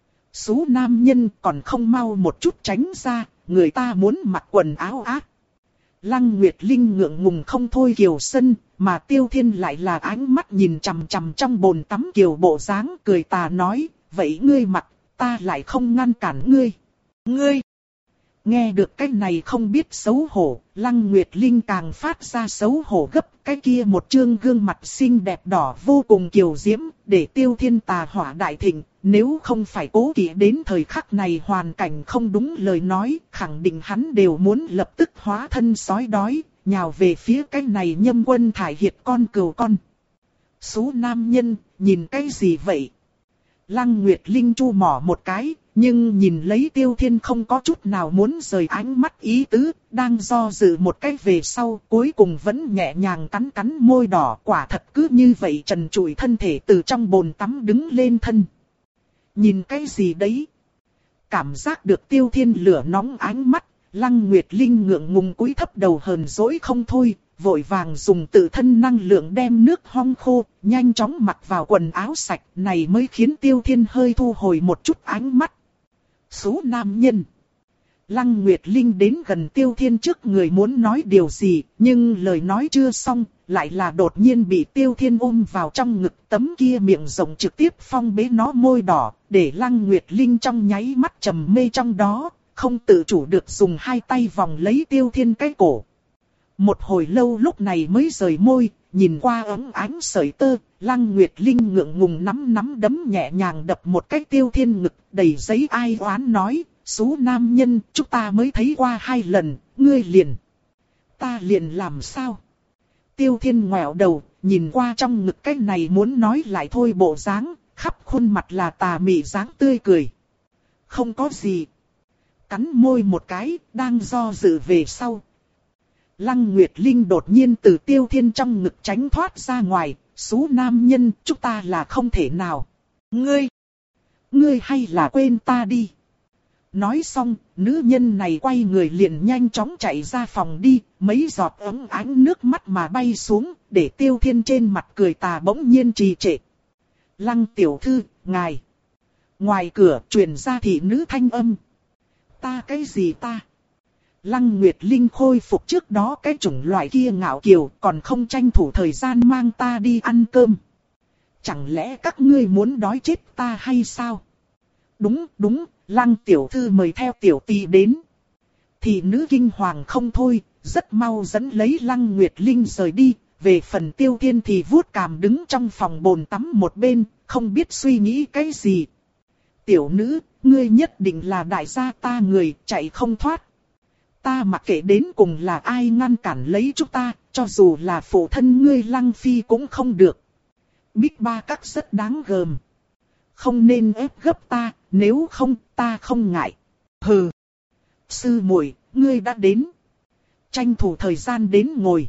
Số nam nhân còn không mau một chút tránh ra, người ta muốn mặc quần áo á. Lăng Nguyệt Linh ngượng ngùng không thôi kiều sân, mà Tiêu Thiên lại là ánh mắt nhìn chằm chằm trong bồn tắm kiều bộ dáng cười tà nói, vậy ngươi mặc, ta lại không ngăn cản ngươi. Ngươi! Nghe được cái này không biết xấu hổ, Lăng Nguyệt Linh càng phát ra xấu hổ gấp, cái kia một trương gương mặt xinh đẹp đỏ vô cùng kiều diễm, để Tiêu Thiên tà hỏa đại thịnh, nếu không phải cố kỵ đến thời khắc này hoàn cảnh không đúng lời nói, khẳng định hắn đều muốn lập tức hóa thân sói đói, nhào về phía cái này nhâm quân thải hiệt con cừu con. Số nam nhân, nhìn cái gì vậy? Lăng Nguyệt Linh chu mỏ một cái, nhưng nhìn lấy Tiêu Thiên không có chút nào muốn rời ánh mắt ý tứ, đang do dự một cái về sau, cuối cùng vẫn nhẹ nhàng cắn cắn môi đỏ, quả thật cứ như vậy trần trụi thân thể từ trong bồn tắm đứng lên thân. Nhìn cái gì đấy? Cảm giác được Tiêu Thiên lửa nóng ánh mắt, Lăng Nguyệt Linh ngượng ngùng cúi thấp đầu hờn dỗi không thôi, vội vàng dùng tự thân năng lượng đem nước hong khô, nhanh chóng mặc vào quần áo sạch, này mới khiến Tiêu Thiên hơi thu hồi một chút ánh mắt. Số nam nhân. Lăng Nguyệt Linh đến gần Tiêu Thiên trước người muốn nói điều gì, nhưng lời nói chưa xong, lại là đột nhiên bị Tiêu Thiên ôm vào trong ngực, tấm kia miệng rộng trực tiếp phong bế nó môi đỏ, để Lăng Nguyệt Linh trong nháy mắt trầm mê trong đó, không tự chủ được dùng hai tay vòng lấy Tiêu Thiên cái cổ. Một hồi lâu lúc này mới rời môi, nhìn qua ấm ánh sợi tơ, Lăng Nguyệt Linh ngượng ngùng nắm nắm đấm nhẹ nhàng đập một cái Tiêu Thiên ngực, đầy giấy ai oán nói, số nam nhân, chúng ta mới thấy qua hai lần, ngươi liền. Ta liền làm sao? Tiêu Thiên ngoẹo đầu, nhìn qua trong ngực cái này muốn nói lại thôi bộ dáng, khắp khuôn mặt là tà mị dáng tươi cười. Không có gì. Cắn môi một cái, đang do dự về sau. Lăng Nguyệt Linh đột nhiên từ Tiêu Thiên trong ngực tránh thoát ra ngoài, số nam nhân, chúng ta là không thể nào. Ngươi, ngươi hay là quên ta đi. Nói xong, nữ nhân này quay người liền nhanh chóng chạy ra phòng đi, mấy giọt ấm ánh nước mắt mà bay xuống, để Tiêu Thiên trên mặt cười tà bỗng nhiên trì trệ. Lăng tiểu thư, ngài. Ngoài cửa truyền ra thị nữ thanh âm. Ta cái gì ta? Lăng Nguyệt Linh khôi phục trước đó cái chủng loại kia ngạo kiều, còn không tranh thủ thời gian mang ta đi ăn cơm. Chẳng lẽ các ngươi muốn đói chết ta hay sao? Đúng, đúng, Lăng tiểu thư mời theo tiểu tỷ đến. Thị nữ kinh hoàng không thôi, rất mau dẫn lấy Lăng Nguyệt Linh rời đi. Về phần Tiêu Thiên thì vuốt cằm đứng trong phòng bồn tắm một bên, không biết suy nghĩ cái gì. Tiểu nữ, ngươi nhất định là đại gia ta người, chạy không thoát. Ta mặc kệ đến cùng là ai ngăn cản lấy chúng ta, cho dù là phụ thân ngươi Lăng Phi cũng không được. Big Ba các rất đáng gờm. Không nên ép gấp ta, nếu không ta không ngại. Hừ. Sư muội, ngươi đã đến. Tranh thủ thời gian đến ngồi.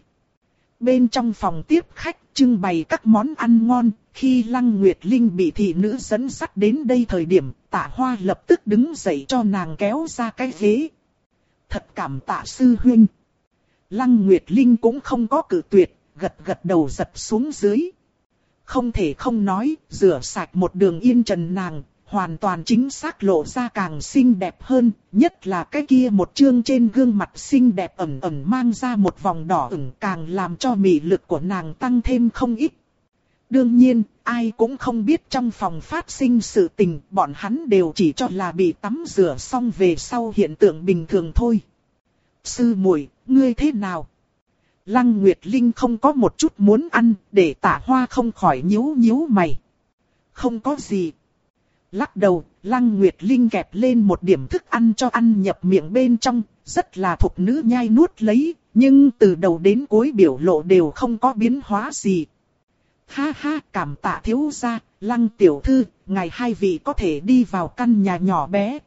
Bên trong phòng tiếp khách trưng bày các món ăn ngon, khi Lăng Nguyệt Linh bị thị nữ dẫn dắt đến đây thời điểm, Tạ Hoa lập tức đứng dậy cho nàng kéo ra cái ghế. Thật cảm tạ sư huynh. Lăng Nguyệt Linh cũng không có cự tuyệt, gật gật đầu giật xuống dưới. Không thể không nói, rửa sạch một đường yên trần nàng, hoàn toàn chính xác lộ ra càng xinh đẹp hơn, nhất là cái kia một chương trên gương mặt xinh đẹp ẩn ẩn mang ra một vòng đỏ ửng càng làm cho mị lực của nàng tăng thêm không ít. Đương nhiên, ai cũng không biết trong phòng phát sinh sự tình, bọn hắn đều chỉ cho là bị tắm rửa xong về sau hiện tượng bình thường thôi. Sư muội, ngươi thế nào? Lăng Nguyệt Linh không có một chút muốn ăn, để Tạ Hoa không khỏi nhíu nhíu mày. Không có gì. Lắc đầu, Lăng Nguyệt Linh kẹp lên một điểm thức ăn cho ăn nhập miệng bên trong, rất là thục nữ nhai nuốt lấy, nhưng từ đầu đến cuối biểu lộ đều không có biến hóa gì. Ha ha, cảm tạ thiếu gia, Lăng tiểu thư, ngài hai vị có thể đi vào căn nhà nhỏ bé.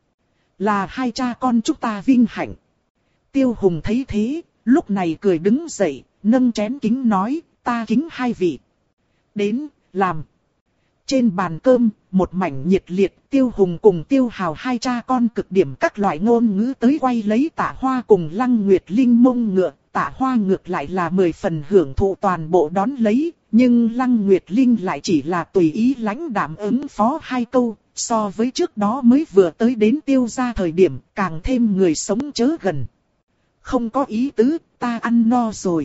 Là hai cha con chúng ta vinh hạnh. Tiêu Hùng thấy thế, lúc này cười đứng dậy, nâng chén kính nói, ta kính hai vị. Đến, làm. Trên bàn cơm, một mảnh nhiệt liệt, Tiêu Hùng cùng Tiêu Hào hai cha con cực điểm các loại ngôn ngữ tới quay lấy Tạ Hoa cùng Lăng Nguyệt Linh mông ngựa. Tạ Hoa ngược lại là mười phần hưởng thụ toàn bộ đón lấy, nhưng Lăng Nguyệt Linh lại chỉ là tùy ý lãnh đạm ứng phó hai câu, so với trước đó mới vừa tới đến Tiêu gia thời điểm, càng thêm người sống chớ gần. Không có ý tứ, ta ăn no rồi.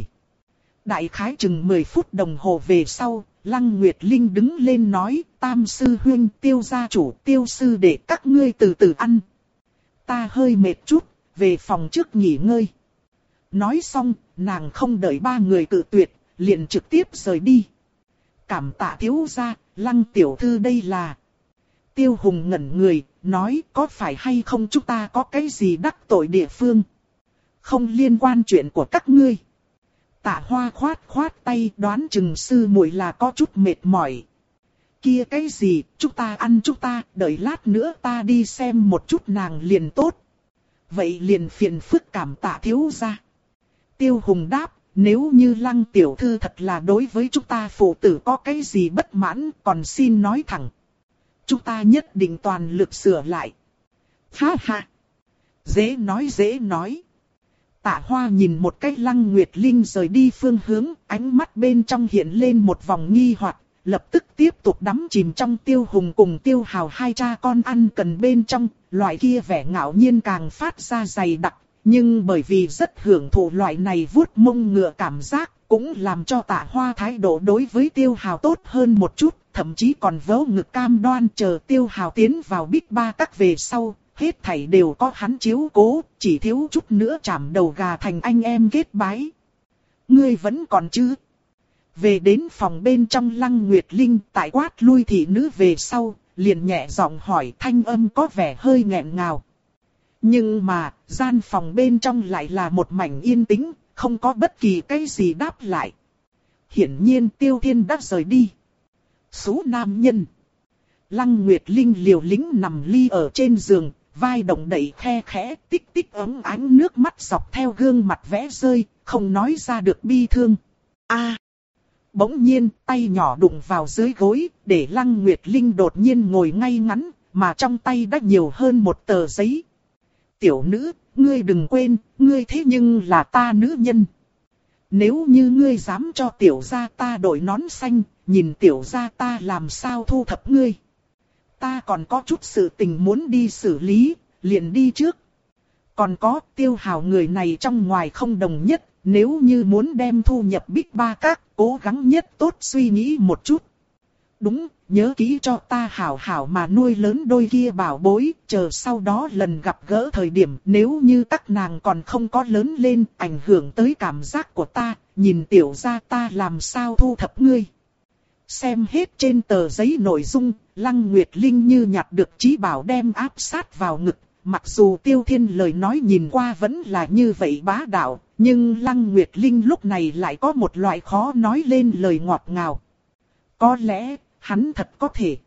Đại khái chừng mười phút đồng hồ về sau, Lăng Nguyệt Linh đứng lên nói, Tam sư huynh, Tiêu gia chủ, Tiêu sư để các ngươi từ từ ăn. Ta hơi mệt chút, về phòng trước nghỉ ngơi. Nói xong, nàng không đợi ba người cự tuyệt, liền trực tiếp rời đi. Cảm tạ thiếu gia, Lăng tiểu thư đây là. Tiêu Hùng ngẩn người, nói có phải hay không chúng ta có cái gì đắc tội địa phương. Không liên quan chuyện của các ngươi. Tạ Hoa khoát khoát tay, đoán chừng sư muội là có chút mệt mỏi. Kia cái gì, chúng ta ăn chúng ta, đợi lát nữa ta đi xem một chút nàng liền tốt. Vậy liền phiền phức cảm tạ thiếu gia. Tiêu Hùng đáp, nếu như Lăng tiểu thư thật là đối với chúng ta phụ tử có cái gì bất mãn, còn xin nói thẳng. Chúng ta nhất định toàn lực sửa lại. Ha ha. Dễ nói dễ nói. Tạ Hoa nhìn một cái Lăng Nguyệt Linh rời đi phương hướng, ánh mắt bên trong hiện lên một vòng nghi hoặc, lập tức tiếp tục đắm chìm trong Tiêu Hùng cùng Tiêu Hào hai cha con ăn cần bên trong, loại kia vẻ ngạo nhiên càng phát ra dày đặc, nhưng bởi vì rất hưởng thụ loại này vuốt mông ngựa cảm giác, cũng làm cho Tạ Hoa thái độ đối với Tiêu Hào tốt hơn một chút, thậm chí còn vớ ngực cam đoan chờ Tiêu Hào tiến vào Bích Ba Các về sau. Hết thảy đều có hắn chiếu cố, chỉ thiếu chút nữa chạm đầu gà thành anh em kết bái. Ngươi vẫn còn chứ? Về đến phòng bên trong Lăng Nguyệt Linh, tại quát lui thị nữ về sau, liền nhẹ giọng hỏi, thanh âm có vẻ hơi nghẹn ngào. Nhưng mà, gian phòng bên trong lại là một mảnh yên tĩnh, không có bất kỳ cái gì đáp lại. Hiển nhiên Tiêu Thiên đã rời đi. Số nam nhân. Lăng Nguyệt Linh liều lĩnh nằm ly ở trên giường. Vai động đậy khe khẽ, tích tích ấm ánh nước mắt dọc theo gương mặt vẽ rơi, không nói ra được bi thương. A! À, bỗng nhiên, tay nhỏ đụng vào dưới gối, để Lăng Nguyệt Linh đột nhiên ngồi ngay ngắn, mà trong tay đã nhiều hơn một tờ giấy. Tiểu nữ, ngươi đừng quên, ngươi thế nhưng là ta nữ nhân. Nếu như ngươi dám cho tiểu gia ta đội nón xanh, nhìn tiểu gia ta làm sao thu thập ngươi. Ta còn có chút sự tình muốn đi xử lý, liền đi trước. Còn có, Tiêu Hào người này trong ngoài không đồng nhất, nếu như muốn đem thu nhập Bích Ba Các, cố gắng nhất tốt suy nghĩ một chút. Đúng, nhớ kỹ cho ta hảo hảo mà nuôi lớn đôi kia bảo bối, chờ sau đó lần gặp gỡ thời điểm nếu như các nàng còn không có lớn lên, ảnh hưởng tới cảm giác của ta, nhìn tiểu gia ta làm sao thu thập ngươi. Xem hết trên tờ giấy nội dung, Lăng Nguyệt Linh như nhặt được trí bảo đem áp sát vào ngực. Mặc dù Tiêu Thiên lời nói nhìn qua vẫn là như vậy bá đạo, nhưng Lăng Nguyệt Linh lúc này lại có một loại khó nói lên lời ngọt ngào. Có lẽ, hắn thật có thể.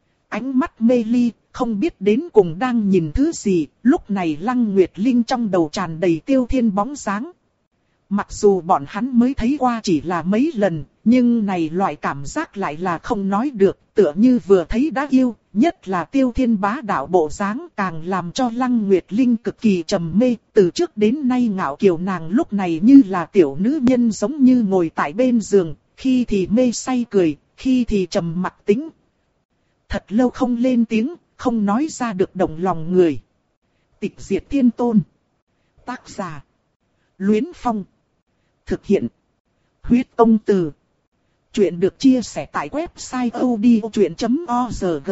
Ánh mắt mê ly, không biết đến cùng đang nhìn thứ gì, lúc này Lăng Nguyệt Linh trong đầu tràn đầy Tiêu Thiên bóng dáng. Mặc dù bọn hắn mới thấy qua chỉ là mấy lần, nhưng này loại cảm giác lại là không nói được, tựa như vừa thấy đã yêu, nhất là Tiêu Thiên bá đạo bộ dáng càng làm cho Lăng Nguyệt Linh cực kỳ trầm mê, từ trước đến nay ngạo kiều nàng lúc này như là tiểu nữ nhân giống như ngồi tại bên giường, khi thì mê say cười, khi thì trầm mặc tĩnh. Thật lâu không lên tiếng, không nói ra được động lòng người. Tịch diệt thiên tôn. Tác giả. Luyến Phong. Thực hiện. Huyết Công Từ. Chuyện được chia sẻ tại website odchuyện chấm org.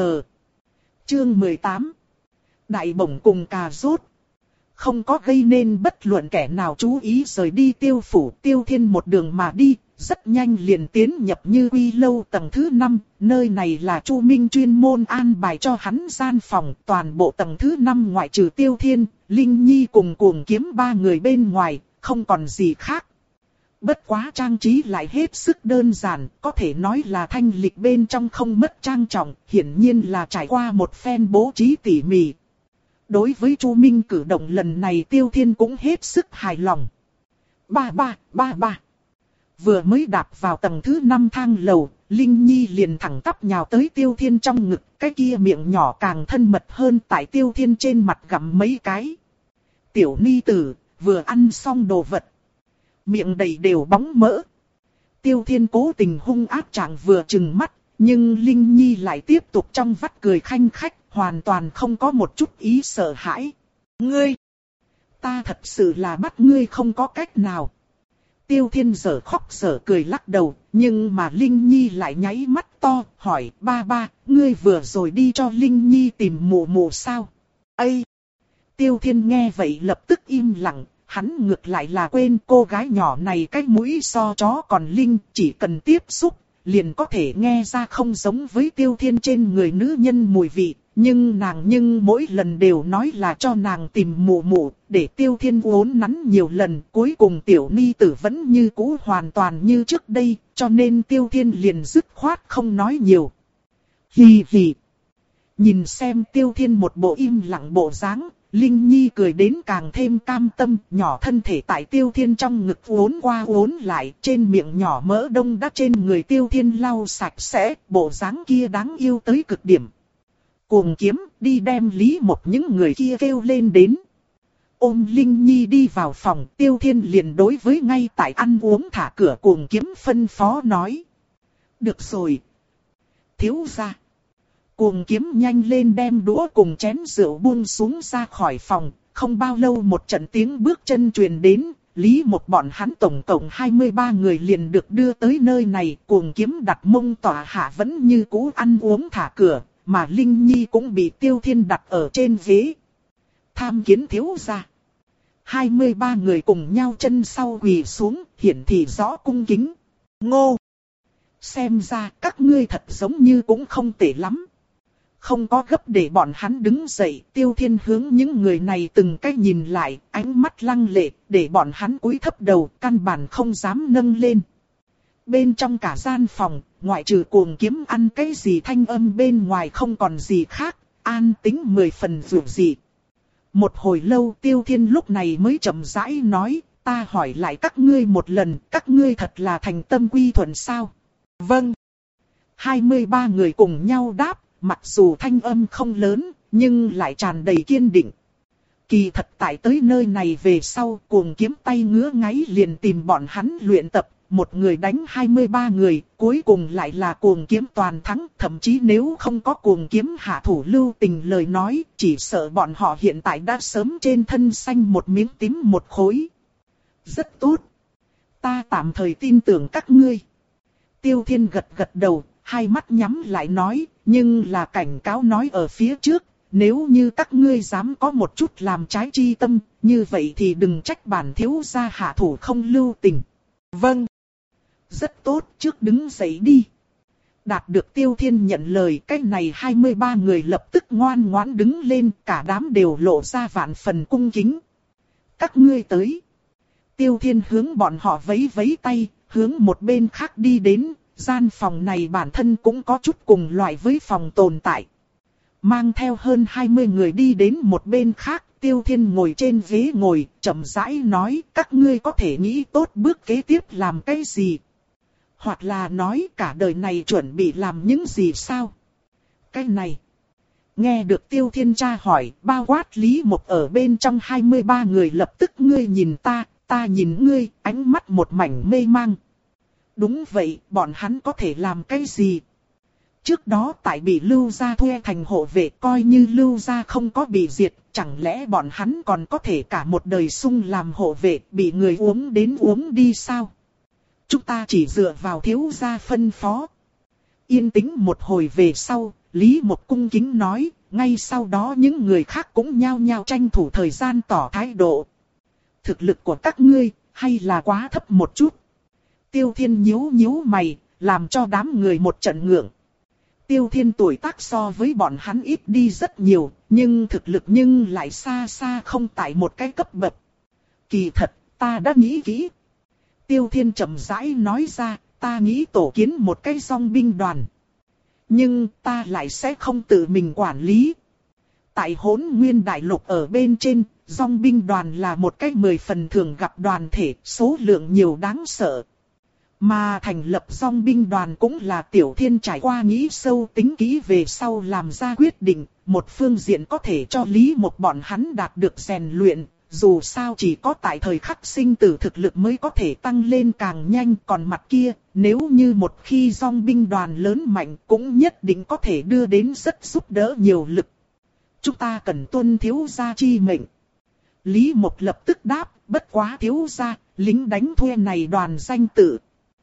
Chương mười tám. Đại bổng cùng cà rốt. Không có gây nên bất luận kẻ nào chú ý rời đi Tiêu phủ. Tiêu Thiên một đường mà đi, rất nhanh liền tiến nhập Như Quy lâu tầng thứ năm, nơi này là Chu Minh chuyên môn an bài cho hắn gian phòng, toàn bộ tầng thứ năm ngoại trừ Tiêu Thiên, Linh Nhi cùng Cuồng Kiếm ba người bên ngoài, không còn gì khác. Bất quá trang trí lại hết sức đơn giản, có thể nói là thanh lịch bên trong không mất trang trọng, hiển nhiên là trải qua một phen bố trí tỉ mỉ. Đối với Chu Minh cử động lần này Tiêu Thiên cũng hết sức hài lòng. Ba ba, ba ba. Vừa mới đạp vào tầng thứ năm thang lầu, Linh Nhi liền thẳng tắp nhào tới Tiêu Thiên trong ngực, cái kia miệng nhỏ càng thân mật hơn tại Tiêu Thiên trên mặt gặm mấy cái. Tiểu ni tử, vừa ăn xong đồ vật. Miệng đầy đều bóng mỡ. Tiêu Thiên cố tình hung ác chàng vừa trừng mắt, nhưng Linh Nhi lại tiếp tục trong vắt cười khanh khách, hoàn toàn không có một chút ý sợ hãi. Ngươi! Ta thật sự là bắt ngươi không có cách nào. Tiêu Thiên giở khóc giở cười lắc đầu, nhưng mà Linh Nhi lại nháy mắt to, hỏi ba ba, ngươi vừa rồi đi cho Linh Nhi tìm mụ mụ sao? Ây! Tiêu Thiên nghe vậy lập tức im lặng, hắn ngược lại là quên cô gái nhỏ này cái mũi so chó còn linh, chỉ cần tiếp xúc, liền có thể nghe ra không giống với Tiêu Thiên trên người nữ nhân mùi vị. Nhưng nàng nhưng mỗi lần đều nói là cho nàng tìm mụ mụ, để Tiêu Thiên uốn nắn nhiều lần, cuối cùng tiểu ni tử vẫn như cũ hoàn toàn như trước đây, cho nên Tiêu Thiên liền dứt khoát không nói nhiều. Hì hì. Nhìn xem Tiêu Thiên một bộ im lặng bộ dáng, Linh Nhi cười đến càng thêm cam tâm, nhỏ thân thể tại Tiêu Thiên trong ngực uốn qua uốn lại, trên miệng nhỏ mỡ đông đã trên người Tiêu Thiên lau sạch sẽ, bộ dáng kia đáng yêu tới cực điểm. Cuồng Kiếm đi đem Lý một những người kia kêu lên đến. Ôm Linh Nhi đi vào phòng, Tiêu Thiên liền đối với ngay tại ăn uống thả cửa Cuồng Kiếm phân phó nói. Được rồi. Thiếu gia. Cuồng Kiếm nhanh lên đem đũa cùng chén rượu buông xuống ra khỏi phòng, không bao lâu một trận tiếng bước chân truyền đến, Lý một bọn hắn tổng cộng hai mươi ba người liền được đưa tới nơi này, Cuồng Kiếm đặt mông tỏa hạ vẫn như cũ ăn uống thả cửa. Mà Linh Nhi cũng bị Tiêu Thiên đặt ở trên ghế. Tham kiến thiếu gia. hai mươi ba người cùng nhau chân sau quỳ xuống, hiển thị rõ cung kính. Ngô! Xem ra các ngươi thật giống như cũng không tệ lắm. Không có gấp để bọn hắn đứng dậy, Tiêu Thiên hướng những người này từng cái nhìn lại, ánh mắt lăng lệ, để bọn hắn cúi thấp đầu, căn bản không dám nâng lên. Bên trong cả gian phòng, ngoại trừ Cuồng Kiếm ăn cái gì thanh âm bên ngoài không còn gì khác, an tĩnh mười phần dù gì. Một hồi lâu Tiêu Thiên lúc này mới chậm rãi nói, ta hỏi lại các ngươi một lần, các ngươi thật là thành tâm quy thuận sao? Vâng. hai mươi ba người cùng nhau đáp, mặc dù thanh âm không lớn, nhưng lại tràn đầy kiên định. Kỳ thật tại tới nơi này về sau, Cuồng Kiếm tay ngứa ngáy liền tìm bọn hắn luyện tập. Một người đánh hai mươi ba người, cuối cùng lại là Cuồng Kiếm toàn thắng, thậm chí nếu không có Cuồng Kiếm hạ thủ lưu tình lời nói, chỉ sợ bọn họ hiện tại đã sớm trên thân xanh một miếng tím một khối. Rất tốt. Ta tạm thời tin tưởng các ngươi. Tiêu Thiên gật gật đầu, hai mắt nhắm lại nói, nhưng là cảnh cáo nói ở phía trước, nếu như các ngươi dám có một chút làm trái chi tâm, như vậy thì đừng trách bản thiếu gia hạ thủ không lưu tình. Vâng. Rất tốt, trước đứng dậy đi. Đạt được Tiêu Thiên nhận lời, cái này hai mươi ba người lập tức ngoan ngoãn đứng lên, cả đám đều lộ ra vạn phần cung kính. Các ngươi tới. Tiêu Thiên hướng bọn họ vẫy vẫy tay, hướng một bên khác đi đến, gian phòng này bản thân cũng có chút cùng loại với phòng tồn tại. Mang theo hơn hai mươi người đi đến một bên khác, Tiêu Thiên ngồi trên ghế ngồi, chậm rãi nói, các ngươi có thể nghĩ tốt bước kế tiếp làm cái gì? Hoặc là nói cả đời này chuẩn bị làm những gì sao? Cái này. Nghe được Tiêu Thiên tra hỏi, bao quát Lý Mộc ở bên trong hai mươi ba người lập tức ngươi nhìn ta, ta nhìn ngươi, ánh mắt một mảnh mê mang. Đúng vậy, bọn hắn có thể làm cái gì? Trước đó tại bị Lưu Gia thuê thành hộ vệ, coi như Lưu Gia không có bị diệt, chẳng lẽ bọn hắn còn có thể cả một đời sung làm hộ vệ, bị người uống đến uống đi sao? Chúng ta chỉ dựa vào thiếu gia phân phó. Yên tĩnh một hồi về sau, Lý Mộc cung kính nói, ngay sau đó những người khác cũng nhao nhao tranh thủ thời gian tỏ thái độ. Thực lực của các ngươi, hay là quá thấp một chút? Tiêu Thiên nhíu nhíu mày, làm cho đám người một trận ngượng. Tiêu Thiên tuổi tác so với bọn hắn ít đi rất nhiều, nhưng thực lực nhưng lại xa xa không tại một cái cấp bậc. Kỳ thật, ta đã nghĩ kỹ. Tiêu Thiên chậm rãi nói ra, ta nghĩ tổ kiến một cái dòng binh đoàn. Nhưng ta lại sẽ không tự mình quản lý. Tại Hỗn Nguyên Đại Lục ở bên trên, dòng binh đoàn là một cái mười phần thường gặp đoàn thể, số lượng nhiều đáng sợ. Mà thành lập dòng binh đoàn cũng là Tiểu Thiên trải qua nghĩ sâu tính kỹ về sau làm ra quyết định, một phương diện có thể cho Lý Mộc bọn hắn đạt được rèn luyện, dù sao chỉ có tại thời khắc sinh tử thực lực mới có thể tăng lên càng nhanh, còn mặt kia, nếu như một khi dòng binh đoàn lớn mạnh cũng nhất định có thể đưa đến rất giúp đỡ nhiều lực. Chúng ta cần tuân thiếu gia chi mệnh. Lý Mộc lập tức đáp, bất quá thiếu gia, lính đánh thuê này đoàn danh tự.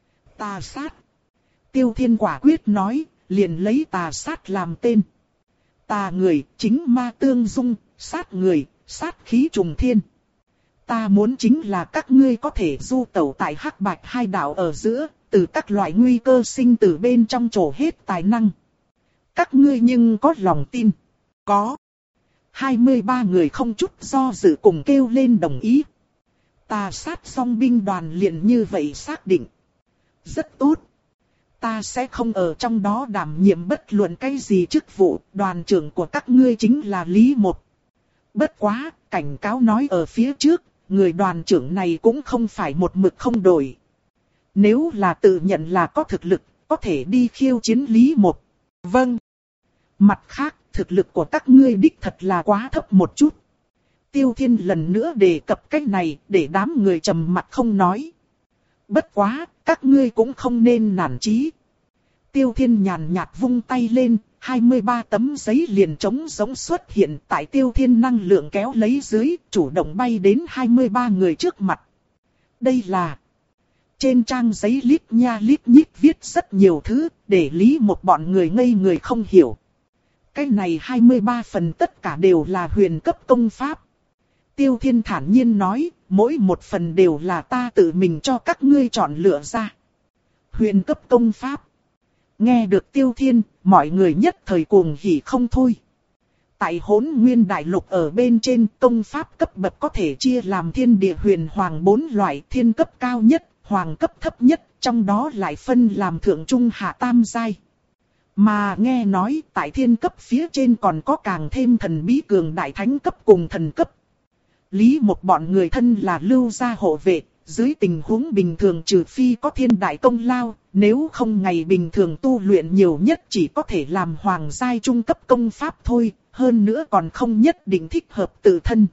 Tà sát. Tiêu Thiên quả quyết nói, liền lấy tà sát làm tên. Tà người, chính ma tương dung, sát người, sát khí trùng thiên. Ta muốn chính là các ngươi có thể du tẩu tại hắc bạch hai đạo ở giữa, từ các loại nguy cơ sinh tử bên trong trổ hết tài năng. Các ngươi nhưng có lòng tin? Có. hai mươi ba người không chút do dự cùng kêu lên đồng ý. Tà sát song binh đoàn liền như vậy xác định. Rất tốt. Ta sẽ không ở trong đó đảm nhiệm bất luận cái gì chức vụ, đoàn trưởng của các ngươi chính là Lý Mộc. Bất quá, cảnh cáo nói ở phía trước, người đoàn trưởng này cũng không phải một mực không đổi. Nếu là tự nhận là có thực lực, có thể đi khiêu chiến Lý Mộc. Vâng. Mặt khác, thực lực của các ngươi đích thật là quá thấp một chút. Tiêu Thiên lần nữa đề cập cái này, để đám người trầm mặt không nói. Bất quá, các ngươi cũng không nên nản chí. Tiêu Thiên nhàn nhạt vung tay lên, hai mươi ba tấm giấy liền trống rỗng xuất hiện tại Tiêu Thiên năng lượng kéo lấy dưới, chủ động bay đến hai mươi ba người trước mặt. Đây là... Trên trang giấy lít nha lít nhít viết rất nhiều thứ, để Lý Mộc bọn người ngây người không hiểu. Cái này hai mươi ba phần tất cả đều là huyền cấp công pháp. Tiêu Thiên thản nhiên nói, mỗi một phần đều là ta tự mình cho các ngươi chọn lựa ra. Huyền cấp công pháp. Nghe được Tiêu Thiên, mọi người nhất thời cuồng hỉ không thôi. Tại Hỗn Nguyên Đại Lục ở bên trên, công pháp cấp bậc có thể chia làm thiên địa huyền hoàng bốn loại, thiên cấp cao nhất, hoàng cấp thấp nhất, trong đó lại phân làm thượng trung hạ tam giai. Mà nghe nói tại thiên cấp phía trên còn có càng thêm thần bí cường đại thánh cấp cùng thần cấp. Lý Mộc bọn người thân là lưu gia hộ vệ, dưới tình huống bình thường trừ phi có thiên đại công lao, nếu không ngày bình thường tu luyện nhiều nhất chỉ có thể làm hoàng giai trung cấp công pháp thôi, hơn nữa còn không nhất định thích hợp tự thân.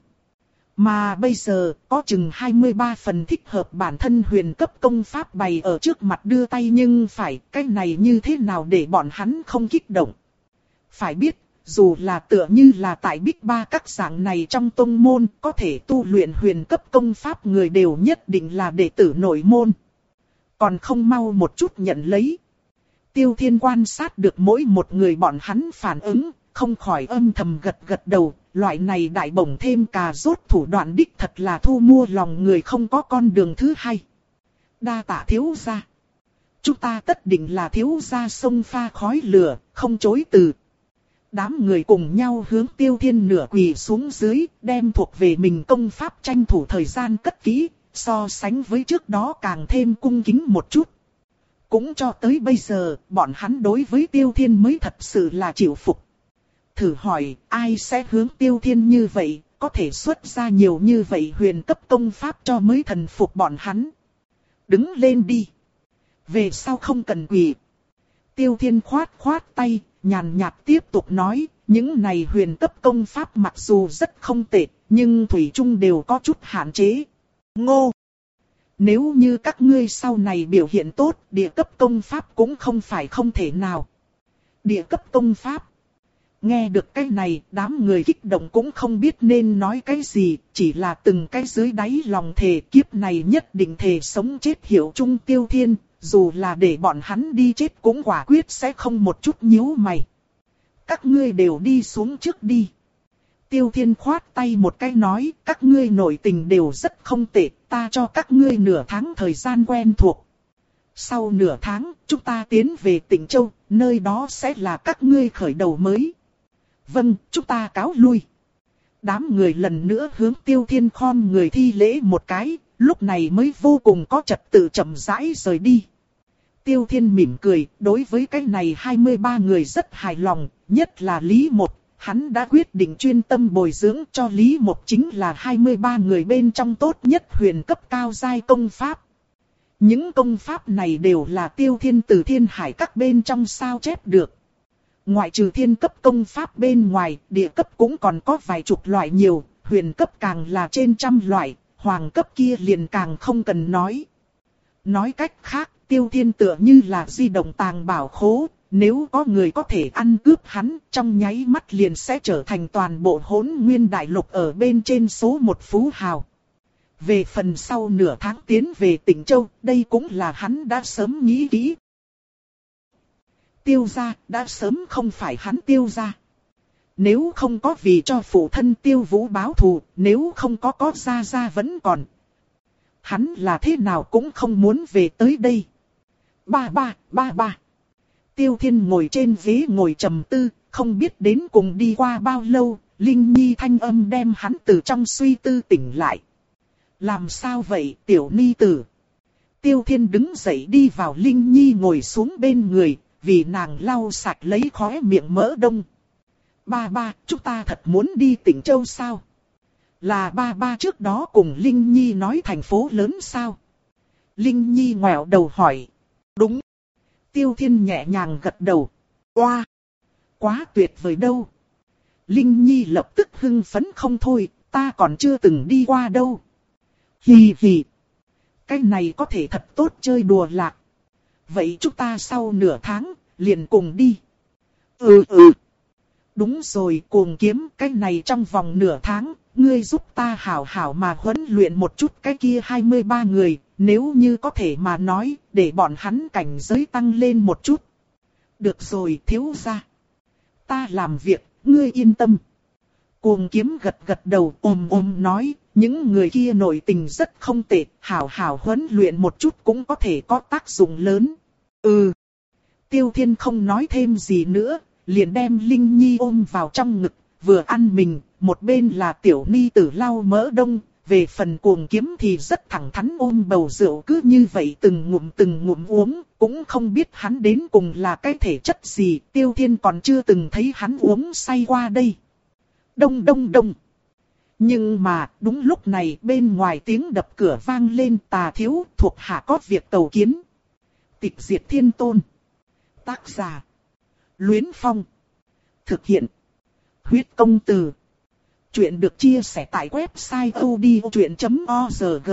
Mà bây giờ, có chừng hai mươi ba phần thích hợp bản thân huyền cấp công pháp bày ở trước mặt đưa tay, nhưng phải, cái này như thế nào để bọn hắn không kích động. Phải biết, dù là tựa như là tại Bích Ba các dạng này trong tông môn, có thể tu luyện huyền cấp công pháp người đều nhất định là đệ tử nội môn. Còn không mau một chút nhận lấy. Tiêu Thiên quan sát được mỗi một người bọn hắn phản ứng, không khỏi âm thầm gật gật đầu. Loại này đại bổng thêm cà rốt thủ đoạn đích thật là thu mua lòng người không có con đường thứ hai. Đa tạ thiếu gia. Chúng ta tất định là thiếu gia sông pha khói lửa, không chối từ. Đám người cùng nhau hướng Tiêu Thiên nửa quỳ xuống dưới, đem thuộc về mình công pháp tranh thủ thời gian cất kỹ, so sánh với trước đó càng thêm cung kính một chút. Cũng cho tới bây giờ, bọn hắn đối với Tiêu Thiên mới thật sự là chịu phục. Thử hỏi, ai sẽ hướng Tiêu Thiên như vậy, có thể xuất ra nhiều như vậy huyền cấp công pháp cho mới thần phục bọn hắn. Đứng lên đi. Về sau không cần quỳ. Tiêu Thiên khoát khoát tay, nhàn nhạt tiếp tục nói, những này huyền cấp công pháp mặc dù rất không tệ, nhưng thủy chung đều có chút hạn chế. Ngô! Nếu như các ngươi sau này biểu hiện tốt, địa cấp công pháp cũng không phải không thể nào. Địa cấp công pháp. Nghe được cái này, đám người kích động cũng không biết nên nói cái gì, chỉ là từng cái dưới đáy lòng thề kiếp này nhất định thề sống chết hiểu chung Tiêu Thiên, dù là để bọn hắn đi chết cũng quả quyết sẽ không một chút nhíu mày. Các ngươi đều đi xuống trước đi. Tiêu Thiên khoát tay một cái nói, các ngươi nội tình đều rất không tệ, ta cho các ngươi nửa tháng thời gian quen thuộc. Sau nửa tháng, chúng ta tiến về Tịnh Châu, nơi đó sẽ là các ngươi khởi đầu mới. Vâng, chúng ta cáo lui. Đám người lần nữa hướng Tiêu Thiên khom người thi lễ một cái, lúc này mới vô cùng có trật tự chậm rãi rời đi. Tiêu Thiên mỉm cười, đối với cái này hai mươi ba người rất hài lòng, nhất là Lý Một, hắn đã quyết định chuyên tâm bồi dưỡng cho Lý Một chính là hai mươi ba người bên trong tốt nhất huyền cấp cao giai công pháp. Những công pháp này đều là Tiêu Thiên từ thiên hải các bên trong sao chép được. Ngoại trừ thiên cấp công pháp bên ngoài, địa cấp cũng còn có vài chục loại nhiều, huyền cấp càng là trên trăm loại, hoàng cấp kia liền càng không cần nói. Nói cách khác, Tiêu Thiên tựa như là di động tàng bảo khố, nếu có người có thể ăn cướp hắn, trong nháy mắt liền sẽ trở thành toàn bộ Hỗn Nguyên Đại Lục ở bên trên số một phú hào. Về phần sau nửa tháng tiến về Tịnh Châu, đây cũng là hắn đã sớm nghĩ kỹ. Tiêu gia đã sớm không phải hắn Tiêu gia. Nếu không có vì cho phụ thân Tiêu Vũ báo thù, nếu không có có gia gia vẫn còn. Hắn là thế nào cũng không muốn về tới đây. Ba ba, ba ba. Tiêu Thiên ngồi trên ghế ngồi trầm tư, không biết đến cùng đi qua bao lâu, Linh Nhi thanh âm đem hắn từ trong suy tư tỉnh lại. Làm sao vậy, tiểu ni tử? Tiêu Thiên đứng dậy đi vào Linh Nhi ngồi xuống bên người, vì nàng lau sạch lấy khóe miệng mỡ đông. Ba ba, chúng ta thật muốn đi Tịnh Châu sao? Là ba ba trước đó cùng Linh Nhi nói thành phố lớn sao? Linh Nhi ngoẹo đầu hỏi. Đúng. Tiêu Thiên nhẹ nhàng gật đầu. Oa! Quá tuyệt vời đâu. Linh Nhi lập tức hưng phấn không thôi, ta còn chưa từng đi qua đâu. Hì hì. Cái này có thể thật tốt chơi đùa lạc. Vậy chúng ta sau nửa tháng, liền cùng đi. Ừ ừ. Đúng rồi, Cuồng Kiếm, cái này trong vòng nửa tháng, ngươi giúp ta hảo hảo mà huấn luyện một chút cái kia hai mươi ba người, nếu như có thể mà nói, để bọn hắn cảnh giới tăng lên một chút. Được rồi, thiếu gia. Ta làm việc, ngươi yên tâm. Cuồng Kiếm gật gật đầu ôm ôm nói, những người kia nội tình rất không tệ, hảo hảo huấn luyện một chút cũng có thể có tác dụng lớn. Ừ. Tiêu Thiên không nói thêm gì nữa, liền đem Linh Nhi ôm vào trong ngực, vừa ăn mình, một bên là tiểu ni tử lau mỡ đông, về phần Cuồng Kiếm thì rất thẳng thắn ôm bầu rượu cứ như vậy từng ngụm từng ngụm uống, cũng không biết hắn đến cùng là cái thể chất gì, Tiêu Thiên còn chưa từng thấy hắn uống say qua đây. Đông đông đông. Nhưng mà, đúng lúc này bên ngoài tiếng đập cửa vang lên, Tà thiếu thuộc hạ có việc cầu kiến. Tịch Diệt Thiên Tôn. Tác giả. Luyến Phong. Thực hiện. Huyết Công Từ. Chuyện được chia sẻ tại website odchuyện chấm org.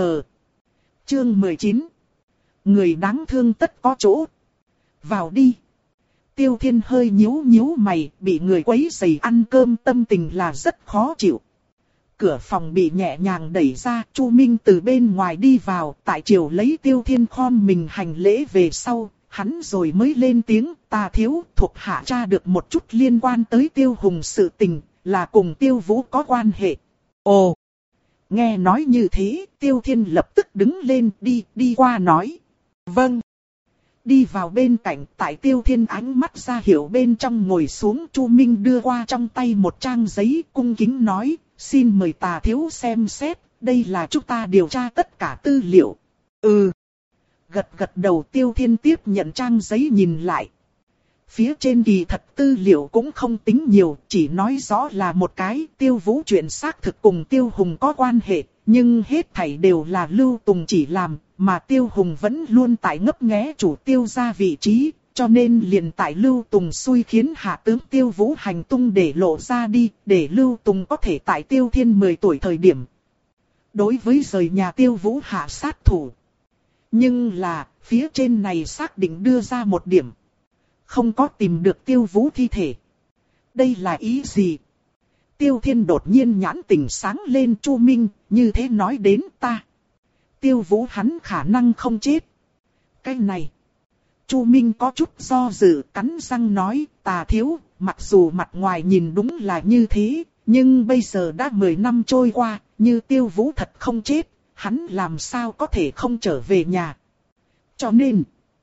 Chương mười chín. Người đáng thương tất có chỗ. Vào đi. Tiêu Thiên hơi nhíu nhíu mày, bị người quấy rầy ăn cơm tâm tình là rất khó chịu. Cửa phòng bị nhẹ nhàng đẩy ra, Chu Minh từ bên ngoài đi vào, tại triều lấy Tiêu Thiên khom mình hành lễ về sau, hắn rồi mới lên tiếng, ta thiếu, thuộc hạ tra được một chút liên quan tới Tiêu Hùng sự tình, là cùng Tiêu Vũ có quan hệ. Ồ! Nghe nói như thế, Tiêu Thiên lập tức đứng lên đi, đi qua nói. Vâng! Đi vào bên cạnh, tại Tiêu Thiên ánh mắt ra hiệu bên trong ngồi xuống, Chu Minh đưa qua trong tay một trang giấy, cung kính nói, xin mời Tà thiếu xem xét, đây là chúng ta điều tra tất cả tư liệu. Ừ. Gật gật đầu, Tiêu Thiên tiếp nhận trang giấy nhìn lại. Phía trên kỳ thật tư liệu cũng không tính nhiều, chỉ nói rõ là một cái Tiêu Vũ chuyện xác thực cùng Tiêu Hùng có quan hệ, nhưng hết thảy đều là Lưu Tùng chỉ làm, mà Tiêu Hùng vẫn luôn tại ngấp nghé chủ Tiêu gia vị trí, cho nên liền tại Lưu Tùng xui khiến hạ tướng Tiêu Vũ hành tung để lộ ra đi, để Lưu Tùng có thể tại Tiêu Thiên mười tuổi thời điểm. Đối với rời nhà Tiêu Vũ hạ sát thủ. Nhưng là, phía trên này xác định đưa ra một điểm. Không có tìm được Tiêu Vũ thi thể. Đây là ý gì? Tiêu Thiên đột nhiên nhãn tình sáng lên, Chu Minh, như thế nói đến ta. Tiêu Vũ hắn khả năng không chết. Cái này. Chu Minh có chút do dự, cắn răng nói, Tà thiếu, mặc dù mặt ngoài nhìn đúng là như thế, nhưng bây giờ đã mười năm trôi qua, như Tiêu Vũ thật không chết, hắn làm sao có thể không trở về nhà. Cho nên,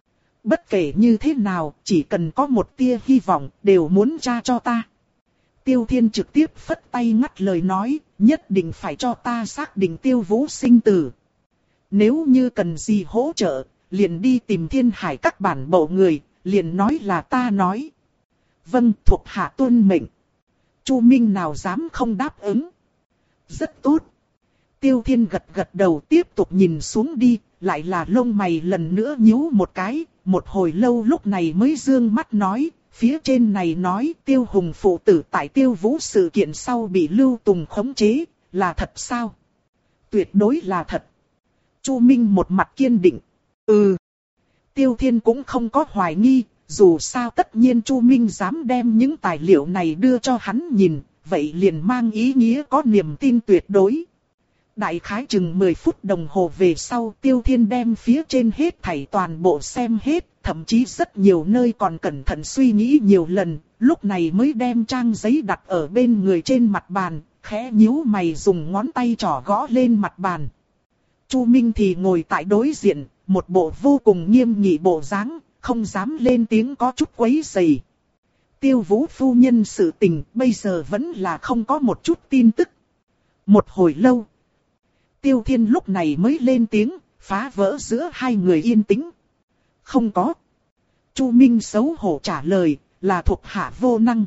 bất kể như thế nào, chỉ cần có một tia hy vọng, đều muốn tra cho ta. Tiêu Thiên trực tiếp phất tay ngắt lời nói, nhất định phải cho ta xác định Tiêu Vũ sinh tử. Nếu như cần gì hỗ trợ, liền đi tìm Thiên Hải các bản bộ người, liền nói là ta nói. Vâng, thuộc hạ tuân mệnh. Chu Minh nào dám không đáp ứng. Rất tốt. Tiêu Thiên gật gật đầu tiếp tục nhìn xuống đi, lại là lông mày lần nữa nhíu một cái, một hồi lâu lúc này mới dương mắt nói, phía trên này nói Tiêu Hùng phụ tử tại Tiêu Vũ sự kiện sau bị Lưu Tùng khống chế, là thật sao? Tuyệt đối là thật. Chu Minh một mặt kiên định. Ừ. Tiêu Thiên cũng không có hoài nghi, dù sao tất nhiên Chu Minh dám đem những tài liệu này đưa cho hắn nhìn, vậy liền mang ý nghĩa có niềm tin tuyệt đối. Đại khái chừng mười phút đồng hồ về sau, Tiêu Thiên đem phía trên hết thảy toàn bộ xem hết, thậm chí rất nhiều nơi còn cẩn thận suy nghĩ nhiều lần, lúc này mới đem trang giấy đặt ở bên người trên mặt bàn, khẽ nhíu mày dùng ngón tay trỏ gõ lên mặt bàn. Chu Minh thì ngồi tại đối diện, một bộ vô cùng nghiêm nghị bộ dáng, không dám lên tiếng có chút quấy rầy. Tiêu Vũ phu nhân sự tình bây giờ vẫn là không có một chút tin tức. Một hồi lâu, Tiêu Thiên lúc này mới lên tiếng, phá vỡ giữa hai người yên tĩnh. Không có. Chu Minh xấu hổ trả lời, là thuộc hạ vô năng.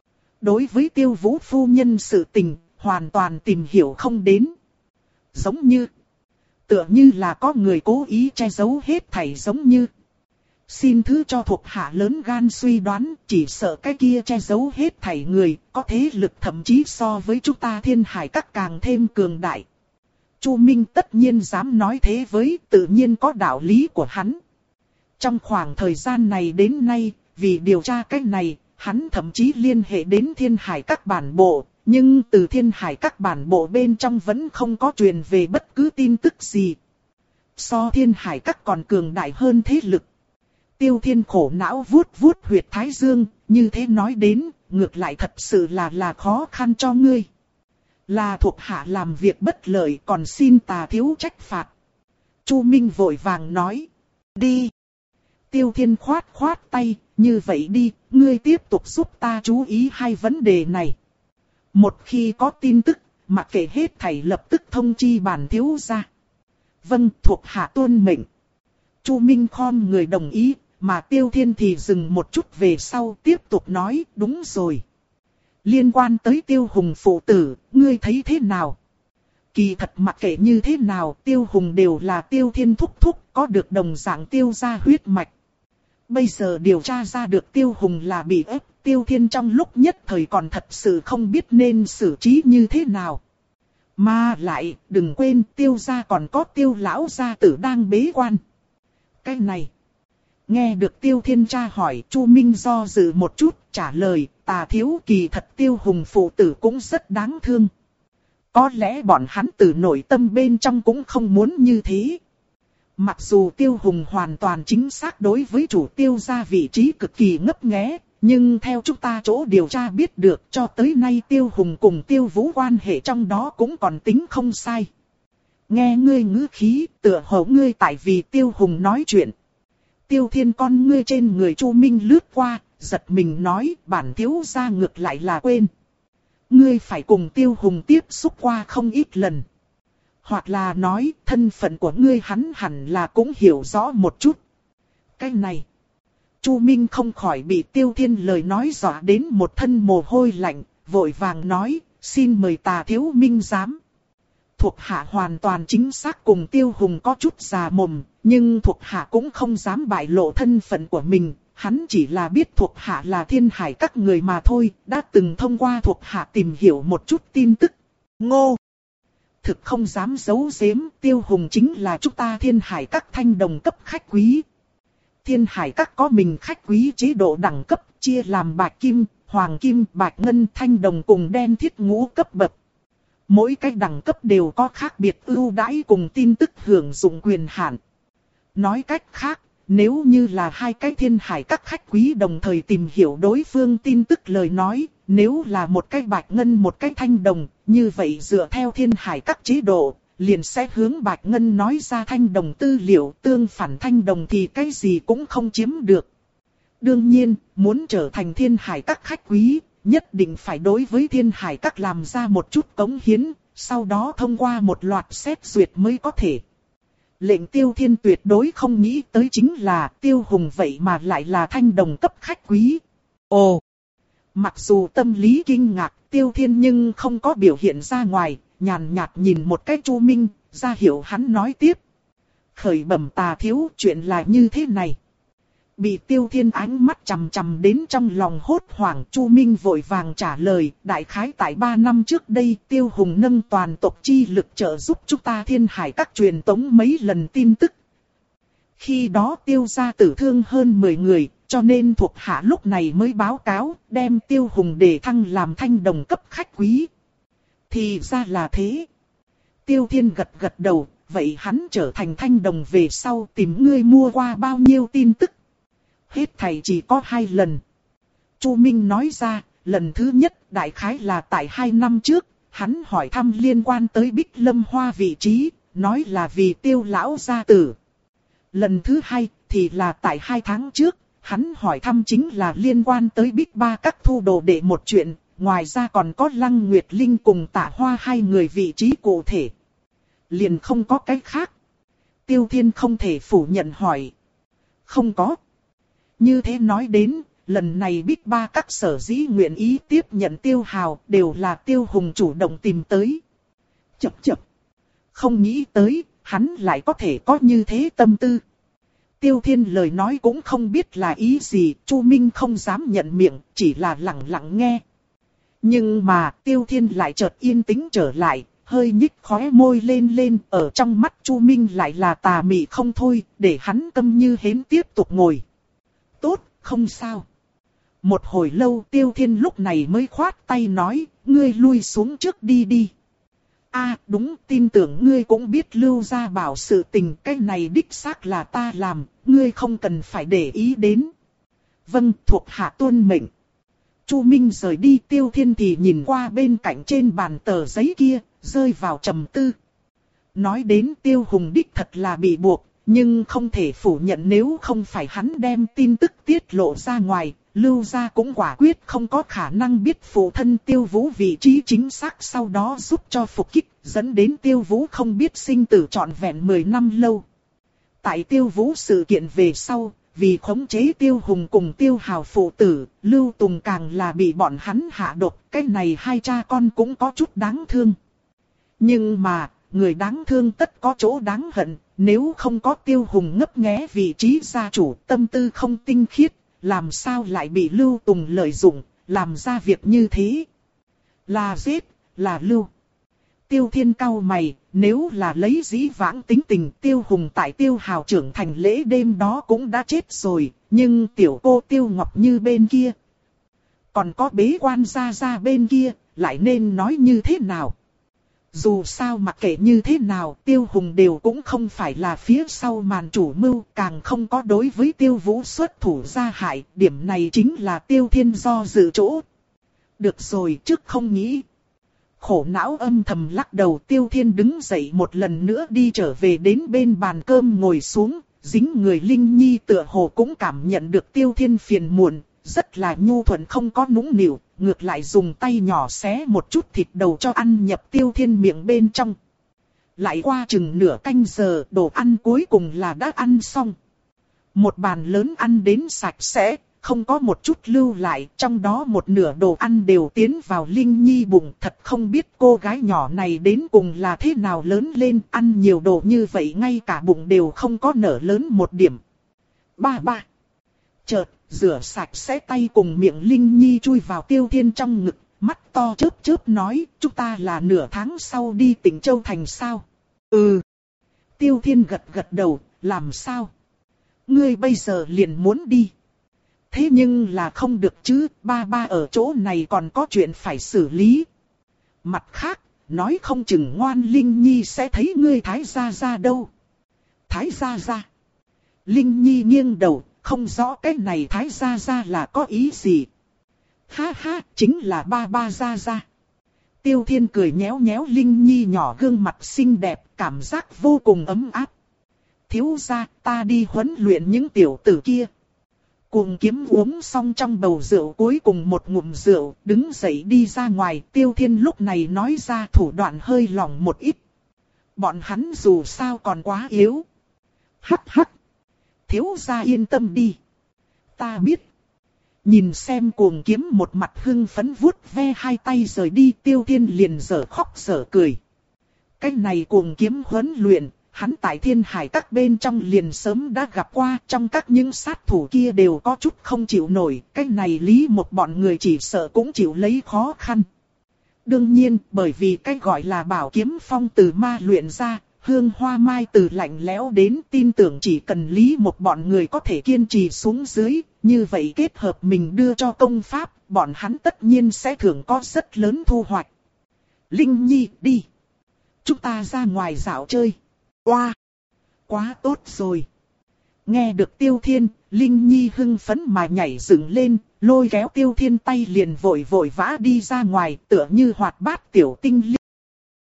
Đối với Tiêu Vũ phu nhân sự tình, hoàn toàn tìm hiểu không đến. Giống như, tựa như là có người cố ý che giấu hết thảy giống như. Xin thứ cho thuộc hạ lớn gan suy đoán, chỉ sợ cái kia che giấu hết thảy người, có thế lực thậm chí so với chúng ta Thiên Hải các càng thêm cường đại. Chu Minh tất nhiên dám nói thế với, tự nhiên có đạo lý của hắn. Trong khoảng thời gian này đến nay, vì điều tra cái này, hắn thậm chí liên hệ đến Thiên Hải các bản bộ, nhưng từ Thiên Hải các bản bộ bên trong vẫn không có truyền về bất cứ tin tức gì. So Thiên Hải các còn cường đại hơn thế lực. Tiêu Thiên khổ não vuốt vuốt huyệt thái dương, như thế nói đến, ngược lại thật sự là là khó khăn cho ngươi. Là thuộc hạ làm việc bất lợi còn xin tà thiếu trách phạt. Chu Minh vội vàng nói. Đi. Tiêu Thiên khoát khoát tay, như vậy đi, ngươi tiếp tục giúp ta chú ý hai vấn đề này. Một khi có tin tức, mặc kệ hết thảy lập tức thông chi bản thiếu gia. Vâng, thuộc hạ tuân mệnh. Chu Minh khom người đồng ý, mà Tiêu Thiên thì dừng một chút về sau tiếp tục nói, đúng rồi. Liên quan tới Tiêu Hùng phụ tử, ngươi thấy thế nào? Kỳ thật mặc kệ như thế nào, Tiêu Hùng đều là Tiêu Thiên thúc thúc, có được đồng dạng Tiêu gia huyết mạch. Bây giờ điều tra ra được Tiêu Hùng là bị ép, Tiêu Thiên trong lúc nhất thời còn thật sự không biết nên xử trí như thế nào. Mà lại, đừng quên Tiêu gia còn có Tiêu lão gia tử đang bế quan. Cái này. Nghe được Tiêu Thiên tra hỏi, Chu Minh do dự một chút, trả lời, tà thiếu kỳ thật Tiêu Hùng phụ tử cũng rất đáng thương. Có lẽ bọn hắn từ nội tâm bên trong cũng không muốn như thế. Mặc dù Tiêu Hùng hoàn toàn chính xác đối với chủ Tiêu gia vị trí cực kỳ ngấp nghé, nhưng theo chúng ta chỗ điều tra biết được cho tới nay Tiêu Hùng cùng Tiêu Vũ quan hệ trong đó cũng còn tính không sai. Nghe ngươi ngữ khí, tựa hồ ngươi tại vì Tiêu Hùng nói chuyện. Tiêu Thiên con ngươi trên người Chu Minh lướt qua, giật mình nói bản thiếu gia ngược lại là quên. Ngươi phải cùng Tiêu Hùng tiếp xúc qua không ít lần. Hoặc là nói thân phận của ngươi hắn hẳn là cũng hiểu rõ một chút. Cái này. Chu Minh không khỏi bị Tiêu Thiên lời nói dọa đến một thân mồ hôi lạnh, vội vàng nói, xin mời tà thiếu minh giám. Thuộc hạ hoàn toàn chính xác cùng Tiêu Hùng có chút già mồm, nhưng thuộc hạ cũng không dám bại lộ thân phận của mình, hắn chỉ là biết thuộc hạ là Thiên Hải các người mà thôi, đã từng thông qua thuộc hạ tìm hiểu một chút tin tức. Ngô! Thực không dám giấu giếm, Tiêu Hùng chính là chúng ta Thiên Hải các thanh đồng cấp khách quý. Thiên Hải các có mình khách quý chế độ đẳng cấp, chia làm bạch kim, hoàng kim, bạch ngân, thanh đồng cùng đen thiết ngũ cấp bậc. Mỗi cái đẳng cấp đều có khác biệt ưu đãi cùng tin tức hưởng dụng quyền hạn. Nói cách khác, nếu như là hai cái Thiên Hải các khách quý đồng thời tìm hiểu đối phương tin tức lời nói, nếu là một cái bạch ngân một cái thanh đồng, như vậy dựa theo Thiên Hải các chế độ, liền sẽ hướng Bạch Ngân nói ra thanh đồng tư liệu, tương phản thanh đồng thì cái gì cũng không chiếm được. Đương nhiên, muốn trở thành Thiên Hải Các khách quý, nhất định phải đối với Thiên Hải Các làm ra một chút cống hiến, sau đó thông qua một loạt xét duyệt mới có thể. Lệnh Tiêu Thiên tuyệt đối không nghĩ tới chính là Tiêu Hùng vậy mà lại là thanh đồng cấp khách quý. Ồ! Mặc dù tâm lý kinh ngạc, Tiêu Thiên nhưng không có biểu hiện ra ngoài, nhàn nhạt nhìn một cái Chu Minh, ra hiệu hắn nói tiếp. Khởi bẩm Tà thiếu, chuyện là như thế này. Bị Tiêu Thiên ánh mắt chằm chằm đến trong lòng hốt hoảng, Chu Minh vội vàng trả lời, đại khái tại ba năm trước đây, Tiêu Hùng nâng toàn tộc chi lực trợ giúp chúng ta Thiên Hải Các truyền tống mấy lần tin tức. Khi đó Tiêu gia tử thương hơn mười người, cho nên thuộc hạ lúc này mới báo cáo, đem Tiêu Hùng đề thăng làm thanh đồng cấp khách quý. Thì ra là thế. Tiêu Thiên gật gật đầu, vậy hắn trở thành thanh đồng về sau tìm ngươi mua qua bao nhiêu tin tức? Hết thảy chỉ có hai lần. Chu Minh nói ra, lần thứ nhất đại khái là tại hai năm trước, hắn hỏi thăm liên quan tới Bích Lâm Hoa vị trí, nói là vì Tiêu lão gia tử. Lần thứ hai thì là tại hai tháng trước, hắn hỏi thăm chính là liên quan tới Bích Ba Các thu đồ đệ một chuyện, ngoài ra còn có Lăng Nguyệt Linh cùng Tạ Hoa hai người vị trí cụ thể. Liền không có cái khác. Tiêu Thiên không thể phủ nhận hỏi. Không có. Như thế nói đến, lần này Bích Ba Các sở dĩ nguyện ý tiếp nhận Tiêu Hào đều là Tiêu Hùng chủ động tìm tới. Chập chập. Không nghĩ tới, hắn lại có thể có như thế tâm tư. Tiêu Thiên lời nói cũng không biết là ý gì, Chu Minh không dám nhận miệng, chỉ là lặng lặng nghe. Nhưng mà Tiêu Thiên lại chợt yên tĩnh trở lại, hơi nhích khóe môi lên lên, ở trong mắt Chu Minh lại là tà mị không thôi, để hắn câm như hến tiếp tục ngồi. Tốt, không sao. Một hồi lâu Tiêu Thiên lúc này mới khoát tay nói, ngươi lui xuống trước đi đi. A đúng, tin tưởng ngươi cũng biết Lưu Gia Bảo sự tình, cái này đích xác là ta làm, ngươi không cần phải để ý đến. Vâng, thuộc hạ tuân mệnh. Chu Minh rời đi, Tiêu Thiên thì nhìn qua bên cạnh trên bàn tờ giấy kia, rơi vào trầm tư. Nói đến Tiêu Hùng đích thật là bị buộc, nhưng không thể phủ nhận nếu không phải hắn đem tin tức tiết lộ ra ngoài, Lưu Gia cũng quả quyết không có khả năng biết phụ thân Tiêu Vũ vị trí chính xác, sau đó giúp cho phục kích, dẫn đến Tiêu Vũ không biết sinh tử trọn vẹn mười năm lâu. Tại Tiêu Vũ sự kiện về sau, vì khống chế Tiêu Hùng cùng Tiêu Hào phụ tử, Lưu Tùng càng là bị bọn hắn hạ độc, cái này hai cha con cũng có chút đáng thương. Nhưng mà, người đáng thương tất có chỗ đáng hận, nếu không có Tiêu Hùng ngấp nghé vị trí gia chủ, tâm tư không tinh khiết, làm sao lại bị Lưu Tùng lợi dụng, làm ra việc như thế. Là giết, là lưu. Tiêu Thiên cau mày, nếu là lấy dĩ vãng tính tình, Tiêu Hùng tại Tiêu Hào trưởng thành lễ đêm đó cũng đã chết rồi, nhưng tiểu cô Tiêu Ngọc Như bên kia, còn có bế quan gia gia bên kia, lại nên nói như thế nào? Dù sao mặc kệ như thế nào, Tiêu Hùng đều cũng không phải là phía sau màn chủ mưu, càng không có đối với Tiêu Vũ xuất thủ ra hại, điểm này chính là Tiêu Thiên do dự chỗ. Được rồi, trước không nghĩ. Khổ não âm thầm lắc đầu, Tiêu Thiên đứng dậy một lần nữa đi trở về đến bên bàn cơm ngồi xuống, dính người Linh Nhi tựa hồ cũng cảm nhận được Tiêu Thiên phiền muộn, rất là nhu thuận không có nũng nịu, ngược lại dùng tay nhỏ xé một chút thịt đầu cho ăn nhập Tiêu Thiên miệng bên trong. Lại qua chừng nửa canh giờ, đồ ăn cuối cùng là đã ăn xong. Một bàn lớn ăn đến sạch sẽ, không có một chút lưu lại, trong đó một nửa đồ ăn đều tiến vào Linh Nhi bụng. Thật không biết cô gái nhỏ này đến cùng là thế nào lớn lên, ăn nhiều đồ như vậy ngay cả bụng đều không có nở lớn một điểm. Ba ba. Chợt, rửa sạch sẽ tay cùng miệng Linh Nhi chui vào Tiêu Thiên trong ngực, mắt to chớp chớp nói, chúng ta là nửa tháng sau đi tỉnh Châu Thành sao? Ừ. Tiêu Thiên gật gật đầu, làm sao? Ngươi bây giờ liền muốn đi. Thế nhưng là không được chứ, ba ba ở chỗ này còn có chuyện phải xử lý. Mặt khác, nói không chừng ngoan Linh Nhi sẽ thấy ngươi Thái gia gia đâu. Thái gia gia. Linh Nhi nghiêng đầu, không rõ cái này Thái gia gia là có ý gì. Ha ha, chính là ba ba gia gia. Tiêu Thiên cười nhéo nhéo Linh Nhi nhỏ gương mặt xinh đẹp, cảm giác vô cùng ấm áp. Thiếu gia, ta đi huấn luyện những tiểu tử kia. Cuồng Kiếm uống xong trong bầu rượu cuối cùng một ngụm rượu, đứng dậy đi ra ngoài. Tiêu Thiên lúc này nói ra thủ đoạn hơi lỏng một ít. Bọn hắn dù sao còn quá yếu. Hắc hắc. Thiếu gia yên tâm đi. Ta biết. Nhìn xem Cuồng Kiếm một mặt hưng phấn vuốt ve hai tay rời đi, Tiêu Thiên liền dở khóc dở cười. Cái này Cuồng Kiếm huấn luyện, hắn tại Thiên Hải các bên trong liền sớm đã gặp qua, trong các những sát thủ kia đều có chút không chịu nổi, cái này Lý một bọn người chỉ sợ cũng chịu lấy khó khăn. Đương nhiên, bởi vì cái gọi là bảo kiếm phong từ ma luyện ra, hương hoa mai từ lạnh lẽo đến, tin tưởng chỉ cần Lý một bọn người có thể kiên trì xuống dưới, như vậy kết hợp mình đưa cho công pháp, bọn hắn tất nhiên sẽ thường có rất lớn thu hoạch. Linh Nhi, đi. Chúng ta ra ngoài dạo chơi. Oa! Wow. Quá tốt rồi. Nghe được Tiêu Thiên, Linh Nhi hưng phấn mà nhảy dựng lên, lôi kéo Tiêu Thiên tay liền vội vội vã đi ra ngoài, tựa như hoạt bát tiểu tinh linh.